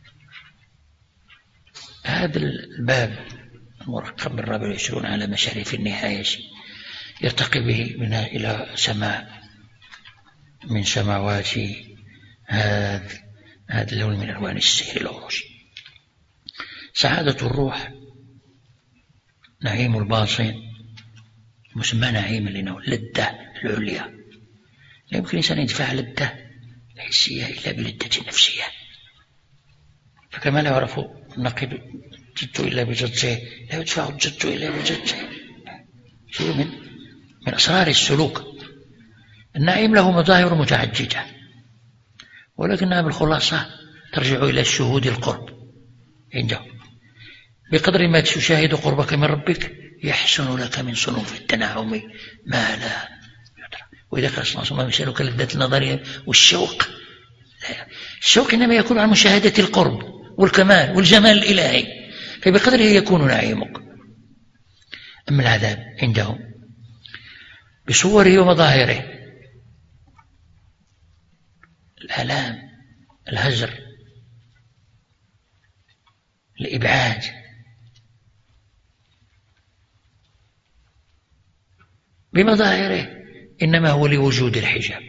هذا الباب المرقم بالرابع والعشرون على مشارف النهاية يرتقي به منها إلى سماء من سماوات هذا هذا اللون من ألوان السحر العروشي. سعادة الروح، نعيم الباطن، مسمى نعيم لأنه لذة العليا. لا يمكن الإنسان أن يدفع لذة الحسية إلا بلذة نفسية. فكما لا يعرف النقيض جدت إلا بجدته، لا يدفع الجد إلا بجدته. شيء من من أسرار السلوك. النعيم له مظاهر متعددة، ولكنها بالخلاصة ترجع إلى الشهود القرب عنده. بقدر ما تشاهد قربك من ربك يحسن لك من صنوف التنعم ما لا يدرى. وإذا قال صلى الله عليه وسلم يسألك لذة النظر والشوق، لا. الشوق إنما يكون عن مشاهدة القرب والكمال والجمال الإلهي، فبقدره يكون نعيمك. أما العذاب عنده بصوره ومظاهره، الآلام، الهجر، الإبعاد، بمظاهره إنما هو لوجود الحجاب.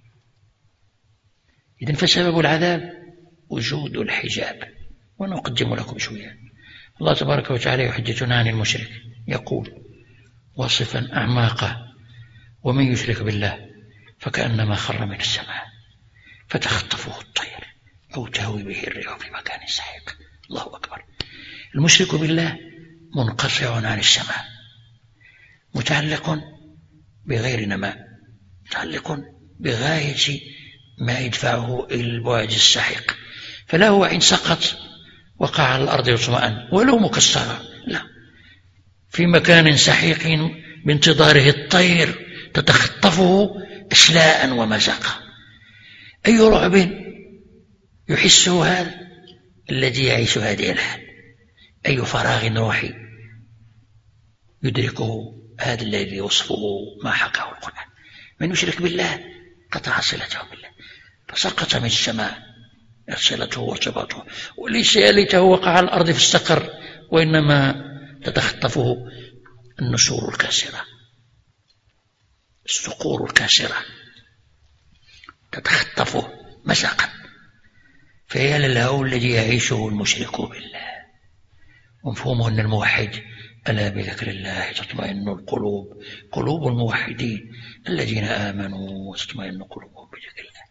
إذن فسبب العذاب وجود الحجاب. ونقدم لكم شوية. الله تبارك وتعالى يحدثنا عن المشرك، يقول واصفا أعماقه: ومن يشرك بالله فكأنما خر من السماء. فتخطفه الطير أو تهوي به الريح في مكان سحيق. الله أكبر. المشرك بالله منقطع عن السماء، متعلق بغير نماء، متعلق بغاية ما يدفعه إلى البعد السحيق. فلا هو إن سقط وقع على الأرض يطمئن ولو مكسرا، لا، في مكان سحيق بانتظاره الطير تتخطفه أشلاء ومزقا. أي رعب يحسه هذا الذي يعيش هذه الحال، أي فراغ روحي يدركه هذا الذي وصفه ما حكاه القرآن. من يشرك بالله قطع صلته بالله، فسقط من السماء صلته وارتباطه، وليس يا ليته وقع على الأرض في السقر، وإنما تتخطفه النسور الكاسرة، الصقور الكاسرة تتخطفه مزقا. فيا للهول الذي يعيشه المشرك بالله. ومفهومه أن الموحد ألا بذكر الله تطمئن القلوب، قلوب الموحدين الذين آمنوا وتطمئن قلوبهم بذكر الله.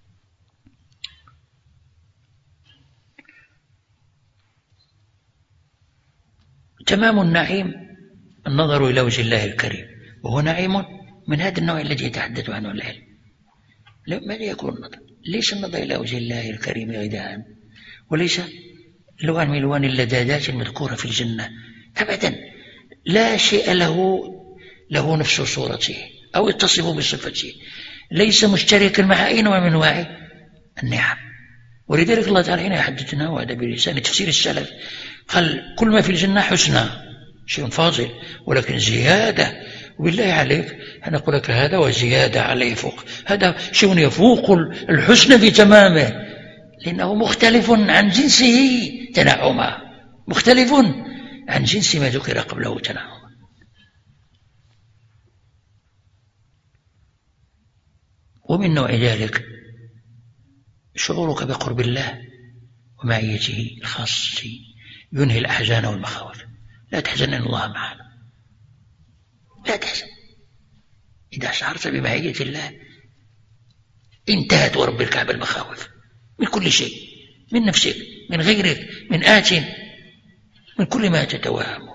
تمام النعيم النظر إلى وجه الله الكريم، وهو نعيم من هذا النوع الذي يتحدث عنه العلم. ماذا يكون النظر؟ ليس النظر إلى وجه الله الكريم غداء، وليس لوان من الوان اللذاذات المذكورة في الجنة أبدا، لا شيء له له نفس صورته أو يتصف بصفته، ليس مشتركا مع أي نوع من أنواع النعم. ولذلك الله تعالى حين يحدثنا وهذا بلسان تفسير السلف قال كل ما في الجنة حسنى، شيء فاضل، ولكن زيادة. وبالله عليك أنا أقول لك هذا وزيادة عليه فوق، هذا شيء يفوق الحسن في تمامه، لأنه مختلف عن جنسه تنعما، مختلف عن جنس ما ذكر قبله تنعما. ومن نوع ذلك شعورك بقرب الله ومعيته الخاصة ينهي الأحزان والمخاوف. لا تحزن إن الله معنا، لا تحزن. إذا شعرت بمعية الله انتهت ورب الكعبة المخاوف من كل شيء، من نفسك، من غيرك، من آت، من كل ما تتوهم.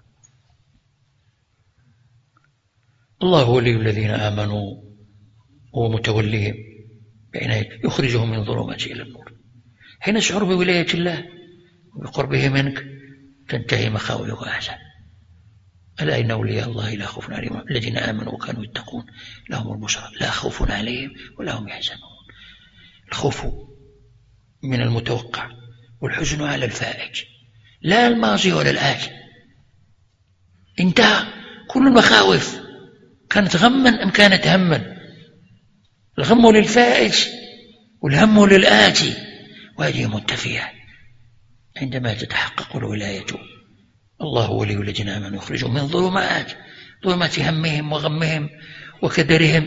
الله ولي الذين آمنوا ومتوليهم بعناية يخرجهم من الظلمات إلى النور. حين تشعر بولاية الله وبقربه منك تنتهي مخاوفك وأحزان. ألا إن أولياء الله لا خوف عليهم الذين آمنوا وكانوا يتقون لهم البشرى لا خوف عليهم ولا هم يحزنون. الخوف من المتوقع والحزن على الفائت، لا الماضي ولا الآتي. انتهى كل المخاوف، كانت غما أم كانت هما. الغم للفائت والهم للآتي، وهذه منتفية عندما تتحقق الولاية. الله ولي الذين آمنوا يخرجهم من ظلمات ظلمات همهم وغمهم وكدرهم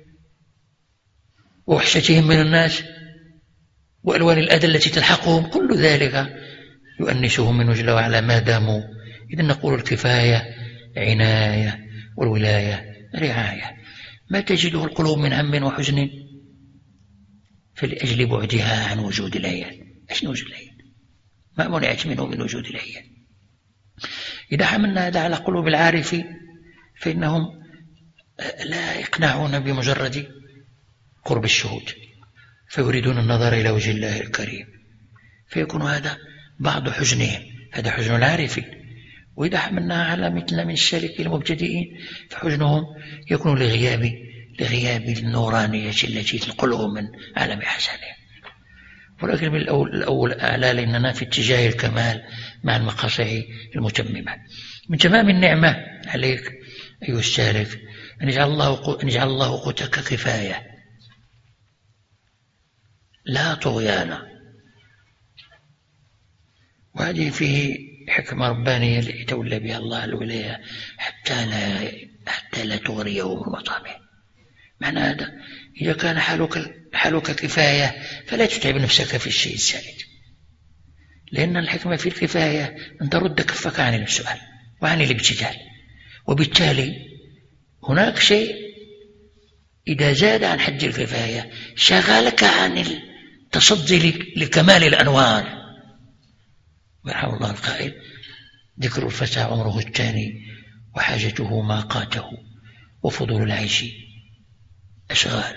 ووحشتهم من الناس وألوان الأذى التي تلحقهم، كل ذلك يؤنسهم من وجل وعلا ما داموا. إذن نقول الكفاية عناية والولاية رعاية. ما تجده القلوب من هم وحزن فلأجل بعدها عن وجود العيان. ايش وجود العيان؟ ما منعت منه من وجود العيان. إذا حملنا هذا على قلوب العارفين فإنهم لا يقنعون بمجرد قرب الشهود، فيريدون النظر إلى وجه الله الكريم، فيكون هذا بعض حزنهم، هذا حزن العارفين. وإذا حملنا على مثل من السالكين المبتدئين فحزنهم يكون لغياب لغياب النورانية التي تنقلهم من عالم حسنهم. ولكن من الأول, الأول أعلى لأننا في اتجاه الكمال مع المقاصع المتممة. من تمام النعمة عليك أيها السالك أن يجعل الله, أن يجعل الله قوتك كفاية لا طغيان. وهذه فيه حكمة ربانية يتولى بها الله الولاية حتى لا, حتى لا تغريه من مطامه. معنى هذا إذا كان حالك, حالك كفاية فلا تتعب نفسك في الشيء الزائد، لأن الحكمة في الكفاية أن ترد كفك عن السؤال وعن الابتدال. وبالتالي هناك شيء إذا زاد عن حد الكفاية شغلك عن التصدي لكمال الأنوار. يرحم الله القائل: ذكر الفتى عمره الثاني وحاجته ماقاته وفضول العيش أشغال.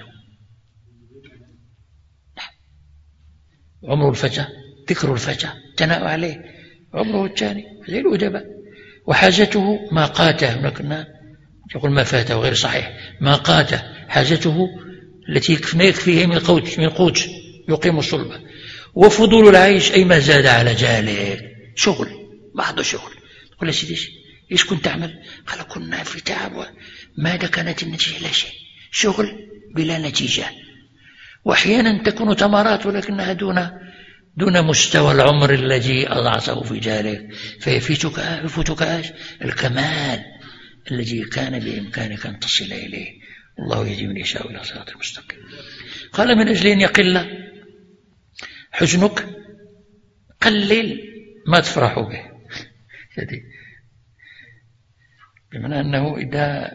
عمر الفتى، ذكر الفتى ثناء عليه، عمره الثاني زي الأدباء، وحاجته ماقاته، لكن يقول ما فاته غير صحيح، ماقاته حاجته التي ما يكفيه من قوت من قوت يقيم الصلبة، وفضول العيش أي ما زاد على ذلك، شغل بعض شغل. تقول يا سيدي إيش كنت تعمل؟ قال كنا في تعب، ماذا كانت النتيجة؟ لا شيء، شغل بلا نتيجة. وأحيانا تكون تمرات ولكنها دون دون مستوى العمر الذي أضعته في ذلك، فيفوتك يفوتك الكمال الذي كان بإمكانك أن تصل إليه. الله يهدي من يشاء إلى صراط المستقيم. قال من أجل أن يقل حزنك قلل ما تفرح به. بمعنى أنه إذا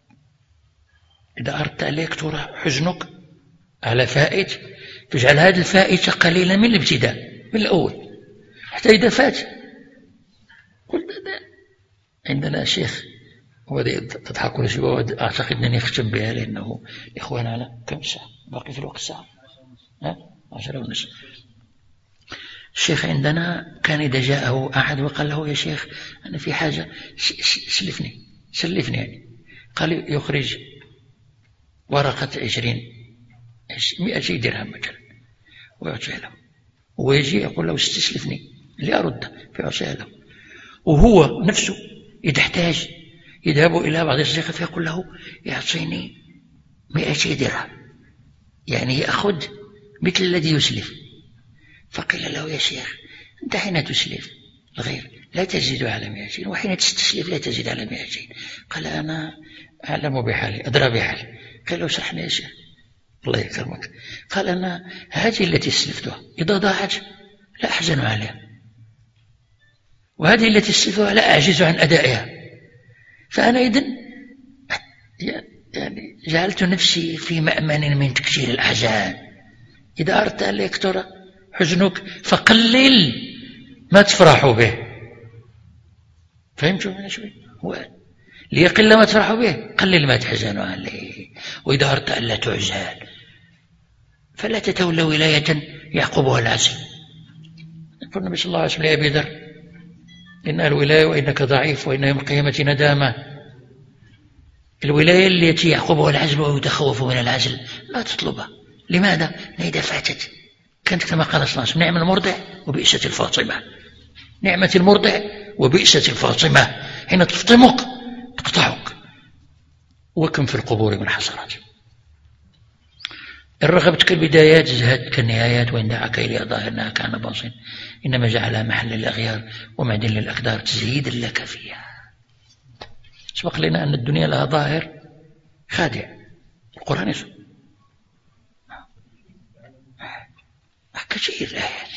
إذا أردت أن يكثر حزنك على فائت تجعل هذا الفائت قليلا من الابتداء، من الأول، حتى إذا فات قلت عندنا شيخ تضحكون شوية، أعتقد أنني أختم بها لأنه الإخوان على كم ساعة باقي في الوقت ساعة، ها عشرة ونصف. الشيخ عندنا كان إذا جاءه أحد وقال له يا شيخ أنا في حاجة سلفني سلفني يعني، قال يخرج ورقة عشرين مئة درهم مثلا ويعطيها له، ويجي يقول له استسلفني لأرد فيعطيها له. وهو نفسه إذا احتاج يذهب إلى بعض الشيخ فيقول له يعطيني مئة درهم، يعني يأخذ مثل الذي يسلف. فقيل له يا شيخ أنت حين تسلف الغير لا تزيد على مئتين، وحين تستسلف لا تزيد على مئتين. قال أنا أعلم بحالي أدرى بحالي. قال له اشرحني يا شيخ الله يكرمك. قال أنا هذه التي استلفتها إذا ضاعت لا أحزن عليها، وهذه التي استلفتها لا أعجز عن أدائها، فأنا إذن يعني جعلت نفسي في مأمن من تكثير الأحزان. إذا أردت أن يكثر حزنك فقلل ما تفرح به. فهمتوا من شوي؟ هو ليقل ما تفرح به قلل ما تحزن عليه. وإذا أردت أن لا تعزل فلا تتولى ولاية يعقبها العزل. يقول النبي صلى الله عليه وسلم لأبي ذر إنها الولاية وإنك ضعيف وإن يوم القيامة ندامة. الولاية التي يعقبها العزل ويتخوف من العزل لا تطلبها. لماذا؟ إذا فاتت كانت كما قال صلى الله عليه وسلم نعم المرضع وبئسة الفاطمة. نعمة المرضع وبئسة الفاطمة، حين تفطمك تقطعك. وكم في القبور من حسرات. إن رغبتك البدايات زهدتك النهايات، وإن دعاك إلى ظاهرنا كان باصن، إنما جعلها محل الأغيار ومعدن للأقدار تزهيد لك فيها. سبق لنا أن الدنيا لها ظاهر خادع. القرآن يسوع كثير آيات.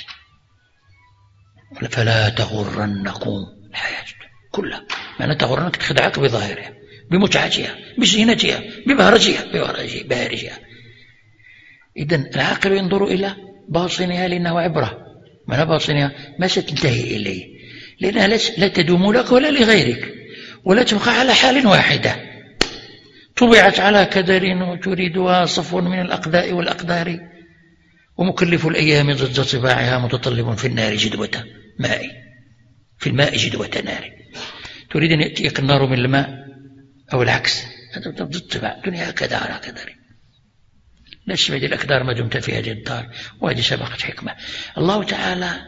فلا تغرنكم الحياة كلها، معنى تغرنك تخدعك بظاهرها بمتعتها بزينتها ببهرجها ببهرجها. إذن العاقل ينظر إلى باطنها لأنه عبرة، معنى باطنها ما ستنتهي إليه، لأنها لا تدوم لك ولا لغيرك، ولا تبقى على حال واحدة. طبعت على كدر وتريدها صفو من الأقداء والأقدار، ومكلف الأيام ضد طباعها متطلب في النار جدوة ماء، في الماء جدوة نار. تريد أن يأتيك النار من الماء أو العكس، هذا ضد طباع. الدنيا هكذا على كدر، لا تشبه الأقدار ما دمت في هذه الدار. وهذه سبقت حكمة. الله تعالى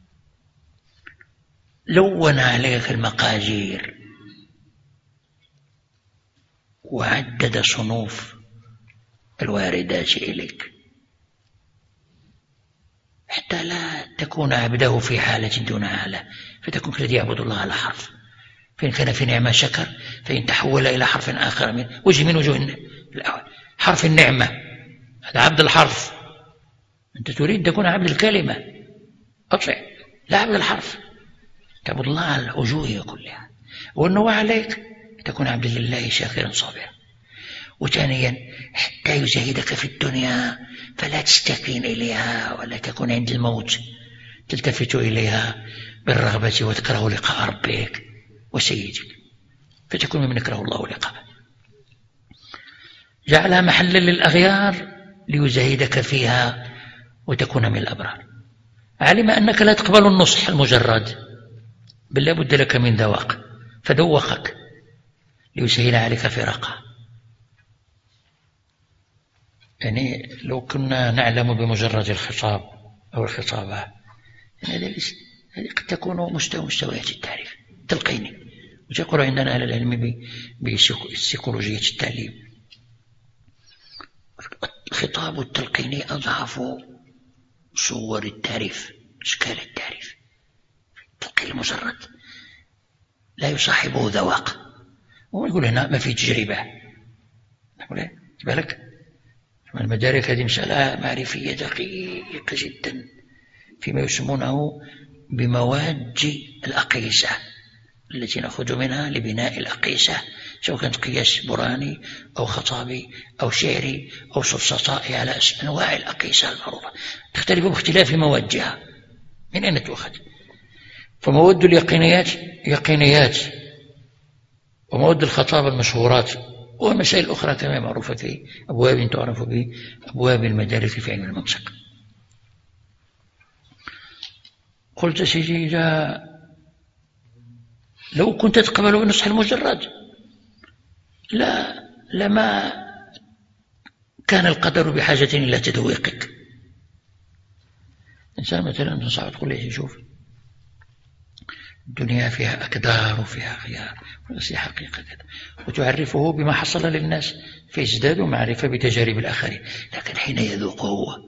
لون عليك المقادير وعدد صنوف الواردات إليك حتى لا تكون عبده في حالة دون حالة، فتكون كالذي يعبد الله على حرف. فإن كان في نعمة شكر، فإن تحول إلى حرف آخر من وجه من وجوه الأول حرف النعمة، هذا عبد الحرف. أنت تريد تكون عبد الكلمة أطلع، لا عبد الحرف. تعبد الله على الوجوه كلها. وأنه عليك تكون عبد لله شاكرا صابرا. وثانيا حتى يزهدك في الدنيا فلا تستكين إليها ولا تكون عند الموت تلتفت إليها بالرغبة وتكره لقاء ربك وسيدك فتكون ممن يكره الله لقاءه. جعلها محلا للأغيار ليزهدك فيها وتكون من الأبرار. علم أنك لا تقبل النصح المجرد بل لا بد لك من ذواق فذوقك ليسهل عليك فراقه. يعني لو كنا نعلم بمجرد الخطاب أو الخطابة يعني هذه قد تكون مستوى مستويات التعريف تلقيني. وتقول عندنا أهل العلم بسيكولوجية التعليم الخطاب التلقيني أضعف صور التعريف أشكال التعريف. التلقين المجرد لا يصاحبه ذواق ونقول هنا ما في تجربة. نقول بالك المدارك هذه مسألة معرفية دقيقة جدا فيما يسمونه بمواج الأقيسة التي نأخذ منها لبناء الأقيسة سواء كانت قياس براني أو خطابي أو شعري أو سفسطائي على أنواع الأقيسة المعروفة تختلف باختلاف مواجهها من أين تؤخذ. فمواد اليقينيات يقينيات ومواد الخطابة المشهورات والمسائل الأخرى كما معروفة في أبواب تعرف بأبواب المدارس في علم المنطق. قلت سيدي إذا لو كنت تقبل بالنصح المجرد لا لما كان القدر بحاجة إلى تذويقك. إنسان مثلا تنصح تقول لي شوف الدنيا فيها أكدار وفيها خيار وليس حقيقة كذا وتعرفه بما حصل للناس فيزداد معرفة بتجارب الآخرين. لكن حين يذوق هو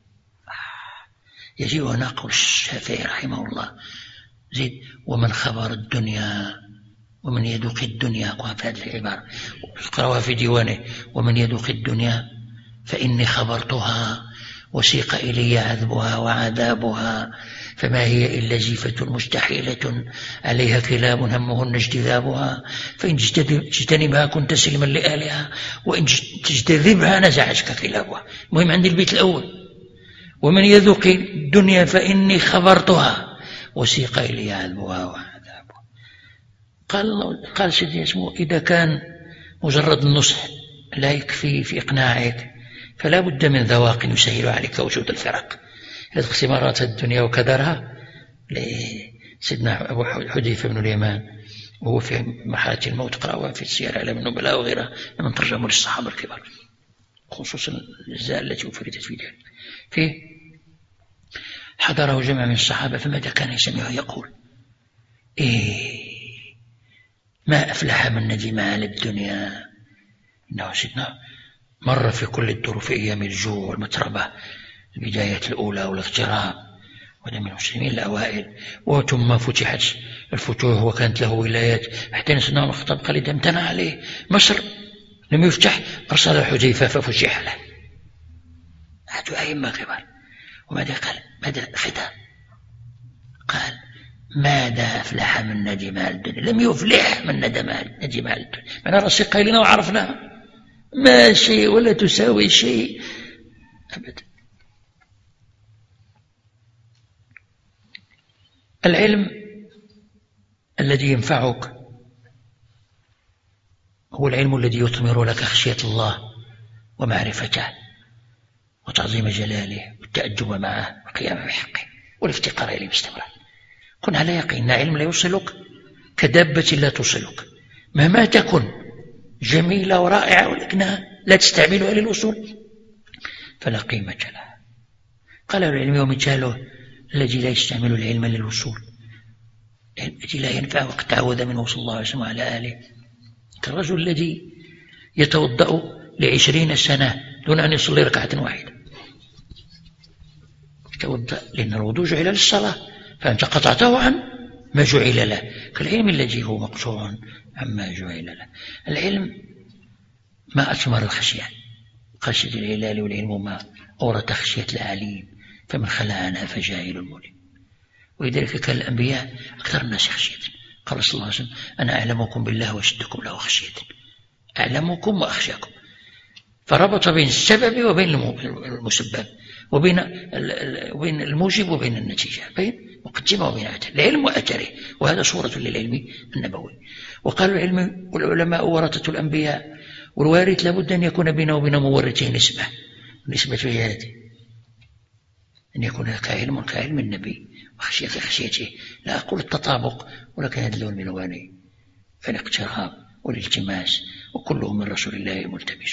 يجي ونقول الشافعي رحمه الله زيد ومن خبر الدنيا ومن يذوق الدنيا أقوى في هذه العبارة اقرأها في ديوانه ومن يذوق الدنيا فإني خبرتها وسيق إلي عذبها وعذابها فما هي إلا جيفة مستحيلة عليها كلاب همهن اجتذابها فإن تجتنبها كنت سلما لأهلها وإن تجتذبها نزعتك كلابها. المهم عندي البيت الأول ومن يذوق الدنيا فإني خبرتها وسيق إلي عذبها وعذابها. قال قال سيدي اسمه إذا كان مجرد النصح لا يكفي في إقناعك فلا بد من ذواق يسهل عليك وجود الفرق. هذه اختمارات الدنيا وكدرها لسيدنا أبو حذيفة بن اليمان وهو في مرحلة الموت قرأوا في سير أعلام النبلاء وغيرها من ترجموا للصحابة الكبار خصوصا الأجزاء التي أفردت في ذلك. فيه حضره جمع من الصحابة فماذا كان يسمعه يقول إيه ما أفلح من ندم على الدنيا إنه سيدنا مر في كل الظروف في أيام الجوع والمتربة البداية الأولى والاغتراب وده من المسلمين الأوائل وثم فتحت الفتوح وكانت له ولايات حتى نسنا الخطاب قال إذا امتنع عليه مصر لم يفتح أرسل حذيفة ففتح له. هذا أئمة كبار. وماذا قال ماذا ختم قال ماذا أفلح من ندم على الدنيا لم يفلح من ندم ندم على الدنيا. أنا رسيقها لنا وعرفناها ما شيء ولا تساوي شيء أبدا. العلم الذي ينفعك هو العلم الذي يثمر لك خشية الله ومعرفته وتعظيم جلاله والتأدب معه والقيام بحقه والافتقار إليه باستمرار. كن على يقين علم لا يوصلك كدابة لا توصلك مهما تكن جميلة ورائعة ولكنها لا تستعملها للوصول فلا قيمة لها. قال العلم ومثاله الذي لا يستعمل العلم للوصول الذي لا ينفع وقد تعوذ منه صلى الله عليه وسلم على آله كالرجل الذي يتوضأ لعشرين سنة دون أن يصلي ركعة واحدة يتوضأ لأن الوضوء جعل للصلاة فأنت قطعته عن ما جعل له كالعلم الذي هو مقطوع عما جعل له. العلم ما أثمر الخشية خشية الهلال والعلم ما أورث خشية العليم فمن خلع عنها فجاهل المولد. ولذلك كان الأنبياء أكثر الناس خشية. قال صلى الله عليه وسلم أنا أعلمكم بالله وأشدكم له خشية أعلمكم وأخشاكم. فربط بين السبب وبين المسبب، وبين وبين الموجب وبين النتيجة، بين مقدمة وبين أثر، العلم وأثره، وهذا صورة للعلم النبوي. وقالوا العلم والعلماء ورثة الأنبياء، والوارث لابد أن يكون بينه وبين مورثه نسبة، نسبة هي هذه، أن يكون كعلم كعلم النبي وخشية كخشيته، لا أقول التطابق، ولكن هذا اللون من ألوانه، فالاقتراب والالتماس، وكله من رسول الله ملتبس.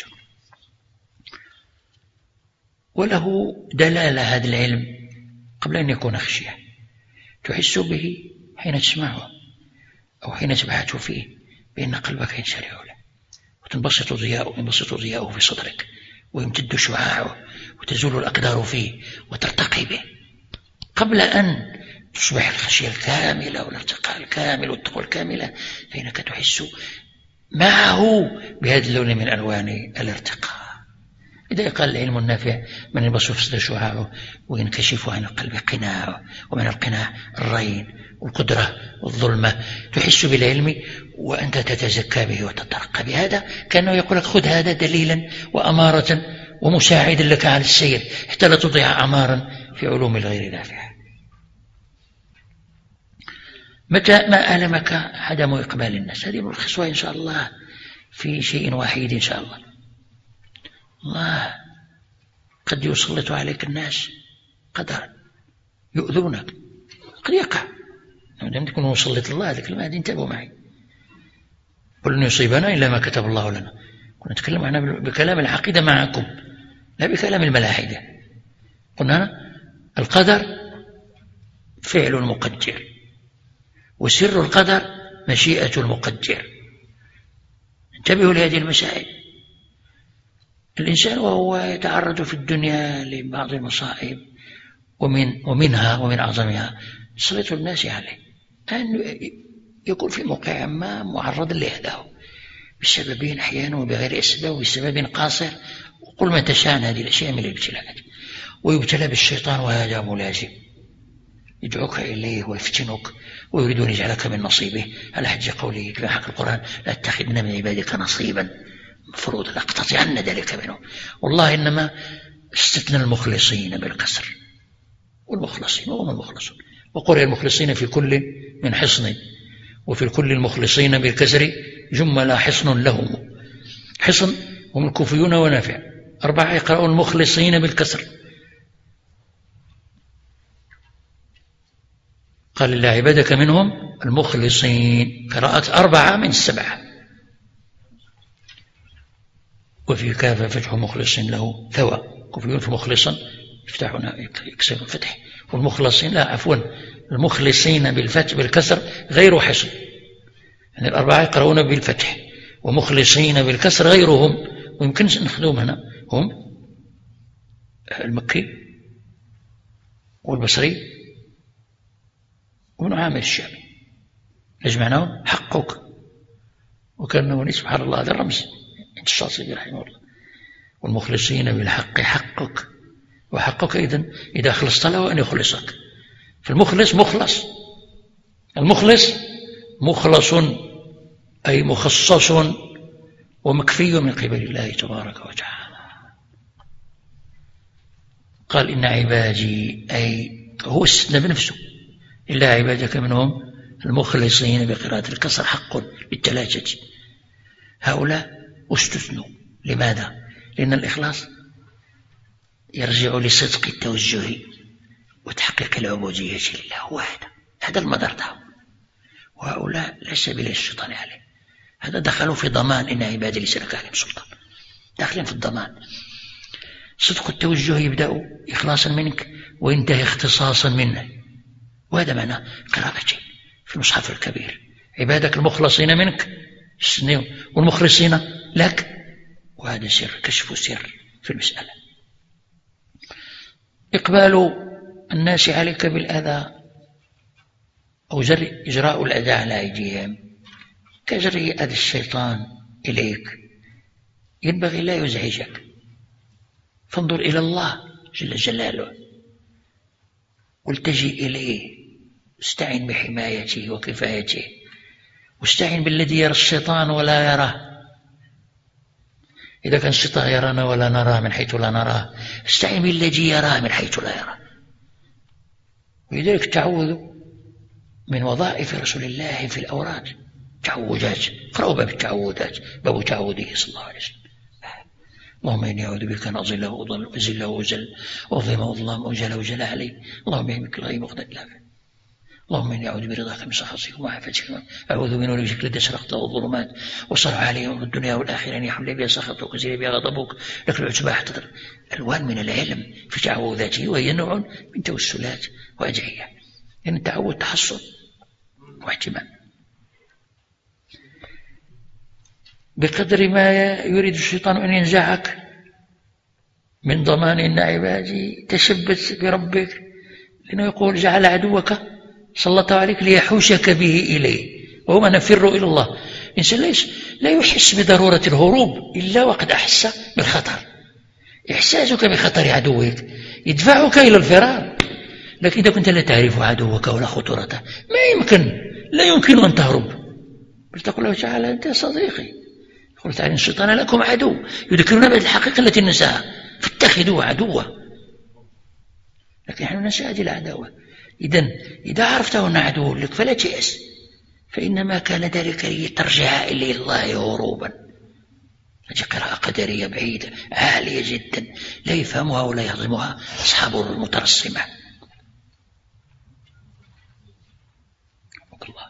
وله دلالة هذا العلم قبل أن يكون خشية، تحس به حين تسمعه أو حين تبحث فيه، بأن قلبك ينشرح له، وتنبسط ضياؤه ينبسط ضياؤه في صدرك، ويمتد شعاعه، وتزول الأقدار فيه، وترتقي به، قبل أن تصبح الخشية الكاملة والارتقاء الكامل والتقوى الكاملة، فإنك تحس معه بهذا اللون من ألوان الارتقاء. إذا قال العلم النافع من ينبسط في صدر شعاعه وينكشف عن القلب قناعه، ومن القناع الرين والقدرة والظلمة، تحس بالعلم وأنت تتزكى به وتترقى بهذا، كأنه يقول لك خذ هذا دليلا وأمارة ومساعدا لك على السير حتى لا تضيع أعمارا في علوم الغير نافعة. متى ما ألمك عدم إقبال الناس، هذه نلخصها إن شاء الله في شيء واحد إن شاء الله. الله قد يسلط عليك الناس قدر يؤذونك، قد يقع، لم تكن مسلط الله، هذه الكلمة هذه انتبهوا معي، قل لن يصيبنا إلا ما كتب الله لنا. كنا نتكلم عنها بكلام العقيدة معكم، لا بكلام الملاحدة. قلنا القدر فعل المقدر، وسر القدر مشيئة المقدر. انتبهوا لهذه المسائل. الإنسان وهو يتعرض في الدنيا لبعض المصائب، ومن ومنها ومن أعظمها سلط الناس عليه، أن يكون في موقع ما معرض لهذا بسبب أحيانا وبغير أسباب وبسبب قاصر، وقل ما تشاء هذه الأشياء من الابتلاءات. ويبتلى بالشيطان، وهذا ملازم، يدعوك إليه ويفتنك ويريد أن يجعلك من نصيبه، على حج قوله كما حكى القرآن لا تتخذن من عبادك نصيبا مفروضا لأقتطعن ذلك منه. والله إنما استثنى المخلصين بالكسر، والمخلصين وهم المخلصون، وقرئ المخلصين في كل من حصن، وفي الكل المخلصين بالكسر جمل حصن لهم. حصن هم الكوفيون ونافع، أربعة يقرأون المخلصين بالكسر. قال الله عبادك منهم المخلصين، قراءة أربعة من السبعة. وفي كاف فتح مخلص له ثوى، كوفيون في مخلصا يفتحون يكسرون فتح، والمخلصين لا عفوا المخلصين بالفتح بالكسر غير حصن، يعني الأربعة يقرؤون بالفتح، ومخلصين بالكسر غيرهم. ويمكن ناخذهم هنا، هم المكي والبصري وابن عامر الشامي، نجمعناهم حقك، وكأنه سبحان الله هذا الرمز عند الشاطبي رحمه الله. والمخلصين بالحق حقك، وحقك إذن إذا خلصت له أن يخلصك. فالمخلص مخلص، المخلص مخلص أي مخصص ومكفي من قبل الله تبارك وتعالى. قال إن عبادي، أي هو استثنى بنفسه، إلا عبادك منهم المخلصين بقراءة الكسر حق بالثلاثة. هؤلاء استثنوا. لماذا؟ لأن الإخلاص يرجع لصدق التوجه وتحقيق العبودية لله وحده، هذا المدار ده. وهؤلاء لا سبيل الشيطان عليه، هذا دخلوا في ضمان إن عبادي ليس لك عليهم سلطان، داخلين في الضمان. صدق التوجه يبدأ إخلاصا منك وينتهي اختصاصا منه، وهذا معنى قراءتين في المصحف الكبير. عبادك المخلصين منك والمخلصين لك، وهذا سر كشف سر في المسألة. إقبال الناس عليك بالأذى أو إجراء الأذى على أيديهم كجري أذى الشيطان إليك ينبغي لا يزعجك، فانظر إلى الله جل جلاله والتجئ إليه، استعن بحمايته وكفايته، واستعن بالذي يرى الشيطان ولا يراه. إذا كان الشيطان يرانا ولا نراه من حيث لا نراه، استعن بالذي يراه من حيث لا يراه. ولذلك التعوذ من وظائف رسول الله في الأوراد، تعوذات، اقرأوا باب التعوذات، باب تعوذه صلى الله عليه وسلم. اللهم إني أعوذ بك أن أضل وأضل وأزل وأظلم وأظلم وأجل وجل علي، اللهم إنك الغيب وقد لا. اللهم إني أعوذ برضاك من سخطك ومعافاتك، أعوذ من وجهك الذي أشرقت الظلمات وصرع عليهم الدنيا والآخرة، أن يحمل بها سخطك وزيل بها غضبك، لك العتبى احتضر. ألوان من العلم في تعوذاته، وهي نوع من توسلات وأدعية، يعني التعوذ تحصن واهتمام. بقدر ما يريد الشيطان أن ينزعك من ضمان أن عبادي تشبث بربك، لأنه يقول جعل عدوك سلط عليك ليحوشك به إليه، وهو نفر إلى الله. الإنسان ليس لا يحس بضرورة الهروب إلا وقد أحس بالخطر. إحساسك بخطر عدوك يدفعك إلى الفرار، لكن إذا كنت لا تعرف عدوك ولا خطورته ما يمكن لا يمكن أن تهرب، بل تقول له تعالى أنت صديقي، يقول تعالى الشيطان لكم عدو، يذكرنا بالحقيقة التي ننساها، فاتخذوه عدوا، لكن نحن ننسى هذه العداوة. إذن إذا عرفته أنه عدو لك فلا تيأس، فإنما كان ذلك لترجع إلى الله هروبا. هذه قراءة قدرية بعيدة عالية جدا لا يفهمها ولا يهضمها أصحاب المترسمة. الله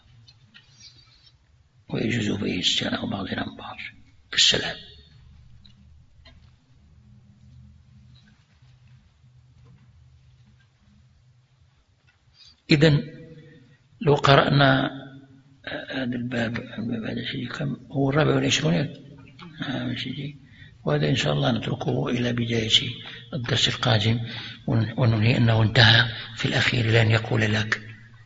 ويجوز به استثناء بعض الأنبار كالسلام. إذن لو قرأنا هذا الباب هذا شيء كم هو الرابع والعشرون، وهذا إن شاء الله نتركه إلى بداية الدرس القادم، وننهي أنه انتهى في الأخير لأن يقول لك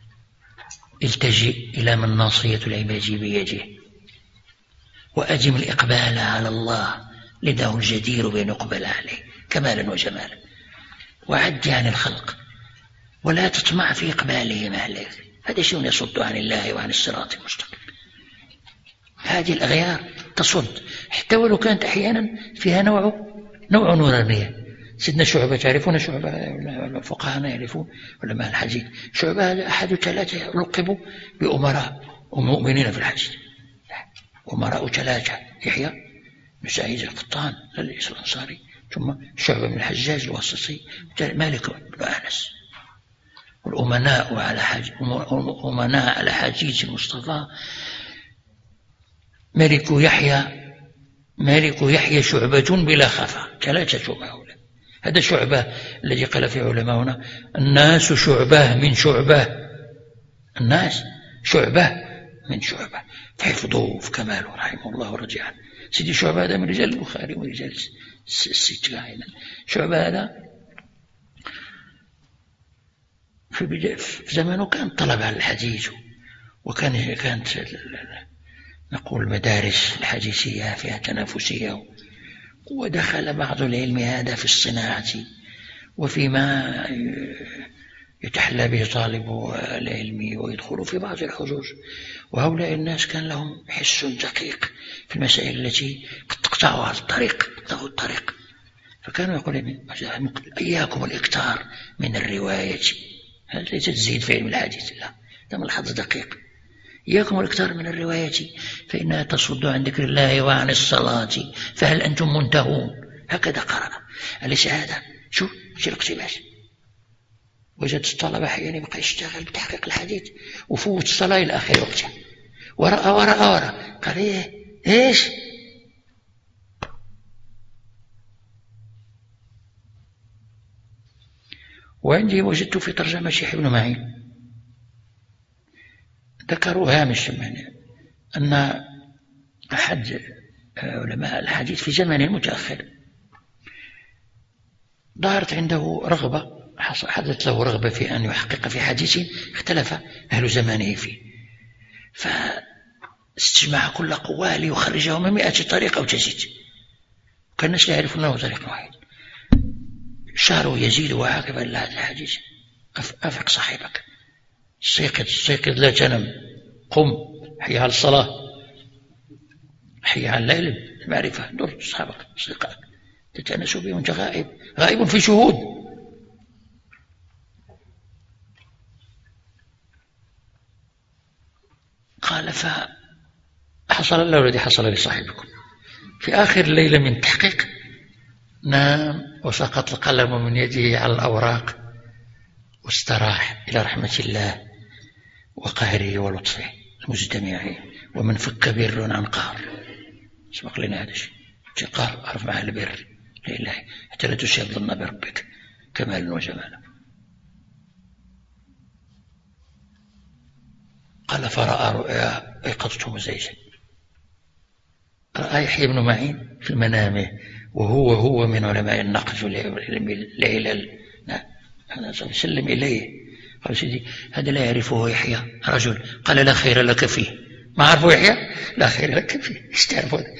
التجئ إلى من ناصية العباد بيده، وأجم الإقبال على الله لداه الجدير بأن يقبل عليه كمالا وجمالا، وعد عن الخلق ولا تطمع في إقبالهم عليك، هذا شيء يصد عن الله وعن الصراط المستقيم. هذه الأغيار تصد حتى ولو كانت أحيانا فيها نوع نوع نورانية. سيدنا شعبة تعرفون شعبة، الفقهاء يعرفون علماء الحديث، شعبة هذا أحد ثلاثة لقبوا بأمراء ومؤمنين في الحديث، أمراء ثلاثة، يحيى بن سعيد القطان الأنصاري، ثم شعبة بن الحجاج الواسطي، مالك بن أنس. والأمناء على حاج أمناء على حديث المصطفى ملك يحيى مالك يحيى شعبة بلا خفا، ثلاثة شعبة. هذا شعبة الذي قال فيه علماؤنا الناس شعبة من شعبة، الناس شعبة من شعبة، فحفظوه في كماله رحمه الله ورضي عنه. سيدي شعبة هذا من رجال البخاري ورجال الستة. شعبة هذا في زمانه كان طلب على الحديث، وكان كانت نقول مدارس الحديثية فيها تنافسية، ودخل بعض العلم هذا في الصناعة وفيما يتحلى به طالب العلم ويدخل في بعض الحجوج. وهؤلاء الناس كان لهم حس دقيق في المسائل التي قد تقطعها الطريق تقطعه الطريق، فكانوا يقولون إياكم الإكثار من الرواية، هذا ليس تزيد في علم الحديث، لا، هذا ملحظ دقيق. إياكم الإكثار من الرواية فإنها تصد عن ذكر الله وعن الصلاة فهل أنتم منتهون. هكذا قرأ. أليس هذا شو شو الاقتباس؟ وجد الطلبة أحيانا يبقى يشتغل بتحقيق الحديث وفوت الصلاة إلى آخر وقتها، ورأى ورأى ورأى قال إيه إيش؟ وعندي وجدت في ترجمة شيخ ابن معين ذكروا هامش أن أحد علماء الحديث في زمن متأخر ظهرت عنده رغبة، حدث له رغبة في أن يحقق في حديث اختلف أهل زمانه فيه، فاستجمع كل قواه ليخرجه من مئة طريقة أو تزيد، كان الناس لا يعرفون له طريق واحد. شهر يزيد وعاقبا لهذا الحديث، أفق صاحبك، استيقظ استيقظ لا تنم، قم حي على الصلاة. حي على الليل المعرفة دور أصحابك أصدقائك تتأنس بهم وأنت غائب غائب في شهود. قال فحصل له الذي حصل لصاحبكم في آخر ليلة من التحقيق نام وسقط القلم من يده على الأوراق واستراح إلى رحمة الله وقهره ولطفه المجتمع. ومن فك بر عن قهر سبق لنا هذا الشيء قهر أعرف مع البر لله حتى لا تشهد ظن بربك كمالا وجمالا. قال فرأى رؤيا أيقظته مزعجا. رأى يحيى بن معين في منامه وهو هو من علماء النقد والعلل. هذا سلم إليه قال سيدي هذا لا يعرفه يحيى رجل. قال لا خير لك فيه. ما عرفه يحيى لا خير لك فيه استعرف هذا.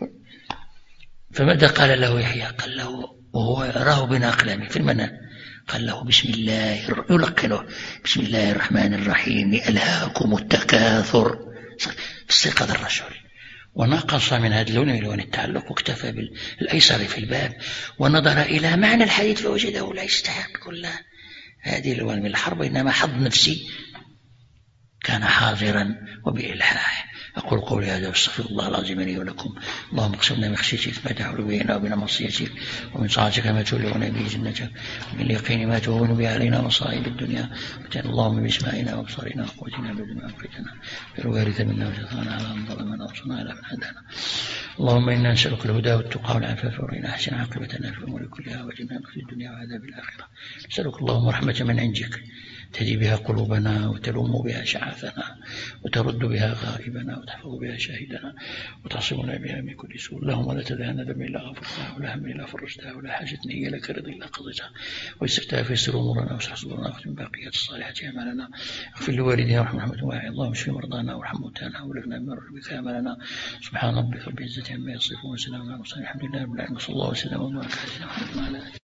فماذا قال له يحيى؟ قال له وهو يراه بين أقلامه في المنام قال له بسم الله يلقنه بسم الله الرحمن الرحيم ألهاكم التكاثر. استيقظ الرجل ونقص من هذا اللون من لون التعلق واكتفى بالأيسر في الباب ونظر إلى معنى الحديث فوجده لا يستحق كل هذه الألوان من الحرب إنما حظ نفسي كان حاضرا وبإلحاح. أقول قولي هذا واستغفر الله العظيم لي ولكم. اللهم اقسمنا من خشيتك ما تحول بيننا وبين معصيتك ومن طاعتك ما تبلغنا به جنتك ومن اليقين ما تهون به علينا مصائب الدنيا ومتعنا اللهم باسماعنا وابصارنا وقوتنا ابدا ما أبقيتنا بالوارث منا وجزانا على من ظلمنا وانصرنا على من عادانا. اللهم إنا نسألك الهدى والتقى والعفاف والغنى أحسن عاقبتنا في الأمور كلها واجعلنا من خزي الدنيا وعذاب الآخرة. نسألك اللهم رحمة من عندك تهدي بها قلوبنا وتلوم بها شعاثنا وترد بها غائبنا وتحفظ بها شاهدنا وتصمنا بها من كل سوء. اللهم لا تدع لنا ذنبا إلا غفرتها ولا هم إلا فرجتها ولا حاجة هي لك رضا إلا قضيتها ويسرتها فيسر أمورنا واشرح صدورنا واختم باقيات الصالحات أعمالنا. اغفر لوالدينا وارحم رحمة واعي. اللهم اشف مرضانا وارحم موتانا ولغنا من ربك آمالنا. سبحان ربك رب العزة عما يصفون وسلام على المرسلين الحمد لله رب العالمين. صلى الله وسلم وبارك على سيدنا محمد وعلى آله.